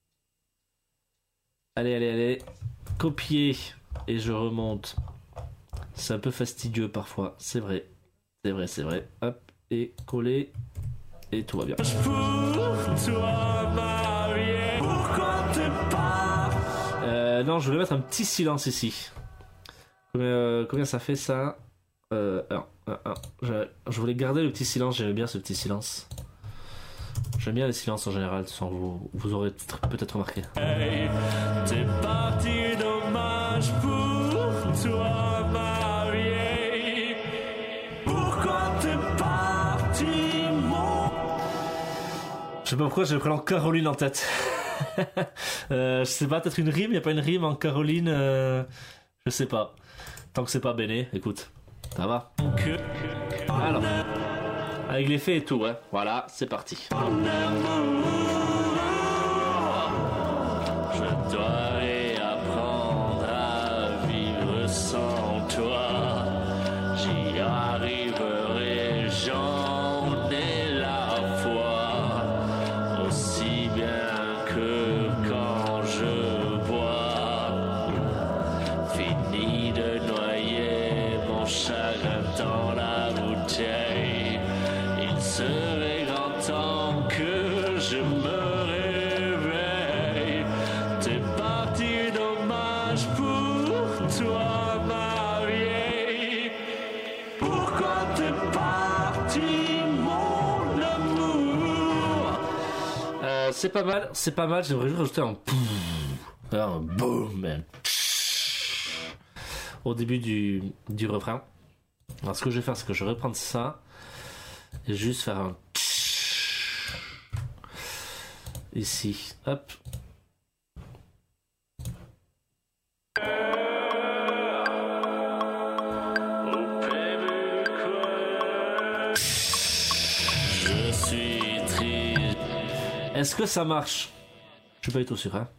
S1: Allez. Copier. Et je remonte. C'est un peu fastidieux parfois. C'est vrai. Hop. Et coller. Et tout va bien.
S2: Pour toi, ma vieille, pourquoi t'es pas?
S1: Non, je voulais mettre un petit silence ici. Combien ça fait ça? Je voulais garder le petit silence, j'aimais bien ce petit silence. J'aime bien les silences en général, sans vous aurez peut-être remarqué.
S2: Hey, t'es parti, dommage pour toi, ma vieille. Pourquoi t'es parti, moi?
S1: Je sais pas pourquoi j'ai le prénom Caroline en tête. Je sais pas, peut-être une rime, y a pas une rime en Caroline, je sais pas. Tant que c'est pas Béné, écoute, ça va. Alors, avec l'effet et tout, hein. Voilà, c'est parti.
S2: Je dois réapprendre à vivre sans toi. J'y arriverai, j'en ai la foi. Aussi bien que quand je bois. Fini de noyer mon chagrin dans la bouteille. Il serait grand temps que je me réveille. T'es parti, dommage pour toi, ma vieille. Pourquoi t'es parti, mon amour?
S1: C'est pas mal, j'aimerais juste rajouter un boom, man. Au début du refrain. Alors ce que je vais faire, c'est que je vais reprendre ça et juste faire un ici, hop.
S2: Je suis triste.
S1: Est-ce que ça marche? Je suis pas du tout sûr, hein.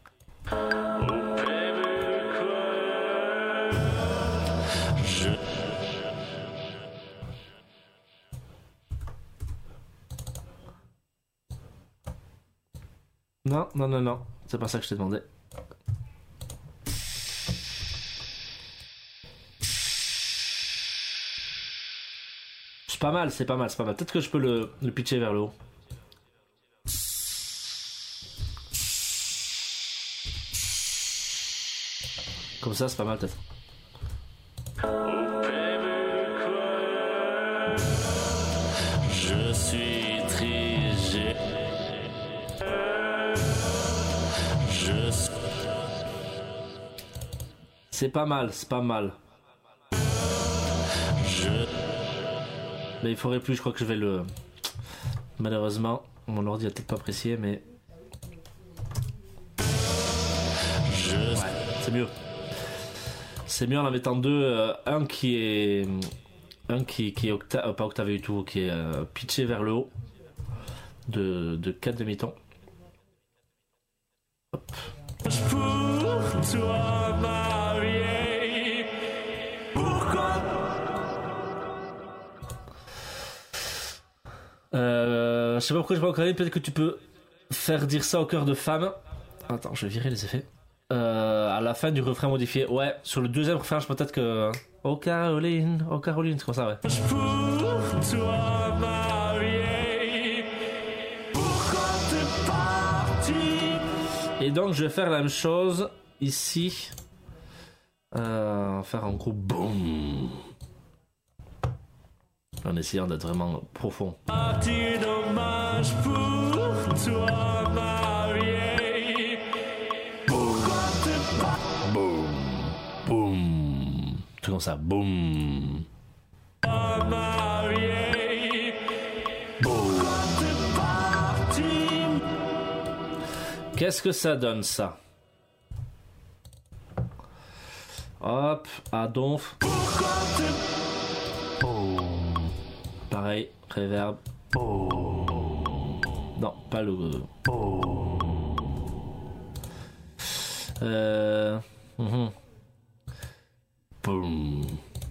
S1: Non, c'est pas ça que je t'ai demandé. C'est pas mal. Peut-être que je peux le pitcher vers le haut. Comme ça, c'est pas mal peut-être.
S2: Je suis triste.
S1: C'est pas mal. Mais il faudrait plus, je crois que je vais le... Malheureusement, mon ordi a peut-être pas apprécié, mais... Ouais, c'est mieux. C'est mieux en en mettant deux. Un qui est pas octavé du tout, qui est pitché vers le haut. De 4 demi-tons. Hop.
S2: Pour toi, ma vieille. Pourquoi?
S1: Je sais pas pourquoi je vois encore une. Peut-être que tu peux faire dire ça au cœur de femme. Attends, je vais virer les effets. À la fin du refrain modifié. Ouais, sur le deuxième refrain, je peux peut-être que... Oh Caroline, c'est comme ça, ouais.
S2: Pour toi, ma vieille. Pourquoi t'es parti?
S1: Et donc, je vais faire la même chose ici. Faire un gros boom. En essayant d'être vraiment profond.
S2: Parti, dommage pour toi, ma vieille. Pourquoi t'es parti?
S1: Boum. Tout comme ça, boum.
S2: Ma vieille. Pourquoi t'es parti?
S1: Qu'est-ce que ça donne, ça? Hop, à donf.
S2: Pourquoi t'es...
S1: Pareil, reverb. Non, pas le... Boum.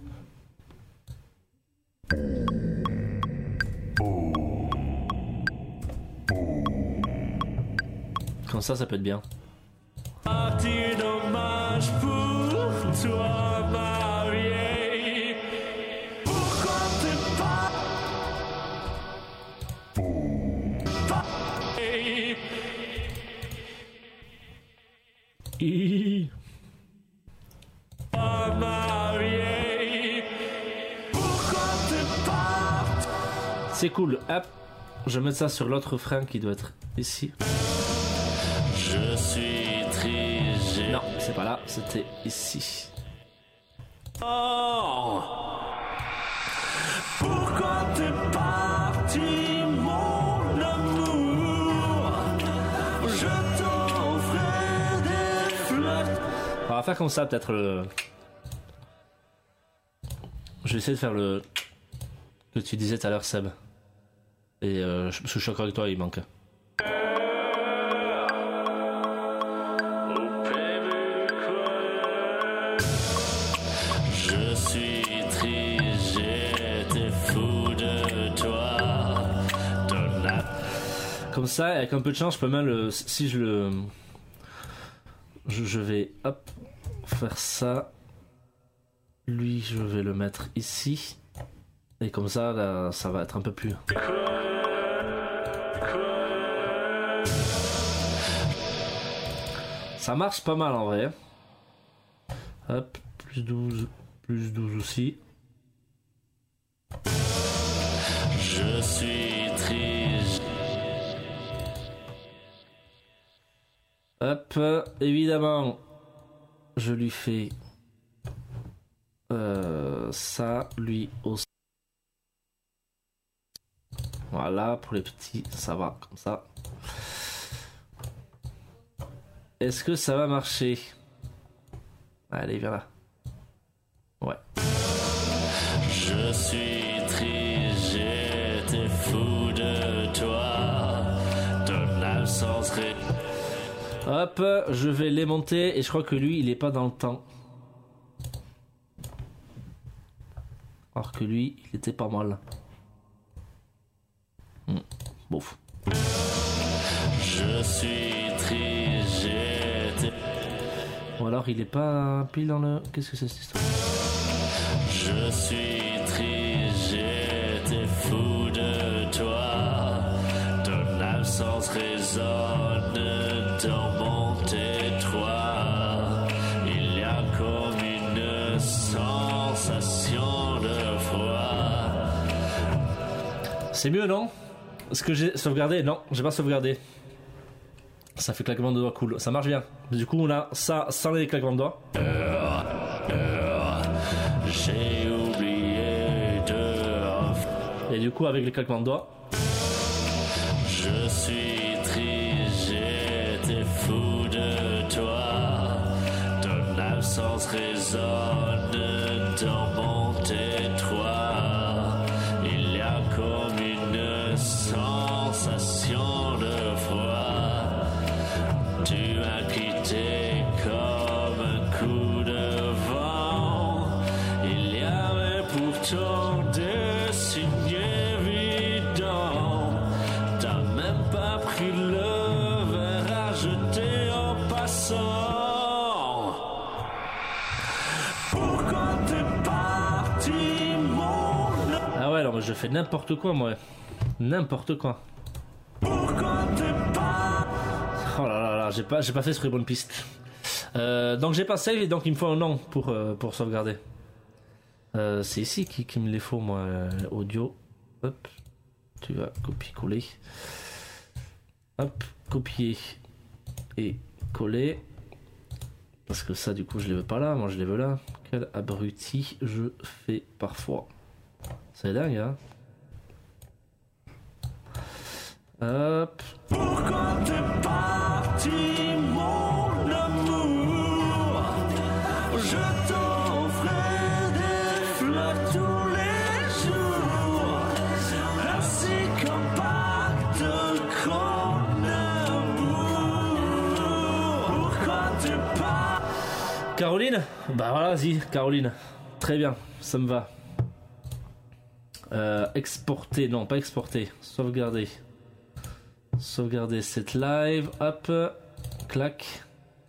S1: Comme ça peut être bien.
S2: Parti, dommage pour toi, ma vieille. Pourquoi t'es pas... Ma vieille. Pourquoi t'es pas...
S1: C'est cool. Hop, je vais mettre ça sur l'autre refrain qui doit être ici.
S2: Je suis triste.
S1: Non, c'est pas là, c'était ici.
S2: Oh. Pourquoi t'es parti, mon amour?
S1: va faire comme ça, peut-être le... Je vais essayer de faire le... que tu disais tout à l'heure, Seb. Et parce que je suis d'accord avec toi, il manque.
S2: Je suis triste, j'étais fou de toi.
S1: Comme ça, avec un peu de chance, je peux même le... Si je le... Je vais, hop, faire ça. Lui, je vais le mettre ici. Et comme ça, là, ça va être un peu plus... Ça marche pas mal en vrai. Hop, plus 12 aussi.
S2: Je suis triste.
S1: Hop, évidemment, je lui fais ça, lui aussi. Voilà, pour les petits, ça va comme ça. Est-ce que ça va marcher? Allez, viens là. Ouais.
S2: Je suis triste, j'étais fou de toi. Ton absence.
S1: Hop, je vais les monter et je crois que lui, il est pas dans le temps. Alors que lui, il était pas mal. Bouf.
S2: Je suis triste, j'étais...
S1: Ou alors il est pas pile dans le... Qu'est-ce que c'est cette histoire?
S2: Je suis triste, j'étais fou de toi. Ton absence résonne dans mon détroit. Il y a comme une sensation de froid.
S1: C'est mieux, non? Est-ce que j'ai sauvegardé? Non, j'ai pas sauvegardé. Ça fait claquement de doigts cool. Ça marche bien. Du coup, on a ça sans les claquements de doigts.
S2: J'ai oublié de...
S1: Et du coup, avec les claquements de doigts.
S2: Je suis triste, j'étais fou de toi. Ton absence résonne dans mon détroit. Il y a comme une sensation de froid. Tu m'as quitté comme un coup de vent. Il y avait pourtant des signes évidents. T'as même pas pris le verre à jeter en passant. Pourquoi t'es parti, mon...
S1: Ah ouais, alors moi je fais n'importe quoi, moi. N'importe quoi.
S2: Pourquoi t'es pas...
S1: Oh là là là, j'ai pas fait sur les bonnes pistes. Donc j'ai pas save et donc il me faut un nom pour sauvegarder. C'est ici qui me les faut, moi. Audio. Hop. Tu vas copier-coller. Hop. Copier. Et coller. Parce que ça, du coup, je les veux pas là. Moi, je les veux là. Quel abruti je fais parfois. C'est dingue, hein. Hop.
S2: Pourquoi t'es parti, mon amour? Je t'offrais des fleurs tous les jours, ainsi qu'un pacte Cronenbourg. Pourquoi t'es pas...
S1: Caroline? Bah voilà, vas-y, Caroline. Très bien, ça me va. Exporter, non, pas exporter. Sauvegarder. Sauvegarder cette live. Hop. Clac.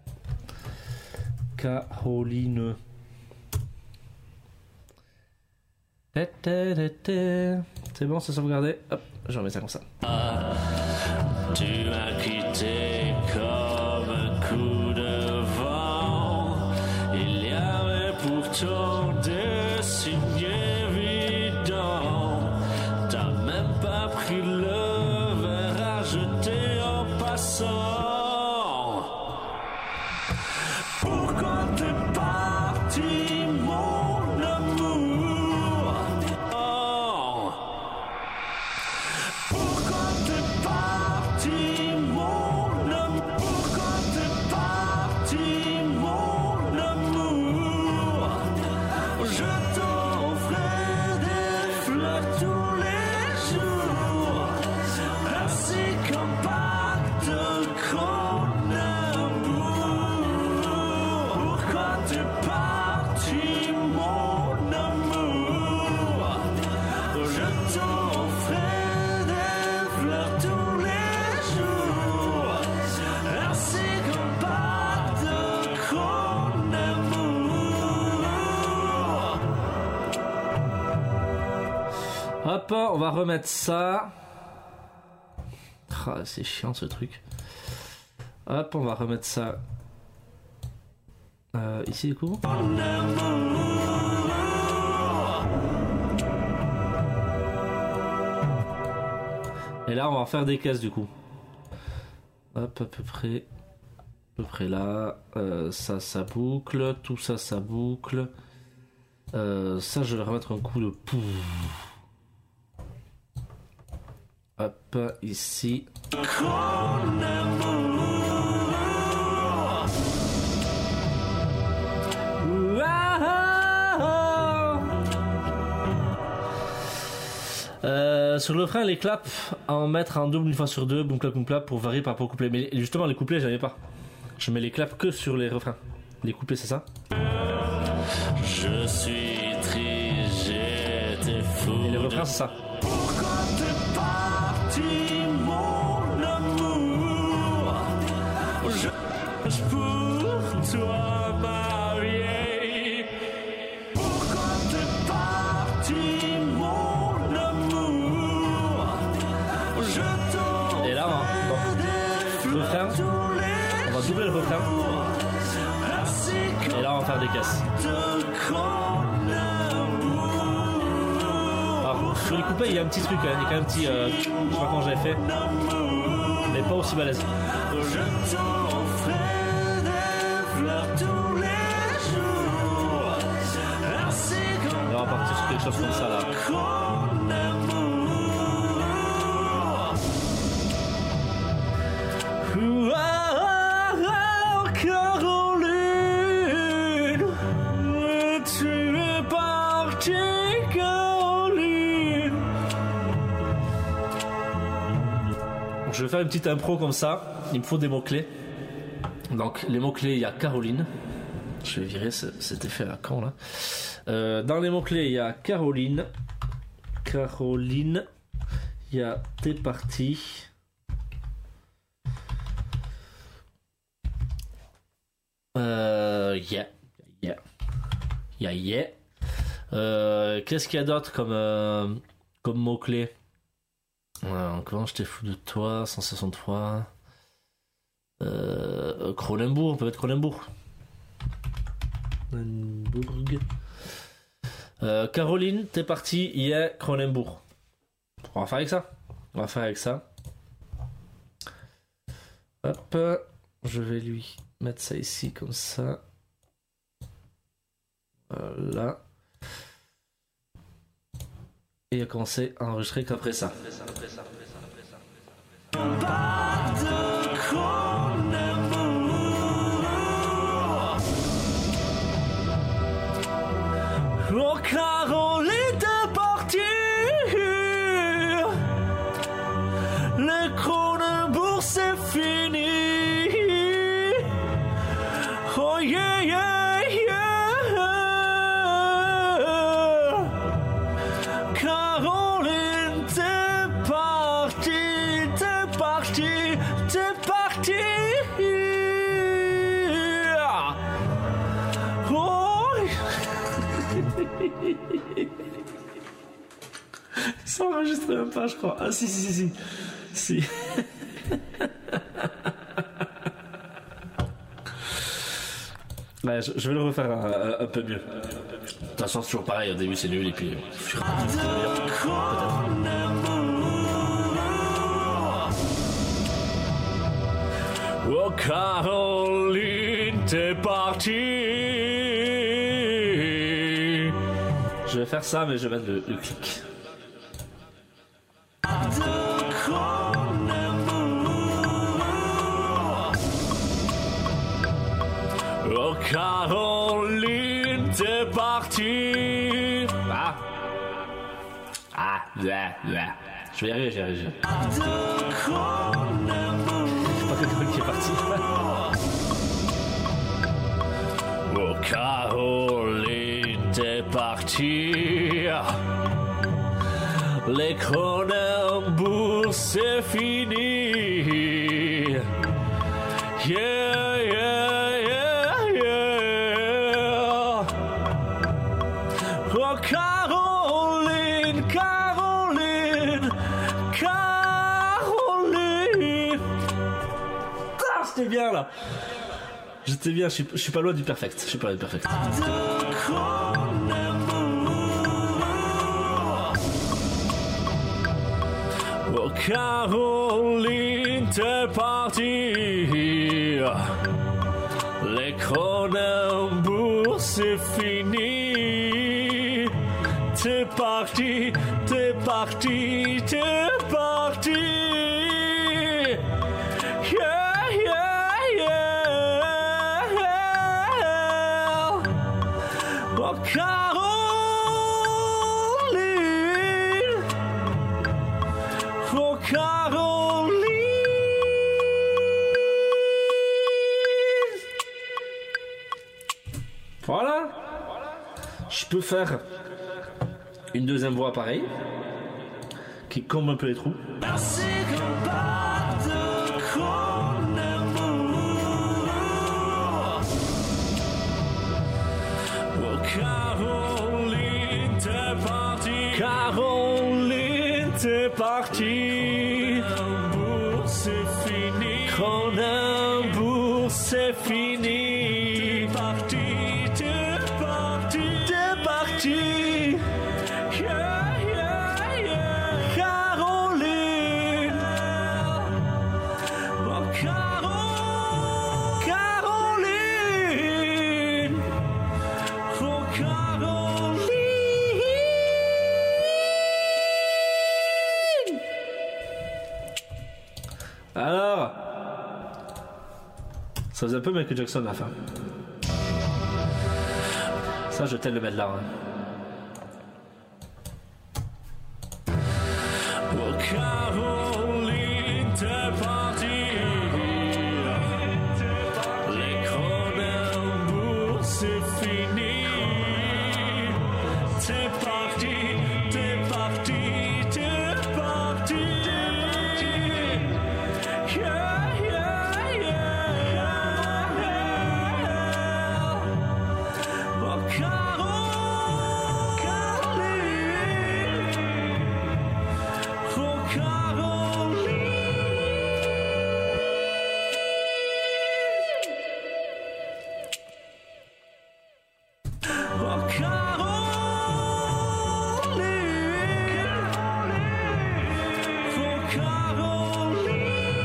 S1: Caroline. C'est bon, c'est sauvegardé. Hop, je remets ça comme ça.
S2: Tu m'as quitté comme un coup de vent. Il y avait pourtant des signes évidents. T'as même pas pris le verre à jeter en passant. Pourquoi t'es parti, mon amour? Oh. Pourquoi t'es parti, mon amour? Pourquoi t'es parti, mon
S1: Hop, on va remettre ça. Ah, c'est chiant ce truc. Hop, on va remettre ça. Ici du coup. Et là, on va faire des cases du coup. Hop, à peu près là. Ça boucle. Tout ça, ça boucle. Ça, je vais remettre un coup de pouf. Hop, ici. Sur le refrain, les claps, à en mettre en double une fois sur deux, boum clap, pour varier par rapport au couplet. Mais justement, les couplets, j'avais pas. Je mets les claps que sur les refrains. Les couplets, c'est ça?
S2: Je suis triste, j'étais fou.
S1: Et les refrains, c'est ça.
S2: Pourquoi t'es parti, mon amour? Je pour toi, ma vieille. Pourquoi t'es parti, mon amour? Je t'en
S1: Et là, on refrain. On va doubler le refrain. Et là, on va faire des casses. Alors, sur les couplets, il y a un petit truc, il y a quand même un petit. Je sais pas quand j'avais fait. Mais pas aussi balèze.
S2: Je t'offrais des fleurs tous les jours. Ainsi
S1: On va partir sur quelque chose comme ça là.
S2: qu'on amour. Caroline, tu es partie, Caroline.
S1: Je vais faire une petite impro comme ça. Il me faut des mots-clés. Donc, les mots-clés, il y a Caroline. Je vais virer cet effet à quand là. Dans les mots-clés, il y a Caroline. Caroline. Il y a T'es parti. Yeah. Qu'est-ce qu'il y a d'autre comme mots-clés? Comment je t'ai fou de toi, sensation de froid. Cronenbourg, on peut mettre Cronenbourg. Caroline, t'es parti, yeah, Cronenbourg. On va faire avec ça. Hop, je vais lui mettre ça ici comme ça. Voilà. Et il a commencé à enregistrer qu'après ça.
S2: Oh Caroline, t'es partie. Le Cronenbourg c'est fini. Oh yeah yeah yeah. Caroline, t'es partie, t'es partie, t'es partie. Oh.
S1: Ça enregistre même pas, je crois. Ah si. Ouais, je vais le refaire un peu mieux. De toute façon, c'est toujours pareil. Au début, c'est nul et puis au fur et à mesure, c'est meilleur.
S2: Oh Caroline, t'es partie.
S1: Je vais faire ça, mais je vais mettre le clic.
S2: Oh Caroline, t'es partie.
S1: Je vais y arriver. C'est pas quelqu'un qui est parti.
S2: Oh Caroline, t'es partie. Les Cronenbourg, c'est fini. Yeah, yeah, yeah, yeah. Oh Caroline, Caroline.
S1: j'étais bien là. J'étais bien, je suis pas loin du perfect. Je suis pas loin du perfect.
S2: Oh Caroline, t'es partie. Les Cronenbourg, c'est fini. T'es parti, t'es parti, t'es parti. Yeah, yeah, yeah. Oh Caroline, oh Caroline.
S1: Voilà. Je peux faire une deuxième voix pareille, qui comble un peu les trous.
S2: Merci qu'on parte de Cronenbourg. Oh Caroline, t'es partie. Caroline, t'es partie. Cronenbourg, c'est fini. Cronenbourg, c'est fini. T'es parti, t'es parti, t'es parti. Yeah, yeah, yeah. Caroline. Oh Caroline. Oh Caroline.
S1: Alors, ça faisait un peu Michael Jackson à la fin. Ça, je t'aime le mettre là. Hein.
S2: Oh Caroline, t'es partie. Les Cronenbourg, c'est fini. T'es parti, t'es parti, t'es parti. Yeah, yeah, yeah. Oh Caroline. Oh Caroline. Oh Caroline. Oh Caroline.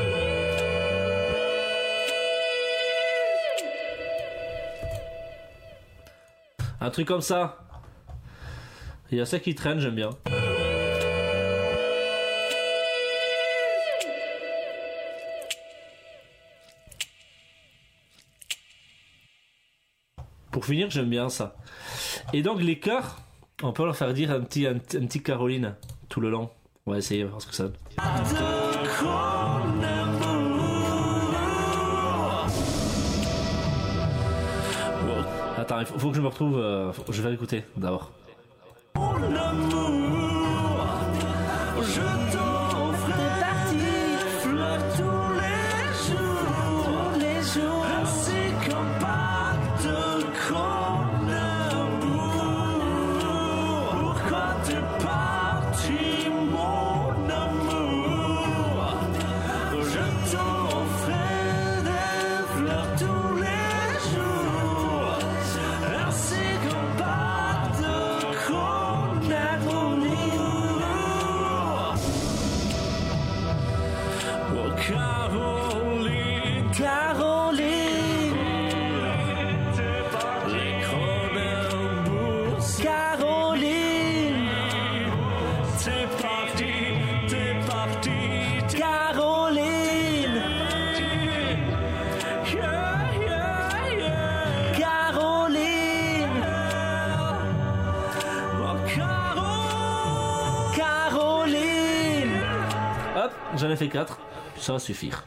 S1: Un truc comme ça. Il y a ça qui traîne, j'aime bien. Pour finir, j'aime bien ça. Et donc les chœurs, on peut leur faire dire un petit Caroline tout le long. On va essayer, voir ce que ça donne.
S2: De Cronenbourg.
S1: Attends, il faut que je me retrouve. Je vais écouter d'abord.
S2: Mon amour, je t'offre des parties, fleurs tous les jours, ainsi qu'un pacte de Cronenbourg. Pourquoi t'es parti, mon amour? Je t'offre des fleurs tous les jours, ainsi qu'un pacte de Oh Caroline, Caroline. Les Cronenbourg, Caroline. T'es parti, t'es parti, Caroline. Yeah, yeah, yeah. Caroline. Oh Caroline.
S1: Hop, j'en ai fait 4. Ça va suffire.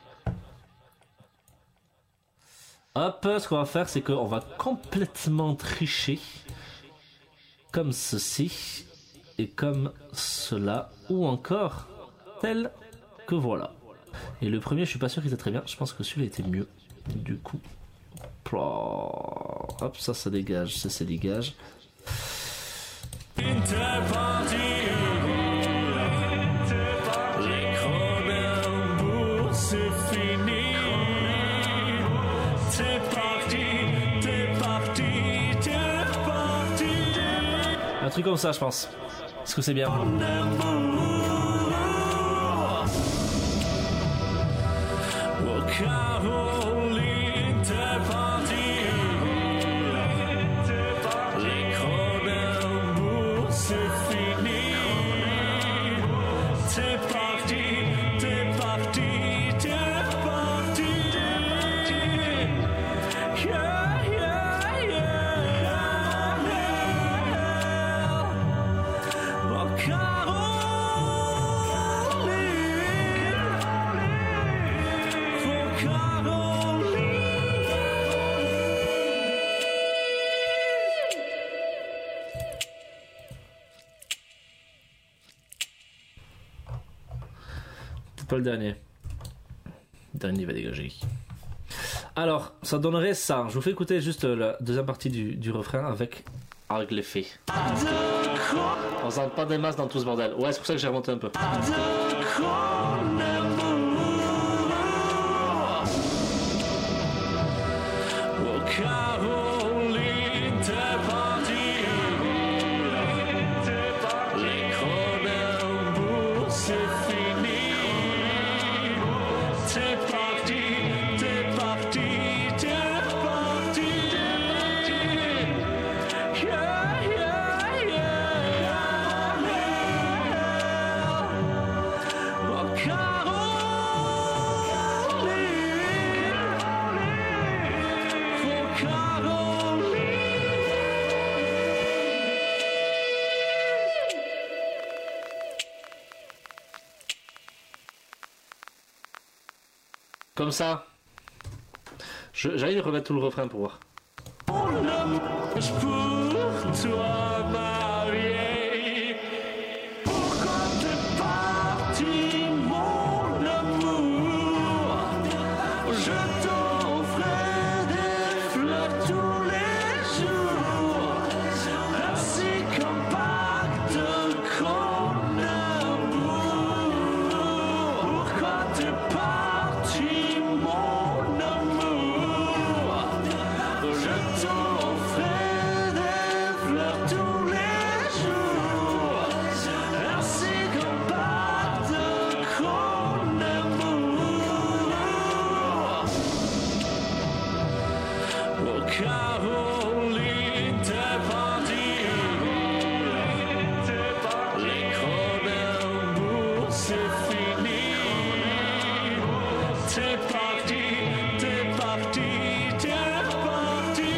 S1: Hop, ce qu'on va faire, c'est qu'on va complètement tricher. Comme ceci. Et comme cela. Ou encore, tel que voilà. Et le premier, je suis pas sûr qu'il était très bien. Je pense que celui-là était mieux. Du coup. Hop, ça dégage. Ça dégage.
S2: T'es parti. Les Cronenbourg, c'est fini.
S1: truc comme ça, je pense. Est-ce que c'est bien?
S2: Caroline, t'es partie. Les Cronenbourg, c'est fini. T'es parti, t'es parti, t'es parti. Yeah, yeah, yeah. Oh,
S1: Pas le dernier. Le dernier va dégager. Alors, ça donnerait ça. Je vous fais écouter juste la deuxième partie du refrain avec l'effet. On sent pas des masses dans tout ce bordel. Ouais, c'est pour ça que j'ai remonté un peu.
S2: Caroline, t'es partie. Les Cronenbourg, c'est fini. T'es parti, t'es parti, t'es parti. Yeah, yeah, yeah. Oh,
S1: Comme ça. J'allais remettre tout le refrain pour voir.
S2: pour toi, ma vieille. Pourquoi t'es parti, mon amour? Je t'offrais des fleurs tous les jours, ainsi qu'un pacte de Cronenbourg. Pourquoi t'es parti, mon amour? Je t'offrais des fleurs tous les jours, ainsi qu'un pacte de Cronenbourg. Oh, Caroline, t'es partie. Les Cronenbourg, c'est fini. T'es parti, t'es parti, t'es parti.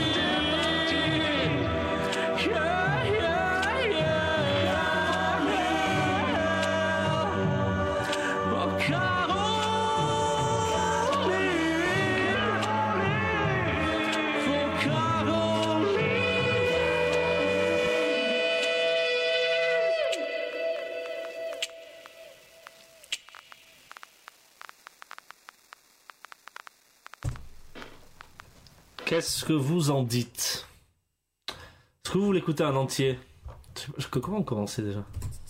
S2: Yeah, yeah, yeah. Oh, Caroline. Oh, Caroline.
S1: Qu'est-ce que vous en dites? Est-ce que vous l'écoutez en entier? Comment on commençait déjà?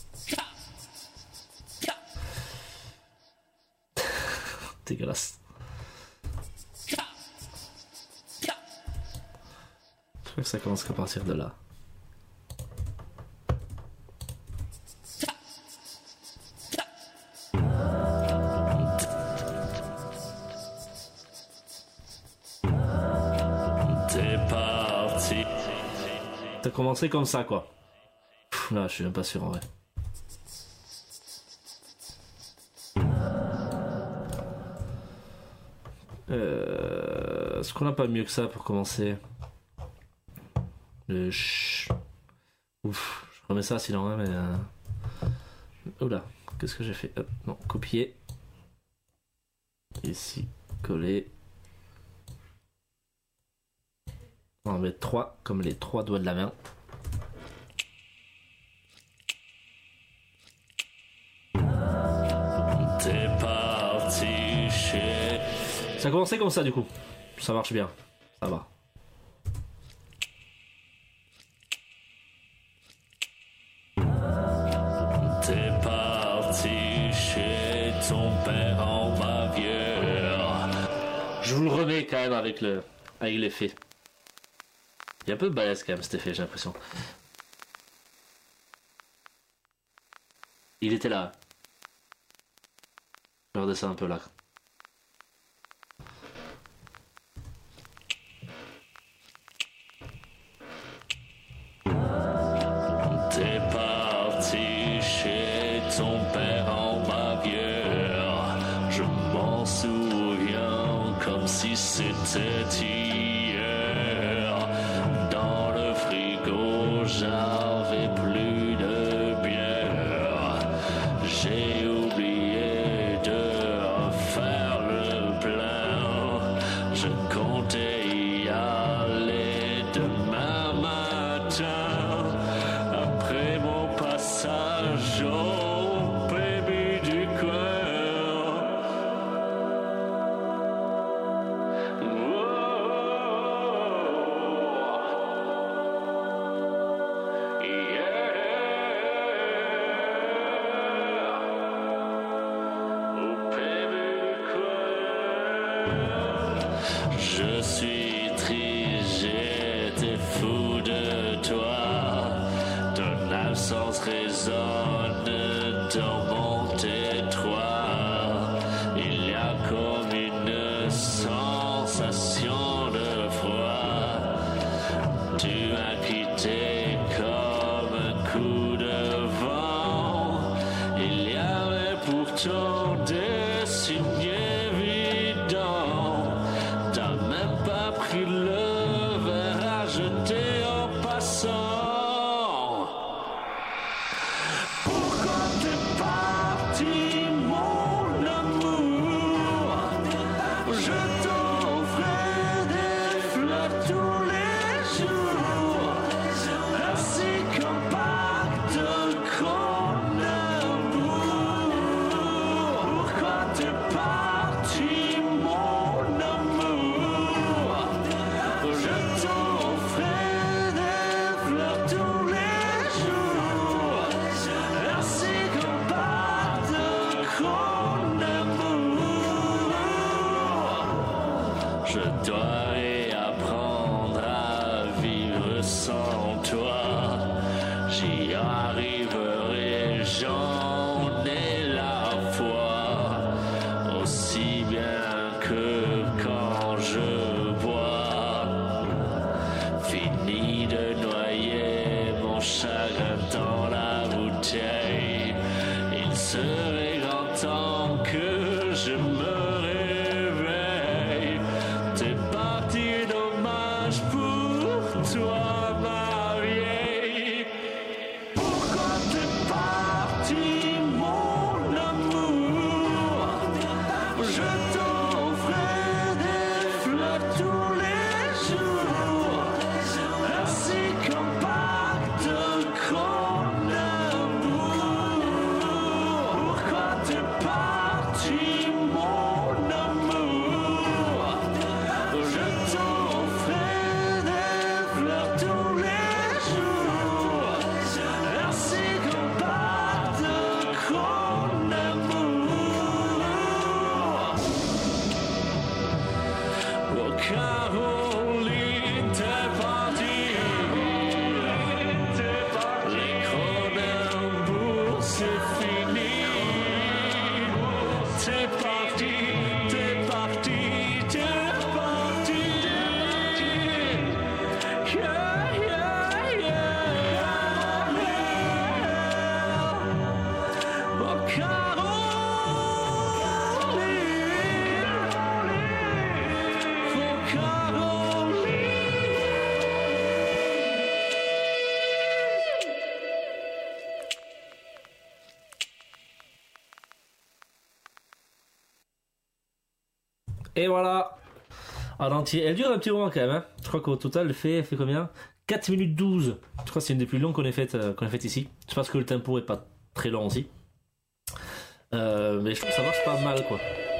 S1: Dégueulasse. Je crois que ça commence qu'à partir de là.
S2: T'es parti.
S1: Ça a commencé comme ça, quoi. Là, je suis même pas sûr en vrai. Est-ce qu'on n'a pas mieux que ça pour commencer? Le ch. Ouf, je remets ça sinon, hein, mais. Oula, qu'est-ce que j'ai fait? Hop, non, copier. Ici, coller. On va en mettre 3, comme les 3 doigts de la main.
S2: T'es parti chez.
S1: Ça a commencé comme ça du coup. Ça marche bien. Ça va.
S2: T'es parti chez ton père en Bavière.
S1: Je vous le remets quand même avec l'effet. Il y a un peu de balèze quand même cet effet, j'ai l'impression. Il était là. Je vais redescendre un peu là.
S2: T'es parti chez ton père en Bavière. Je m'en souviens comme si c'était hier. Dans le frigo, j'avais plus de bière. J'ai oublié de faire le plein. Je comptais y aller demain matin. Après mon passage au baby du coin. Oh, yeah. Au baby du coin. Je suis triste, j'étais fou de toi. Ton absence résonne dans mon détroit. Il y a comme une sensation de froid. Tu m'as quitté comme un coup de vent. Il y avait pourtant des signes évidents. T'as même pas pris le verre à jeter en passant. Pourquoi t'es parti, mon amour? Je t'offrais des fleurs tous les jours, ainsi qu'un pacte de Cronenbourg. Pourquoi t'es parti, mon amour? Je t'offrais des fleurs tous les jours, ainsi qu'un pacte de Cronenbourg. Je dois réapprendre à vivre sans toi. J'y arriverai, j'en ai la foi, aussi bien que quand je bois. Fini de noyer mon chagrin dans la bouteille. Il serait grand temps que je me réveille. T'es parti, dommage pour toi, ma vieille. Pourquoi t'es parti, mon amour? Je t'offrais des fleurs tous les jours, ainsi qu'un pacte de Cronenbourg. Pourquoi t'es parti, mon amour? Je t'offrais des fleurs tous les jours, ainsi qu'un pacte de Cronenbourg. Oh, Caroline, t'es parti. Les Cronenbourg, c'est fini. T'es parti, t'es parti, t'es parti. Yeah, yeah, yeah, yeah. Oh, Caroline. Oh, Caroline.
S1: Et voilà. En entier. Elle dure un petit moment quand même. Hein. Je crois qu'au total, elle fait combien? 4 minutes 12. Je crois que c'est une des plus longues qu'on ait faites ici. C'est parce que le tempo est pas très long aussi. Mais je trouve que ça marche pas mal, quoi.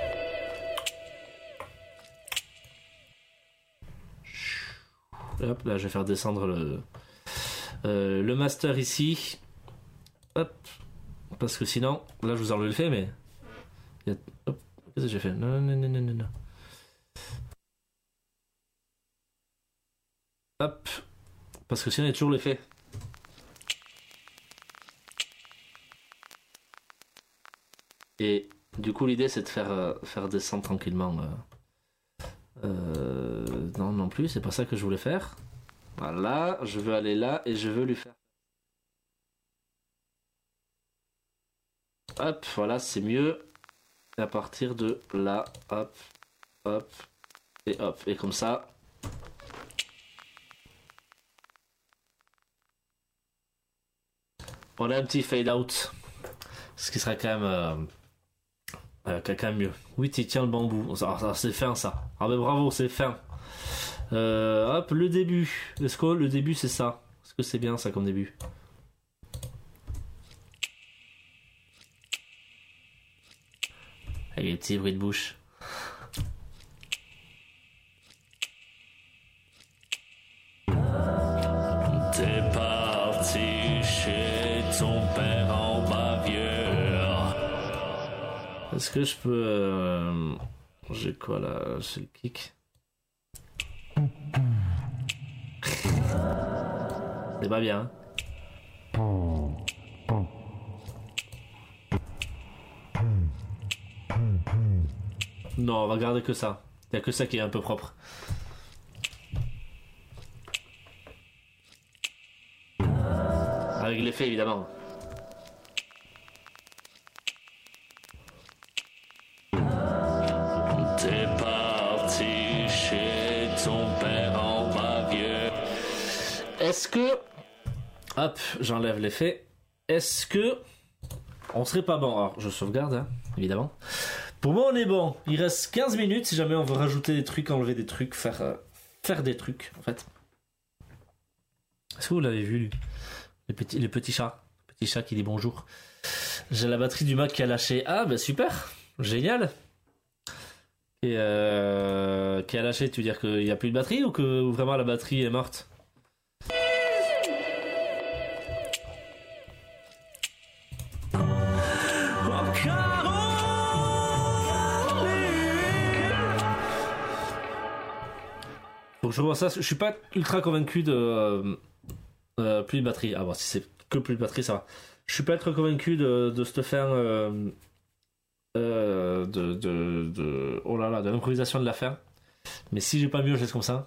S1: Hop, là, je vais faire descendre le master ici. Hop. Parce que sinon, là, je vous enlève le fait, mais... Hop. Qu'est-ce que j'ai fait? Non. Hop. Parce que sinon, il y a toujours l'effet. Et du coup, l'idée, c'est de faire descendre tranquillement. Non plus, c'est pas ça que je voulais faire. Voilà, je veux aller là et je veux lui faire. Hop, voilà, c'est mieux. Et à partir de là, hop, hop, et hop. Et comme ça. On a un petit fade out. Ce qui sera quand même. Quand même mieux. Oui, tu tiens le bambou. Alors, c'est fin ça. Ah ben bravo, c'est fin. Hop, le début. Est-ce que le début c'est ça? Est-ce que c'est bien ça comme début? Avec les petits bruits de bouche.
S2: T'es parti chez ton père en Bavière.
S1: Est-ce que je peux... J'ai quoi là? J'ai le kick. C'est pas bien. Non, on va garder que ça. Il n'y a que ça qui est un peu propre. Avec l'effet évidemment.
S2: T'es parti chez ton père en Bavière.
S1: Est-ce que... Hop, j'enlève l'effet. Est-ce que... On serait pas bon. Alors, je sauvegarde, hein, évidemment. Pour moi, on est bon. Il reste 15 minutes si jamais on veut rajouter des trucs, enlever des trucs, faire des trucs, en fait. Est-ce que vous l'avez vu, lui? Les petits chats. Le petit chat qui dit bonjour. J'ai la batterie du Mac qui a lâché. Ah, bah super. Génial. Et qui a lâché, tu veux dire qu'il n'y a plus de batterie ou que vraiment la batterie est morte? Donc je vois ça, je suis pas ultra convaincu de plus de batterie. Ah bon, si c'est que plus de batterie, ça va. Je suis pas ultra convaincu de se faire oh là là, de l'improvisation de la faire. Mais si j'ai pas mieux, je laisse comme ça.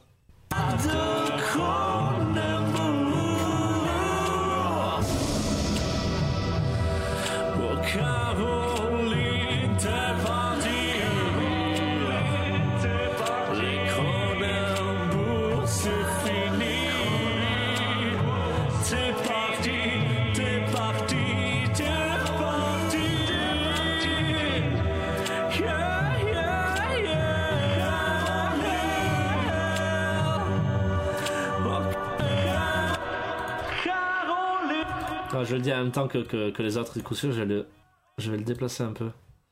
S1: Ah, je le dis en même temps que les autres, du coup sûr, je vais le déplacer un peu.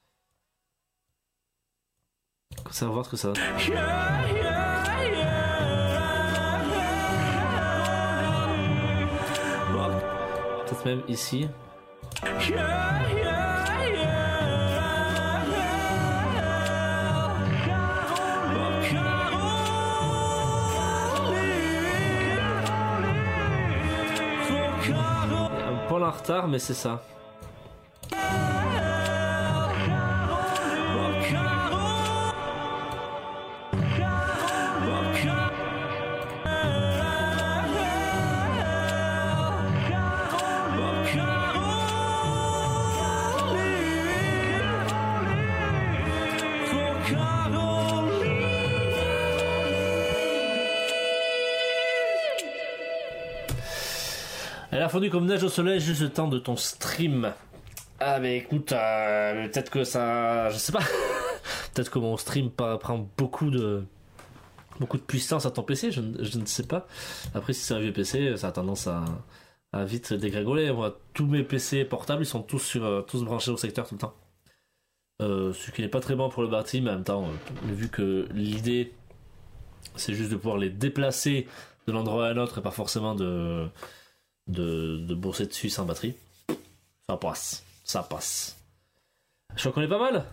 S1: Comme ça, on va voir ce que ça donne. Peut-être même ici. Un peu en retard, mais c'est ça. Elle a fondu comme neige au soleil juste le temps de ton stream. Ah mais écoute, peut-être que ça... Je sais pas. Peut-être que mon stream prend beaucoup de puissance à ton PC, je ne sais pas. Après si c'est un vieux PC, ça a tendance à vite dégringoler. Moi, tous mes PC portables, ils sont tous branchés au secteur tout le temps. Ce qui n'est pas très bon pour le batterie, mais en même temps, vu que l'idée, c'est juste de pouvoir les déplacer de l'endroit à un autre et pas forcément de bosser dessus sans batterie. Ça passe. Je crois qu'on est pas mal.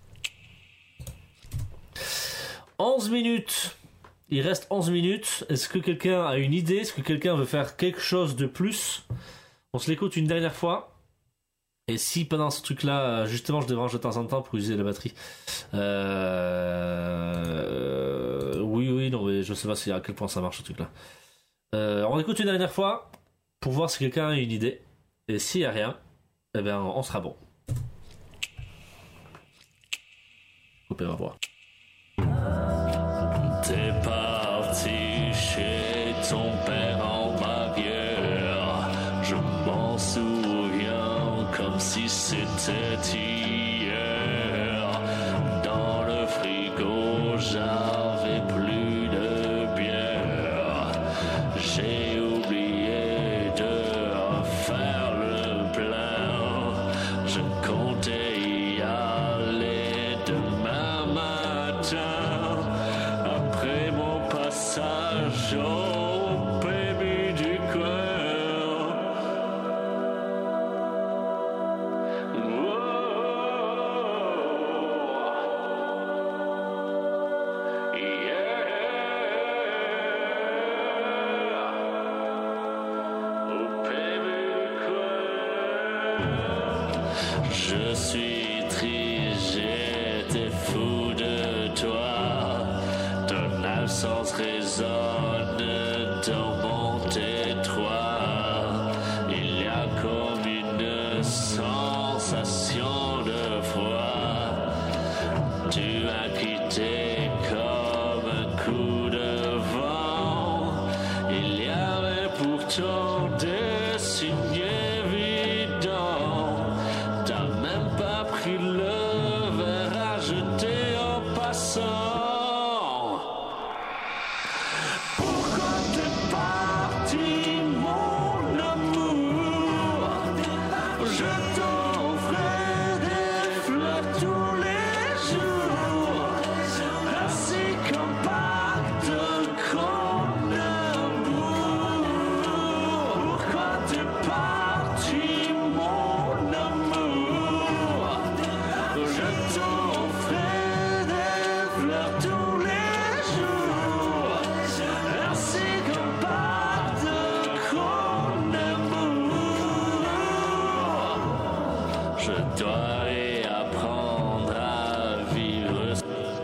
S1: 11 minutes. Il reste 11 minutes. Est-ce que quelqu'un a une idée? Est-ce que quelqu'un veut faire quelque chose de plus? On se l'écoute une dernière fois. Et si pendant ce truc-là, justement, je débranche de temps en temps pour utiliser la batterie, oui, non, mais je sais pas à quel point ça marche ce truc-là. On écoute une dernière fois pour voir si quelqu'un a une idée. Et s'il y a rien, eh ben, on sera bon. Coupez, on va voir.
S2: T'es parti chez ton père en Bavière. Je m'en souviens comme si c'était hier. Dans le frigo, j'avais plus de bière. J'ai oublié de faire le plein. Je comptais y aller demain matin. Après mon passage au PMU du coin. Oh, yeah. Au PMU du coin. Je suis triste, j'étais fou de toi. Ton absence résonne dans mon détroit. Il y a comme une sensation de froid. Tu m'as quitté comme un coup de vent. Il y avait pourtant des signes évidents. T'as même pas pris le verre à jeter en passant. Pourquoi t'es parti, mon amour? Je t'offrais des fleurs tous les jours. Ainsi qu'un pacte Cronenbourg. Pourquoi t'es parti, mon amour? Je t'offrais des fleurs tous les jours. Ainsi qu'un pacte Cronenbourg. Je dois réapprendre à vivre.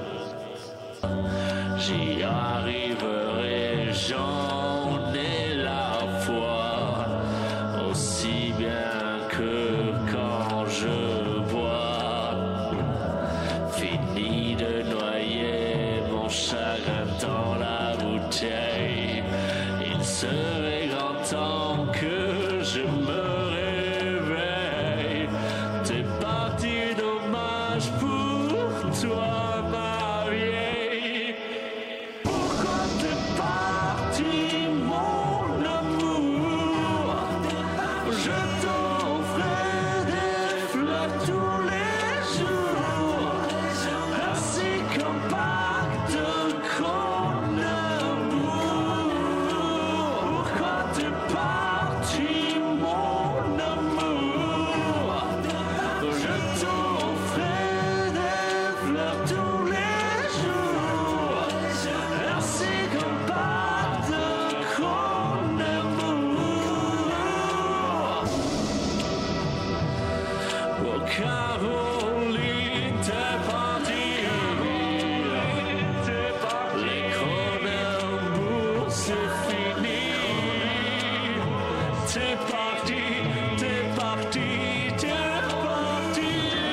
S2: J'y arriverai, j'en ai la foi. Aussi bien que quand je bois. Fini de noyer mon chagrin dans la bouteille. Il serait grand temps que je me réveille. T'es parti, dommage pour toi, ma vieille. Pourquoi t'es parti, mon amour? Je t'offrais des fleurs tous les jours. Ainsi qu'un pacte Cronenbourg. Pourquoi t'es parti, mon amour? Je t'offrais des fleurs tous les jours. Ainsi qu'un pacte Cronenbourg. Oh, Caroline, t'es parti. Les Cronenbourg, c'est fini. T'es parti, t'es parti, t'es parti.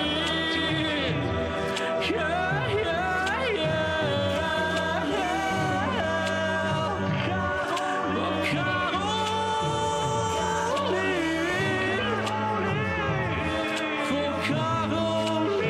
S2: Yeah, yeah, yeah, yeah. Oh, Caroline. Oh, Caroline.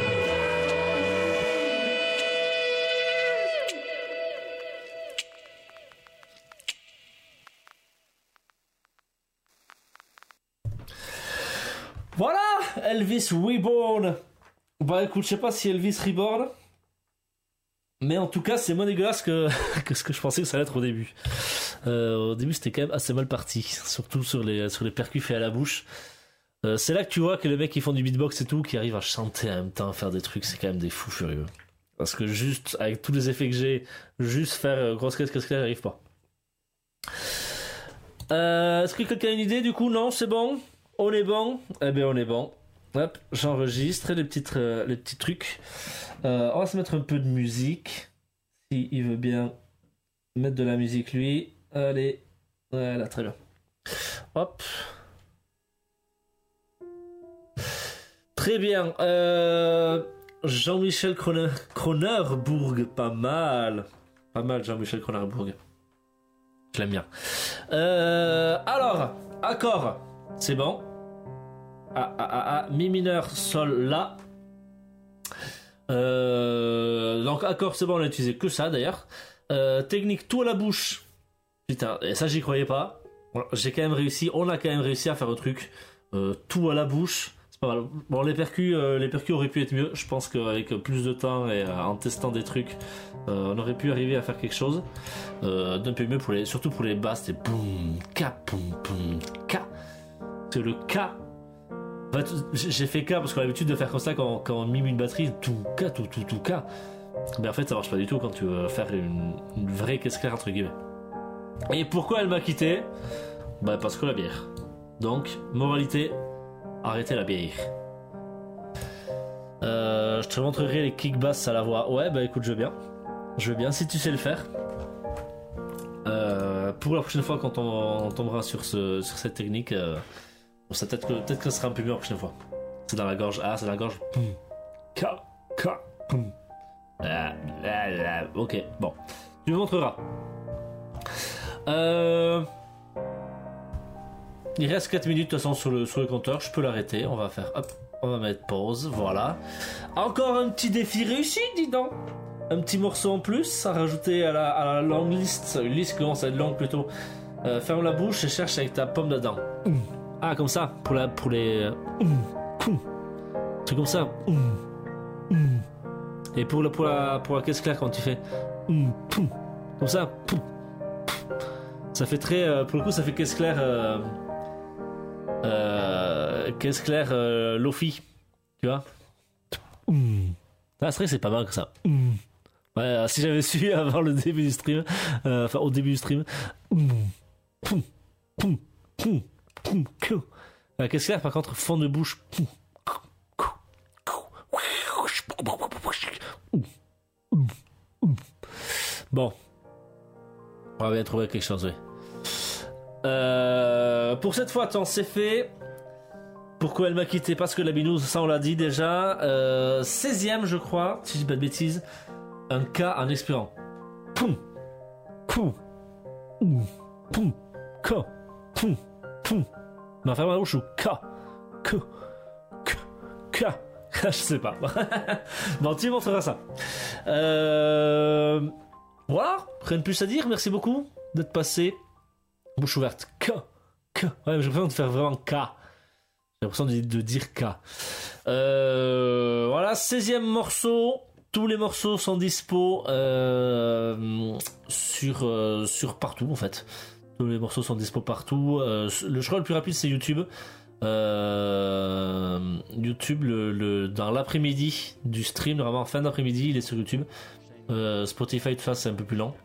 S1: Voilà, Elvis Reborn. Bah écoute, je sais pas si Elvis Reborn, mais en tout cas c'est moins dégueulasse que ce que je pensais que ça allait être au début. Au début c'était quand même assez mal parti, surtout sur les percus faits à la bouche. C'est là que tu vois que les mecs qui font du beatbox et tout, qui arrivent à chanter en même temps, à faire des trucs, c'est quand même des fous furieux. Parce que juste, avec tous les effets que j'ai, juste faire grosse caisse, j'arrive pas. Est-ce que quelqu'un a une idée du coup? Non, c'est bon. On est bon? Eh bien, on est bon. Hop, j'enregistre les petits trucs. On va se mettre un peu de musique. Si il veut bien mettre de la musique, lui. Allez. Voilà, très bien. Hop. Très bien. Jean-Michel Kronerbourg. Pas mal. Pas mal, Jean-Michel Kronerbourg. Je l'aime bien. Alors, accord. C'est bon. Mi mineur, sol, la. Donc accord, c'est bon, on a utilisé que ça d'ailleurs. Technique, tout à la bouche. Putain, et ça j'y croyais pas. J'ai quand même réussi, on a quand même réussi à faire un truc. Tout à la bouche. C'est pas mal. Bon, les percus auraient pu être mieux. Je pense qu'avec plus de temps et en testant des trucs, on aurait pu arriver à faire quelque chose d'un peu mieux surtout pour les basses. C'est boum, ka, boum, boum, ka. C'est le K. En fait, j'ai fait K parce qu'on a l'habitude de faire comme ça quand on mime une batterie, tout K, tout K. Mais en fait, ça marche pas du tout quand tu veux faire une vraie caisse claire entre guillemets. Et pourquoi elle m'a quitté? Bah parce que la bière. Donc, moralité, arrêtez la bière. Je te montrerai les kick bass à la voix. Ouais, bah écoute, je veux bien si tu sais le faire. Pour la prochaine fois quand on tombera sur cette technique, peut-être que ce sera un peu mieux la prochaine fois. C'est dans la gorge. Ah, c'est dans la gorge. Ka, boum. Ok, bon. Tu me montreras. Il reste 4 minutes de toute façon sur le compteur. Je peux l'arrêter. On va faire. Hop. On va mettre pause. Voilà. Encore un petit défi réussi, dis donc. Un petit morceau en plus à rajouter à la longue liste. Une liste qui commence à être longue plutôt. Ferme la bouche et cherche avec ta pomme dedans. Ah, comme ça, pour les. C'est comme ça. Et pour la caisse claire, quand tu fais. Comme ça. Ça fait très. Pour le coup, ça fait caisse claire. Caisse claire Lofi. Tu vois? Ah, c'est vrai que c'est pas mal que ça. Ouais, si j'avais su avant le début du stream. Enfin, au début du stream. La caisse claire, par contre, fond de bouche. Bon. On va bien trouver quelque chose, oui. Pour cette fois, attends, c'est fait. Pourquoi elle m'a quitté? Parce que la binouze, ça on l'a dit déjà. 16ème, je crois, si je dis pas de bêtises. Un K en expirant. Poum. Poum. Poum. K. Poum. Poum. Ma ferme la bouche ou K. K. K. K. Je sais pas. Bon, tu montreras ça. Voilà, rien de plus à dire. Merci beaucoup d'être passé. Bouche ouverte. K. K. Ouais, j'ai l'impression de faire vraiment K. J'ai l'impression de dire K. Voilà, 16e morceau. Tous les morceaux sont dispo sur partout en fait. Tous les morceaux sont dispo partout. Je crois le plus rapide c'est YouTube. YouTube dans l'après-midi du stream, vraiment en fin d'après-midi, il est sur YouTube. Spotify tout ça c'est un peu plus lent.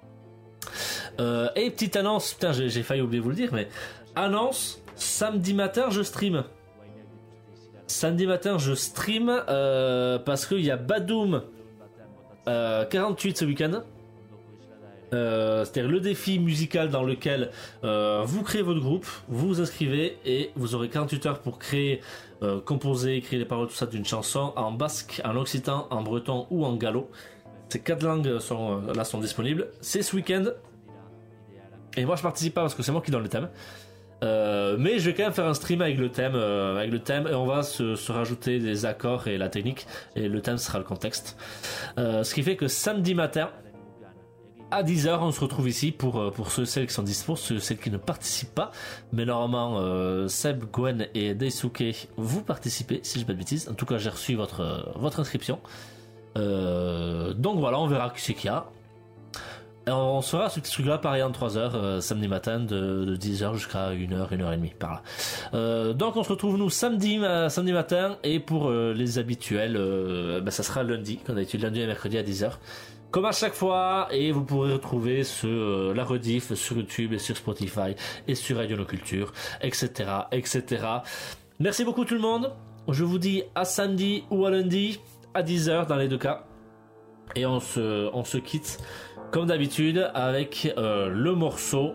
S1: Et petite annonce, putain j'ai failli oublier de vous le dire, mais annonce, samedi matin je stream. Samedi matin je stream parce qu'il y a Badoom 48 ce week-end. C'est-à-dire le défi musical dans lequel vous créez votre groupe, vous vous inscrivez et vous aurez 48 heures pour créer, composer, écrire les paroles, tout ça d'une chanson en basque, en occitan, en breton ou en gallo. Ces 4 langues sont disponibles. C'est ce week-end. Et moi je participe pas parce que c'est moi qui donne le thème. Mais je vais quand même faire un stream avec le thème et on va se rajouter des accords et la technique et le thème sera le contexte. Ce qui fait que samedi matin à 10h on se retrouve ici pour celles qui sont dispo, celles qui ne participent pas. Mais normalement Seb, Gwen et Daisuke vous participez si je dis pas de bêtises. En tout cas j'ai reçu votre inscription. Donc voilà, on verra qui c'est qu'il y a. Et on se fera ce petit truc là pareil en 3h samedi matin de 10h jusqu'à 1h, 1h30 par là. Donc on se retrouve nous samedi matin et pour les habituels ça sera lundi comme d'habitude, lundi et mercredi à 10h comme à chaque fois, et vous pourrez retrouver la rediff sur YouTube et sur Spotify et sur Radio No Culture, etc., etc. Merci beaucoup tout le monde. Je vous dis à samedi ou à lundi à 10h dans les deux cas. Et on se quitte comme d'habitude avec le morceau.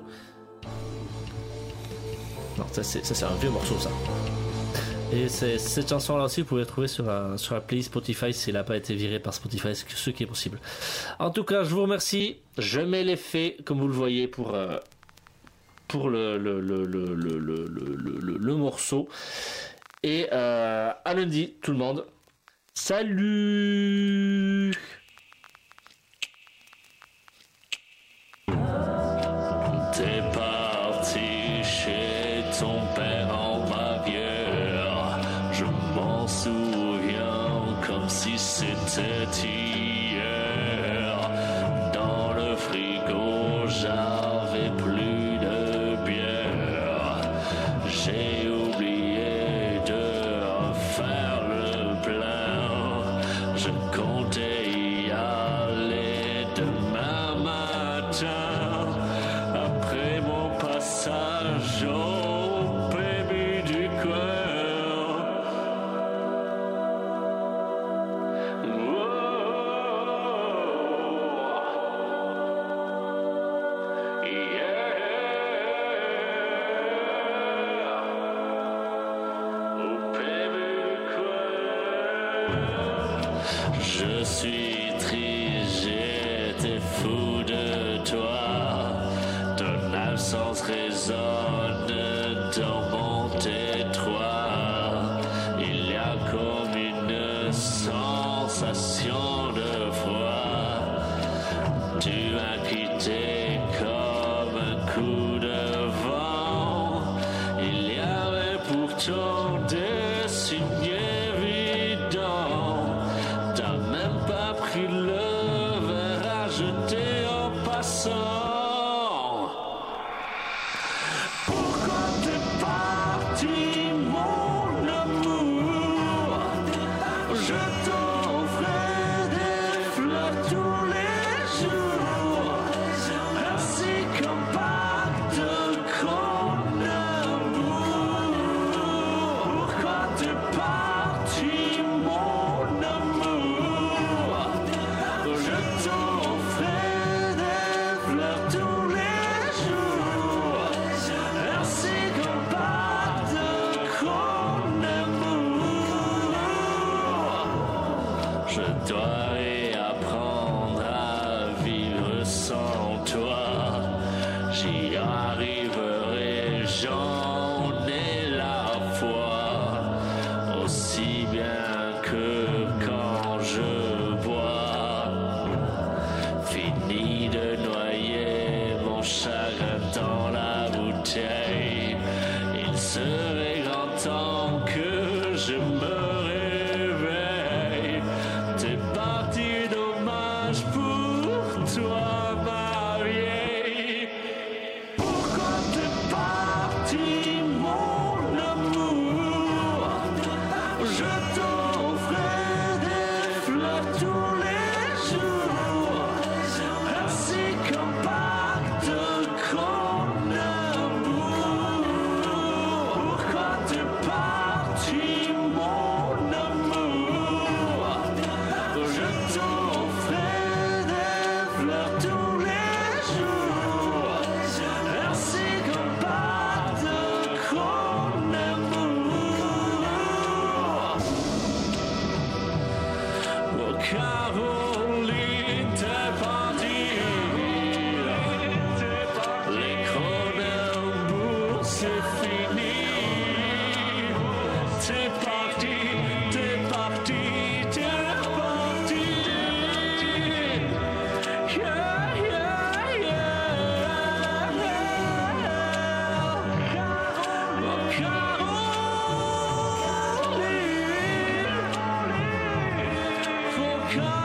S1: Non, ça c'est un vieux morceau ça. Et cette chanson là aussi vous pouvez la trouver sur la playlist Spotify si elle n'a pas été virée par Spotify, ce qui est possible. En tout cas, je vous remercie. Je mets l'effet comme vous le voyez pour le morceau. Et à lundi tout le monde. Salut.
S2: T'es parti chez ton père en Bavière. Je m'en souviens comme si c'était hier. Dans le frigo, j'avais plus de bière. J'ai oublié de faire le plein. Je comptais y aller demain matin. Après mon passage au PMU du coin. Au PMU du coin. Je suis triste, j'étais fou de toi. Ton absence résonne dans mon détroit. Il y a comme une sensation de froid. Tu m'as quitté comme un coup de vent. Il y avait pourtant des signes évidents. T'as même pas pris le verre à jeter en passant. Pourquoi t'es parti, mon amour? Je t'offrais des fleurs tous les jours, ainsi qu'un pacte qu'on amour. Pourquoi t'es parti, mon amour? Je t'offrais des fleurs tous les jours, ainsi qu'un pacte qu'on amour. Je dois réapprendre à vivre sans toi. J'y arriverai, j'en ai la foi, aussi bien que quand je bois. Fini de noyer mon chagrin dans la bouteille. Il serait grand temps que je me réveille. T'es parti, dommage pour toi, ma vieille. Pourquoi t'es parti, mon amour? Je t'offrais des fleurs tous les jours, ainsi qu'un pacte qu'on amour. Pourquoi t'es parti, mon amour? Je t'offrais des fleurs tous les jours, ainsi qu'un pacte qu'on amour. Oh Caroline, t'es partie. Les Cronenbourg, c'est fini. T'es parti, t'es parti, t'es parti. Yeah, yeah, yeah. Oh Caroline, oh Caroline.